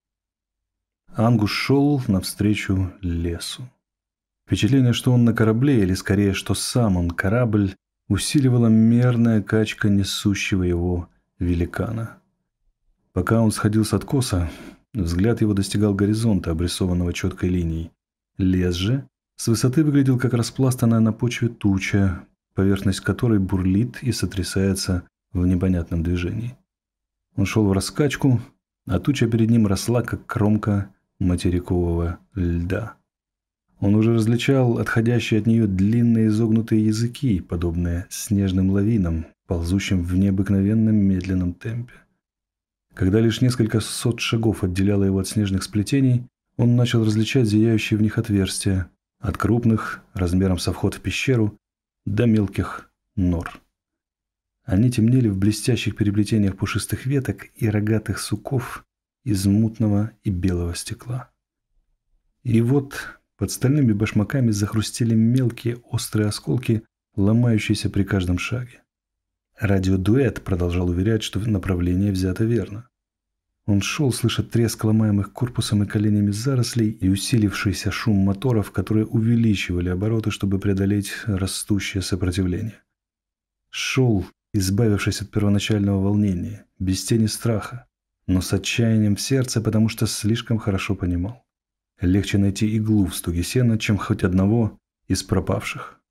Ангус шел навстречу лесу. Впечатление, что он на корабле, или скорее, что сам он корабль, усиливала мерная качка несущего его великана. Пока он сходил с откоса, взгляд его достигал горизонта, обрисованного четкой линией. Лес же с высоты выглядел как распластанная на почве туча, поверхность которой бурлит и сотрясается в непонятном движении. Он шел в раскачку, а туча перед ним росла, как кромка материкового льда. Он уже различал отходящие от нее длинные изогнутые языки, подобные снежным лавинам, ползущим в необыкновенном медленном темпе. Когда лишь несколько сот шагов отделяло его от снежных сплетений, он начал различать зияющие в них отверстия, от крупных, размером со вход в пещеру, до мелких нор. Они темнели в блестящих переплетениях пушистых веток и рогатых суков из мутного и белого стекла. И вот под стальными башмаками захрустели мелкие острые осколки, ломающиеся при каждом шаге. Радиодуэт продолжал уверять, что направление взято верно. Он шел, слыша треск ломаемых корпусом и коленями зарослей и усилившийся шум моторов, которые увеличивали обороты, чтобы преодолеть растущее сопротивление. Шел, избавившись от первоначального волнения, без тени страха, но с отчаянием в сердце, потому что слишком хорошо понимал. Легче найти иглу в стоге сена, чем хоть одного из пропавших.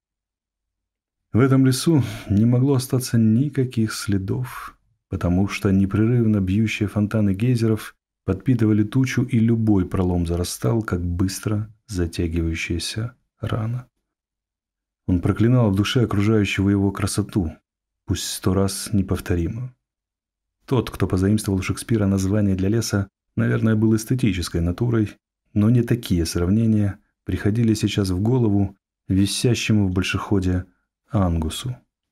В этом лесу не могло остаться никаких следов, потому что непрерывно бьющие фонтаны гейзеров подпитывали тучу, и любой пролом зарастал, как быстро затягивающаяся рана. Он проклинал в душе окружающего его красоту, пусть 100 раз неповторимую. Тот, кто позаимствовал у Шекспира название для леса, наверное, был эстетической натурой, но не такие сравнения приходили сейчас в голову висящему в большеходе Ангусу.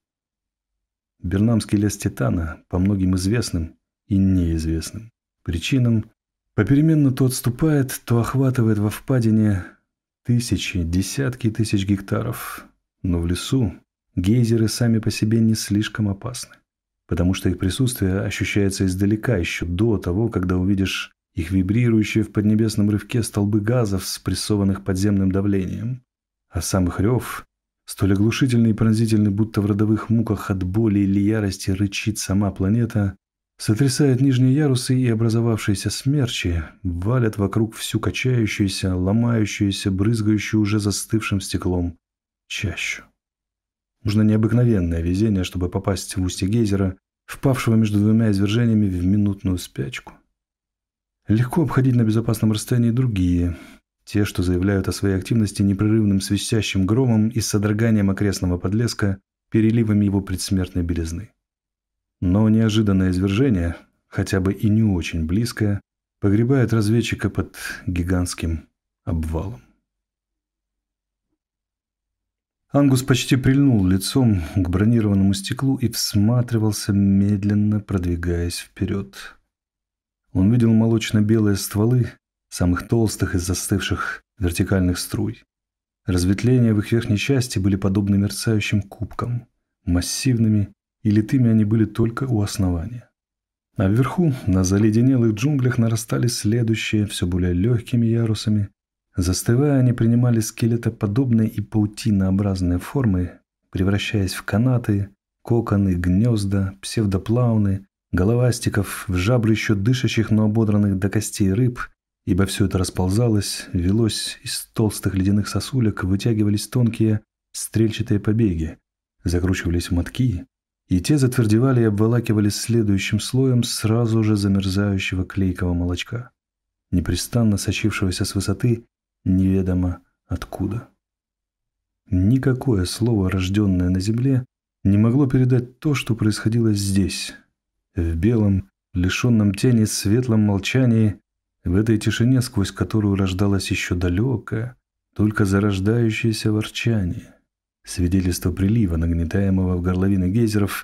Бернамский лес Титана по многим известным и неизвестным причинам попеременно то отступает, то охватывает во впадине тысячи, десятки тысяч гектаров, но в лесу гейзеры сами по себе не слишком опасны, потому что их присутствие ощущается издалека еще до того, когда увидишь их вибрирующие в поднебесном рывке столбы газов, спрессованных подземным давлением. А сам их рев, столь оглушительный и пронзительный, будто в родовых муках от боли или ярости рычит сама планета, сотрясает нижние ярусы, и образовавшиеся смерчи валят вокруг всю качающуюся, ломающуюся, брызгающую уже застывшим стеклом чащу. Нужно необыкновенное везение, чтобы попасть в устье гейзера, впавшего между двумя извержениями в минутную спячку. Легко обходить на безопасном расстоянии другие, те, что заявляют о своей активности непрерывным свистящим громом и содроганием окрестного подлеска, переливами его предсмертной белизны. Но неожиданное извержение, хотя бы и не очень близкое, погребает разведчика под гигантским обвалом. Ангус почти прильнул лицом к бронированному стеклу и всматривался, медленно продвигаясь вперед. Он видел молочно-белые стволы, самых толстых из застывших вертикальных струй. Разветвления в их верхней части были подобны мерцающим кубкам, массивными и литыми они были только у основания. А вверху, на заледенелых джунглях, нарастали следующие, все более легкими ярусами. Застывая, они принимали скелетоподобные и паутинообразные формы, превращаясь в канаты, коконы, гнезда, псевдоплауны, головастиков, в жабры еще дышащих, но ободранных до костей рыб, ибо все это расползалось, велось из толстых ледяных сосулек, вытягивались тонкие стрельчатые побеги, закручивались в мотки, и те затвердевали и обволакивались следующим слоем сразу же замерзающего клейкого молочка, непрестанно сочившегося с высоты неведомо откуда. Никакое слово, рожденное на земле, не могло передать то, что происходило здесь, в белом, лишенном тени, светлом молчании, в этой тишине, сквозь которую рождалось еще далекое, только зарождающееся ворчание, свидетельство прилива, нагнетаемого в горловины гейзеров,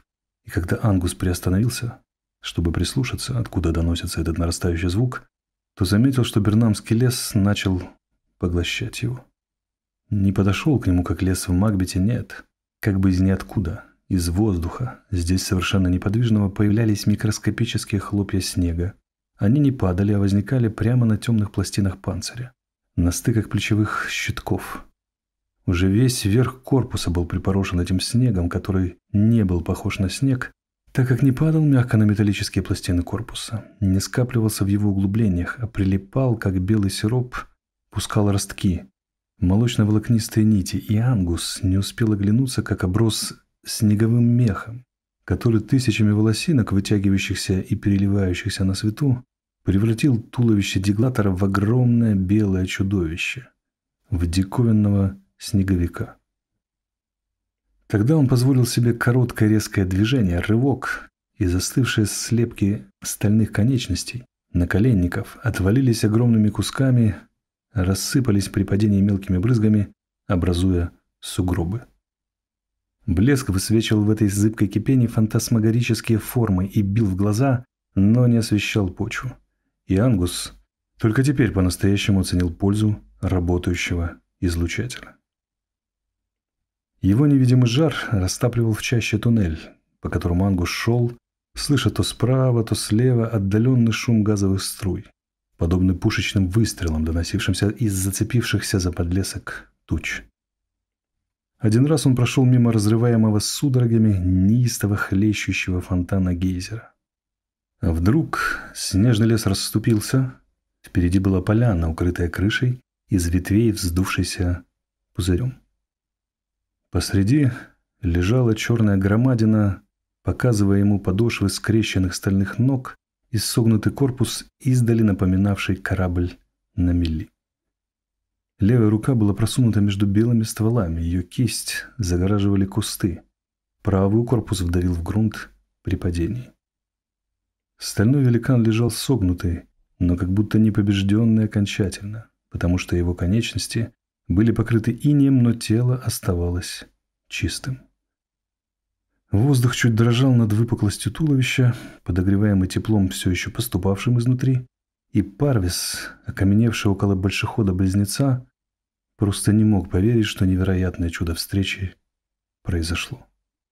И когда Ангус приостановился, чтобы прислушаться, откуда доносится этот нарастающий звук, то заметил, что Бернамский лес начал поглощать его. Не подошел к нему, как лес в Макбете, нет. Как бы из ниоткуда, из воздуха, здесь совершенно неподвижного, появлялись микроскопические хлопья снега. Они не падали, а возникали прямо на темных пластинах панциря, на стыках плечевых щитков. Уже весь верх корпуса был припорошен этим снегом, который не был похож на снег, так как не падал мягко на металлические пластины корпуса, не скапливался в его углублениях, а прилипал, как белый сироп, пускал ростки, молочно-волокнистые нити, и Ангус не успел оглянуться, как оброс снеговым мехом, который тысячами волосинок, вытягивающихся и переливающихся на свету, превратил туловище Диглатора в огромное белое чудовище, в диковинного снеговика. Тогда он позволил себе короткое резкое движение, рывок, и застывшие слепки стальных конечностей, наколенников, отвалились огромными кусками, рассыпались при падении мелкими брызгами, образуя сугробы. Блеск высвечивал в этой зыбкой кипени фантасмагорические формы и бил в глаза, но не освещал почву. И Ангус только теперь по-настоящему оценил пользу работающего излучателя. Его невидимый жар растапливал в чаще туннель, по которому Ангус шел, слыша то справа, то слева отдаленный шум газовых струй, подобный пушечным выстрелам, доносившимся из зацепившихся за подлесок туч. Один раз он прошел мимо разрываемого судорогами неистово хлещущего фонтана гейзера. А вдруг снежный лес расступился, впереди была поляна, укрытая крышей, из ветвей вздувшейся пузырем. Посреди лежала черная громадина, показывая ему подошвы скрещенных стальных ног и согнутый корпус, издали напоминавший корабль на мели. Левая рука была просунута между белыми стволами, ее кисть загораживали кусты. Правый корпус вдавил в грунт при падении. Стальной великан лежал согнутый, но как будто не побежденный окончательно, потому что его конечности были покрыты инеем, но тело оставалось чистым. Воздух чуть дрожал над выпуклостью туловища, подогреваемый теплом, все еще поступавшим изнутри, и Парвис, окаменевший около большехода-близнеца, просто не мог поверить, что невероятное чудо встречи произошло.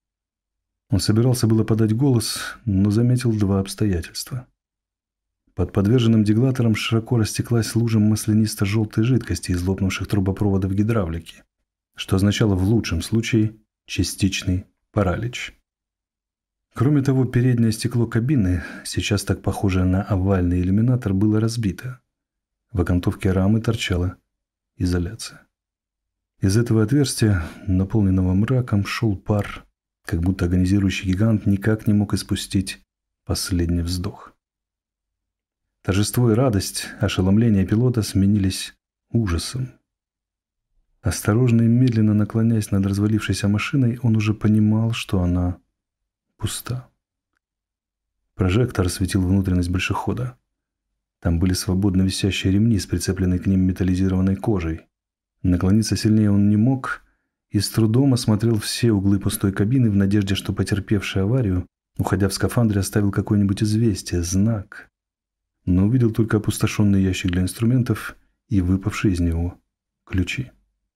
Он собирался было подать голос, но заметил два обстоятельства. Под подверженным Диглатором широко растеклась лужа маслянисто-желтой жидкости из лопнувших трубопроводов гидравлики, что означало в лучшем случае частичный паралич. Кроме того, переднее стекло кабины, сейчас так похожее на овальный иллюминатор, было разбито. В окантовке рамы торчала изоляция. Из этого отверстия, наполненного мраком, шел пар, как будто агонизирующий гигант никак не мог испустить последний вздох. Торжество и радость, ошеломление пилота сменились ужасом. Осторожно и медленно наклоняясь над развалившейся машиной, он уже понимал, что она пуста. Прожектор осветил внутренность большехода. Там были свободно висящие ремни с прицепленной к ним металлизированной кожей. Наклониться сильнее он не мог и с трудом осмотрел все углы пустой кабины в надежде, что потерпевший аварию, уходя в скафандре, оставил какое-нибудь известие, знак. Но увидел только опустошенный ящик для инструментов и выпавшие из него ключи.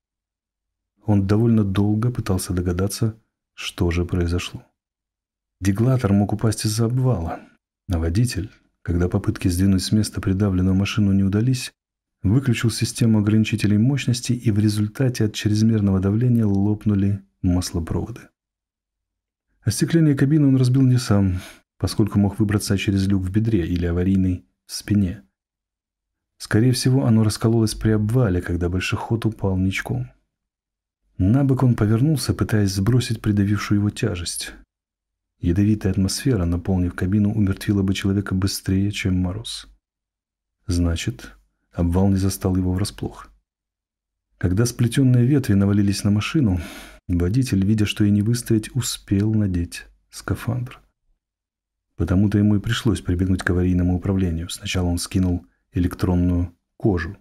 Он довольно долго пытался догадаться, что же произошло. Диглатор мог упасть из-за обвала, а водитель, когда попытки сдвинуть с места придавленную машину не удались, выключил систему ограничителей мощности, и в результате от чрезмерного давления лопнули маслопроводы. Остекление кабины он разбил не сам, поскольку мог выбраться через люк в бедре или аварийный в спине. Скорее всего, оно раскололось при обвале, когда большеход упал ничком. На бок он повернулся, пытаясь сбросить придавившую его тяжесть. Ядовитая атмосфера, наполнив кабину, умертвила бы человека быстрее, чем мороз. Значит, обвал не застал его врасплох. Когда сплетенные ветви навалились на машину, водитель, видя, что и не выстоять, успел надеть скафандр. Потому-то ему и пришлось прибегнуть к аварийному управлению. Сначала он скинул электронную кожу.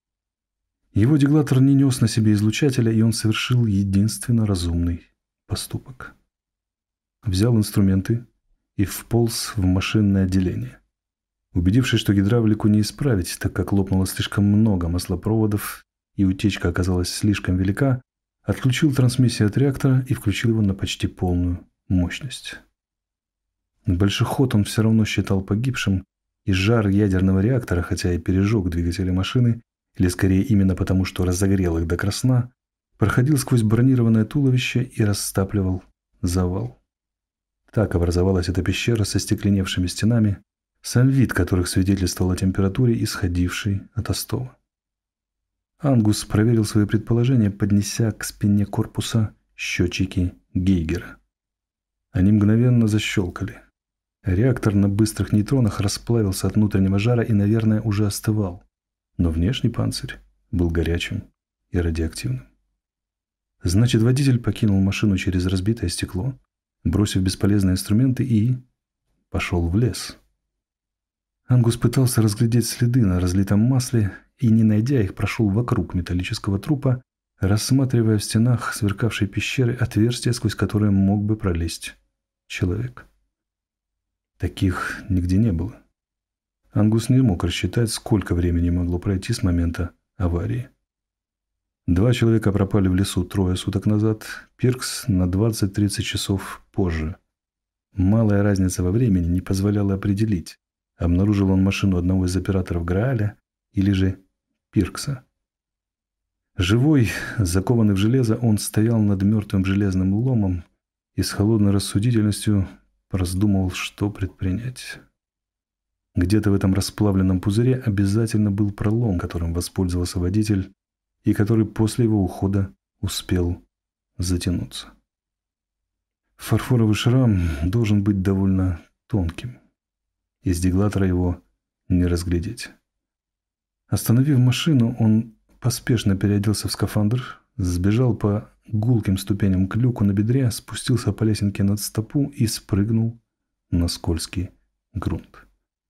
Его Диглатор не нес на себе излучателя, и он совершил единственно разумный поступок. взял инструменты и вполз в машинное отделение. Убедившись, что гидравлику не исправить, так как лопнуло слишком много маслопроводов и утечка оказалась слишком велика, отключил трансмиссию от реактора и включил его на почти полную мощность. Большеход он все равно считал погибшим, и жар ядерного реактора, хотя и пережег двигатели машины, или скорее именно потому, что разогрел их до красна, проходил сквозь бронированное туловище и растапливал завал. Так образовалась эта пещера со стекленевшими стенами, сам вид которых свидетельствовал о температуре, исходившей от остова. Ангус проверил свои предположения, поднеся к спине корпуса счетчики Гейгера. Они мгновенно защелкали. Реактор на быстрых нейтронах расплавился от внутреннего жара и, наверное, уже остывал. Но внешний панцирь был горячим и радиоактивным. Значит, водитель покинул машину через разбитое стекло, бросив бесполезные инструменты и пошел в лес. Ангус пытался разглядеть следы на разлитом масле и, не найдя их, прошел вокруг металлического трупа, рассматривая в стенах сверкавшей пещеры отверстия, сквозь которые мог бы пролезть человек. Таких нигде не было. Ангус не мог рассчитать, сколько времени могло пройти с момента аварии. 2 человека пропали в лесу 3 суток назад, Пиркс на 20-30 часов позже. Малая разница во времени не позволяла определить, обнаружил он машину одного из операторов Грааля или же Пиркса. Живой, закованный в железо, он стоял над мертвым железным ломом и с холодной рассудительностью раздумывал, что предпринять. Где-то в этом расплавленном пузыре обязательно был пролом, которым воспользовался водитель, и который после его ухода успел затянуться. Фарфоровый шрам должен быть довольно тонким. Из деглатора его не разглядеть. Остановив машину, он поспешно переоделся в скафандр, сбежал по гулким ступеням к люку на бедре, спустился по лесенке над стопу и спрыгнул на скользкий грунт.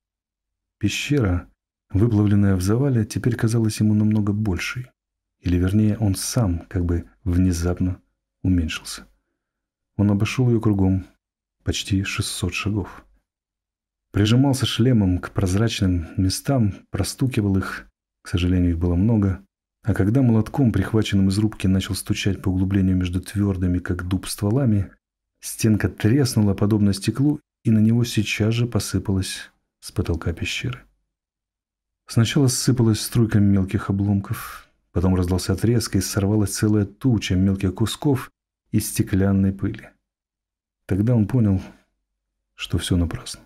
Пещера, выплавленная в завале, теперь казалась ему намного большей. Или, вернее, он сам как бы внезапно уменьшился. Он обошел ее кругом почти 600 шагов. Прижимался шлемом к прозрачным местам, простукивал их, к сожалению, их было много, а когда молотком, прихваченным из рубки, начал стучать по углублению между твердыми, как дуб, стволами, стенка треснула, подобно стеклу, и на него сейчас же посыпалась с потолка пещеры. Сначала сыпалась струйка мелких обломков, потом раздался треск, и сорвалась целая туча мелких кусков из стеклянной пыли. Тогда он понял, что все напрасно.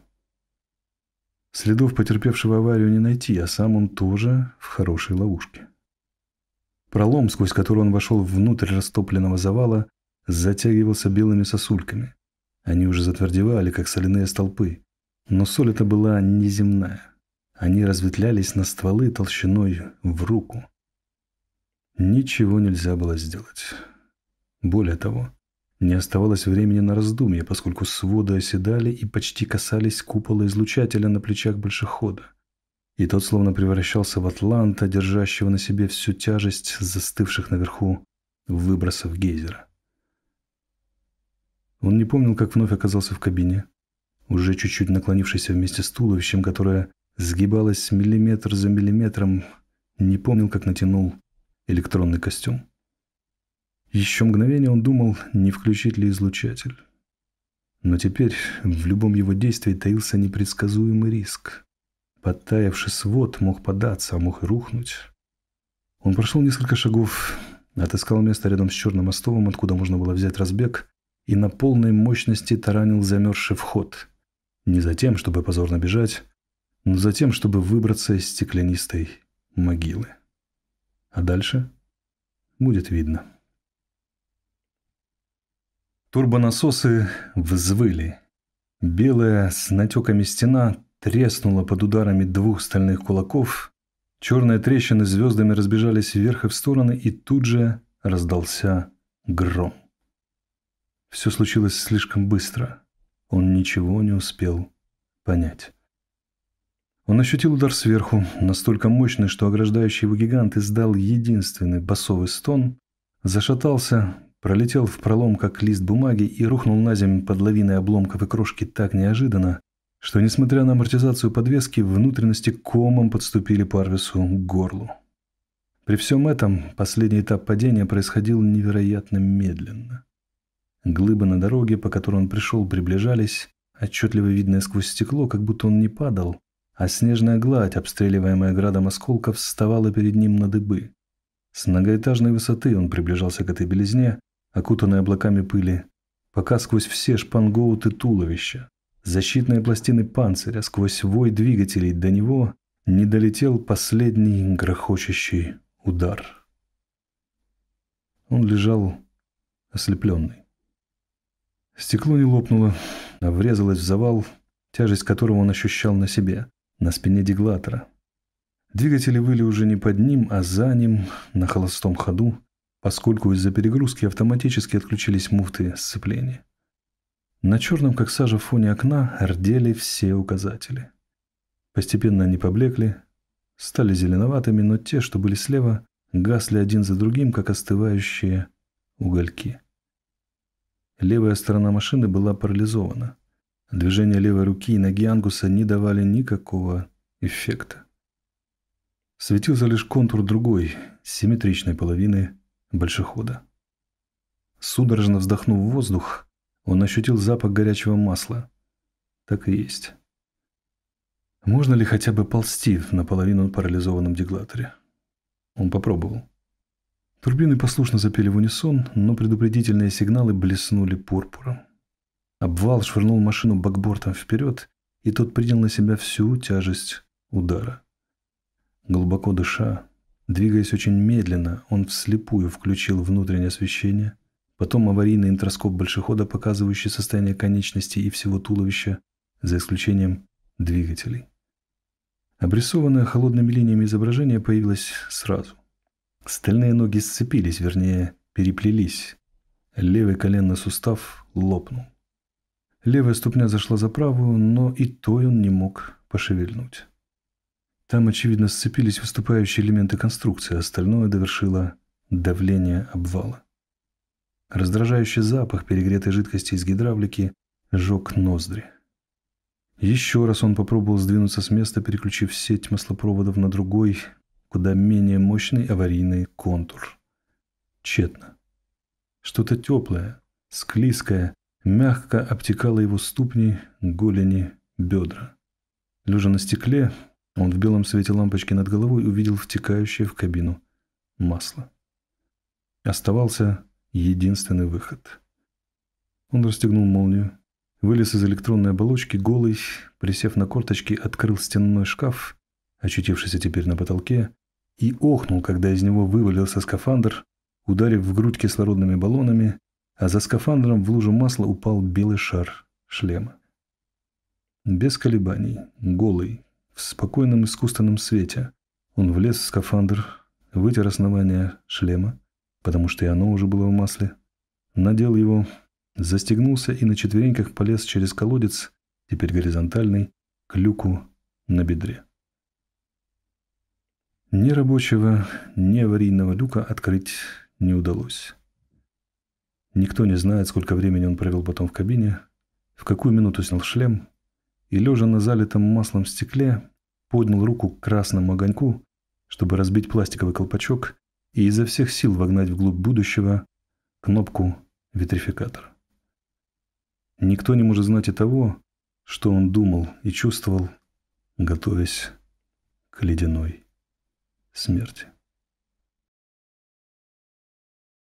Следов потерпевшего аварию не найти, а сам он тоже в хорошей ловушке. Пролом, сквозь который он вошел внутрь растопленного завала, затягивался белыми сосульками. Они уже затвердевали, как соляные столпы. Но соль эта была неземная. Они разветвлялись на стволы толщиной в руку. Ничего нельзя было сделать. Более того, не оставалось времени на раздумья, поскольку своды оседали и почти касались купола излучателя на плечах большехода. И тот словно превращался в атланта, держащего на себе всю тяжесть застывших наверху выбросов гейзера. Он не помнил, как вновь оказался в кабине, уже чуть-чуть наклонившийся вместе с туловищем, которое сгибалось миллиметр за миллиметром, не помнил, как натянул электронный костюм. Еще мгновение он думал, не включить ли излучатель. Но теперь в любом его действии таился непредсказуемый риск. Подтаявший свод мог податься, а мог и рухнуть. Он прошел несколько шагов, отыскал место рядом с черным остовом, откуда можно было взять разбег, и на полной мощности таранил замерзший вход. Не за тем, чтобы позорно бежать, но за тем, чтобы выбраться из стеклянистой могилы. А дальше будет видно. Турбонасосы взвыли. Белая с натеками стена треснула под ударами 2 стальных кулаков. Черные трещины звездами разбежались вверх и в стороны, и тут же раздался гром. Все случилось слишком быстро. Он ничего не успел понять. Он ощутил удар сверху, настолько мощный, что ограждающий его гигант издал единственный басовый стон, зашатался, пролетел в пролом, как лист бумаги, и рухнул на землю под лавиной обломков и крошки так неожиданно, что, несмотря на амортизацию подвески, внутренности комом подступили Парвису к горлу. При всем этом последний этап падения происходил невероятно медленно. Глыбы на дороге, по которой он пришел, приближались, отчетливо видное сквозь стекло, как будто он не падал, а снежная гладь, обстреливаемая градом осколков, вставала перед ним на дыбы. С многоэтажной высоты он приближался к этой белизне, окутанной облаками пыли, пока сквозь все шпангоуты туловища, защитные пластины панциря, сквозь вой двигателей до него не долетел последний грохочущий удар. Он лежал ослепленный. Стекло не лопнуло, а врезалось в завал, тяжесть которого он ощущал на себе, на спине деглатора. Двигатели выли уже не под ним, а за ним, на холостом ходу, поскольку из-за перегрузки автоматически отключились муфты сцепления. На черном, как сажа, фоне окна рдели все указатели. Постепенно они поблекли, стали зеленоватыми, но те, что были слева, гасли один за другим, как остывающие угольки. Левая сторона машины была парализована. Движения левой руки и ноги Ангуса не давали никакого эффекта. Светился лишь контур другой, симметричной половины большехода. Судорожно вздохнув воздух, он ощутил запах горячего масла. Так и есть. Можно ли хотя бы ползти в наполовину парализованном деглаторе? Он попробовал. Турбины послушно запели в унисон, но предупредительные сигналы блеснули пурпуром. Обвал швырнул машину бакбортом вперед, и тот принял на себя всю тяжесть удара. Глубоко дыша, двигаясь очень медленно, он вслепую включил внутреннее освещение, потом аварийный интроскоп большехода, показывающий состояние конечностей и всего туловища, за исключением двигателей. Обрисованное холодными линиями изображение появилось сразу. Стальные ноги сцепились, вернее, переплелись. Левый коленный сустав лопнул. Левая ступня зашла за правую, но и той он не мог пошевельнуть. Там, очевидно, сцепились выступающие элементы конструкции, остальное довершило давление обвала. Раздражающий запах перегретой жидкости из гидравлики жег ноздри. Еще раз он попробовал сдвинуться с места, переключив сеть маслопроводов на другой, куда менее мощный аварийный контур. Тщетно. Что-то теплое, склизкое, мягко обтекало его ступни, голени, бедра. Лежа на стекле, он в белом свете лампочки над головой увидел втекающее в кабину масло. Оставался единственный выход. Он расстегнул молнию, вылез из электронной оболочки, голый, присев на корточки, открыл стенной шкаф, очутившийся теперь на потолке, и охнул, когда из него вывалился скафандр, ударив в грудь кислородными баллонами, а за скафандром в лужу масла упал белый шар шлема. Без колебаний, голый, в спокойном искусственном свете, он влез в скафандр, вытер основание шлема, потому что и оно уже было в масле, надел его, застегнулся и на четвереньках полез через колодец, теперь горизонтальный, к люку на бедре. Ни рабочего, ни аварийного люка открыть не удалось. Никто не знает, сколько времени он провел потом в кабине, в какую минуту снял шлем, и, лежа на залитом маслом стекле, поднял руку к красному огоньку, чтобы разбить пластиковый колпачок и изо всех сил вогнать вглубь будущего кнопку витрификатора. Никто не может знать и того, что он думал и чувствовал, готовясь к ледяной смерти.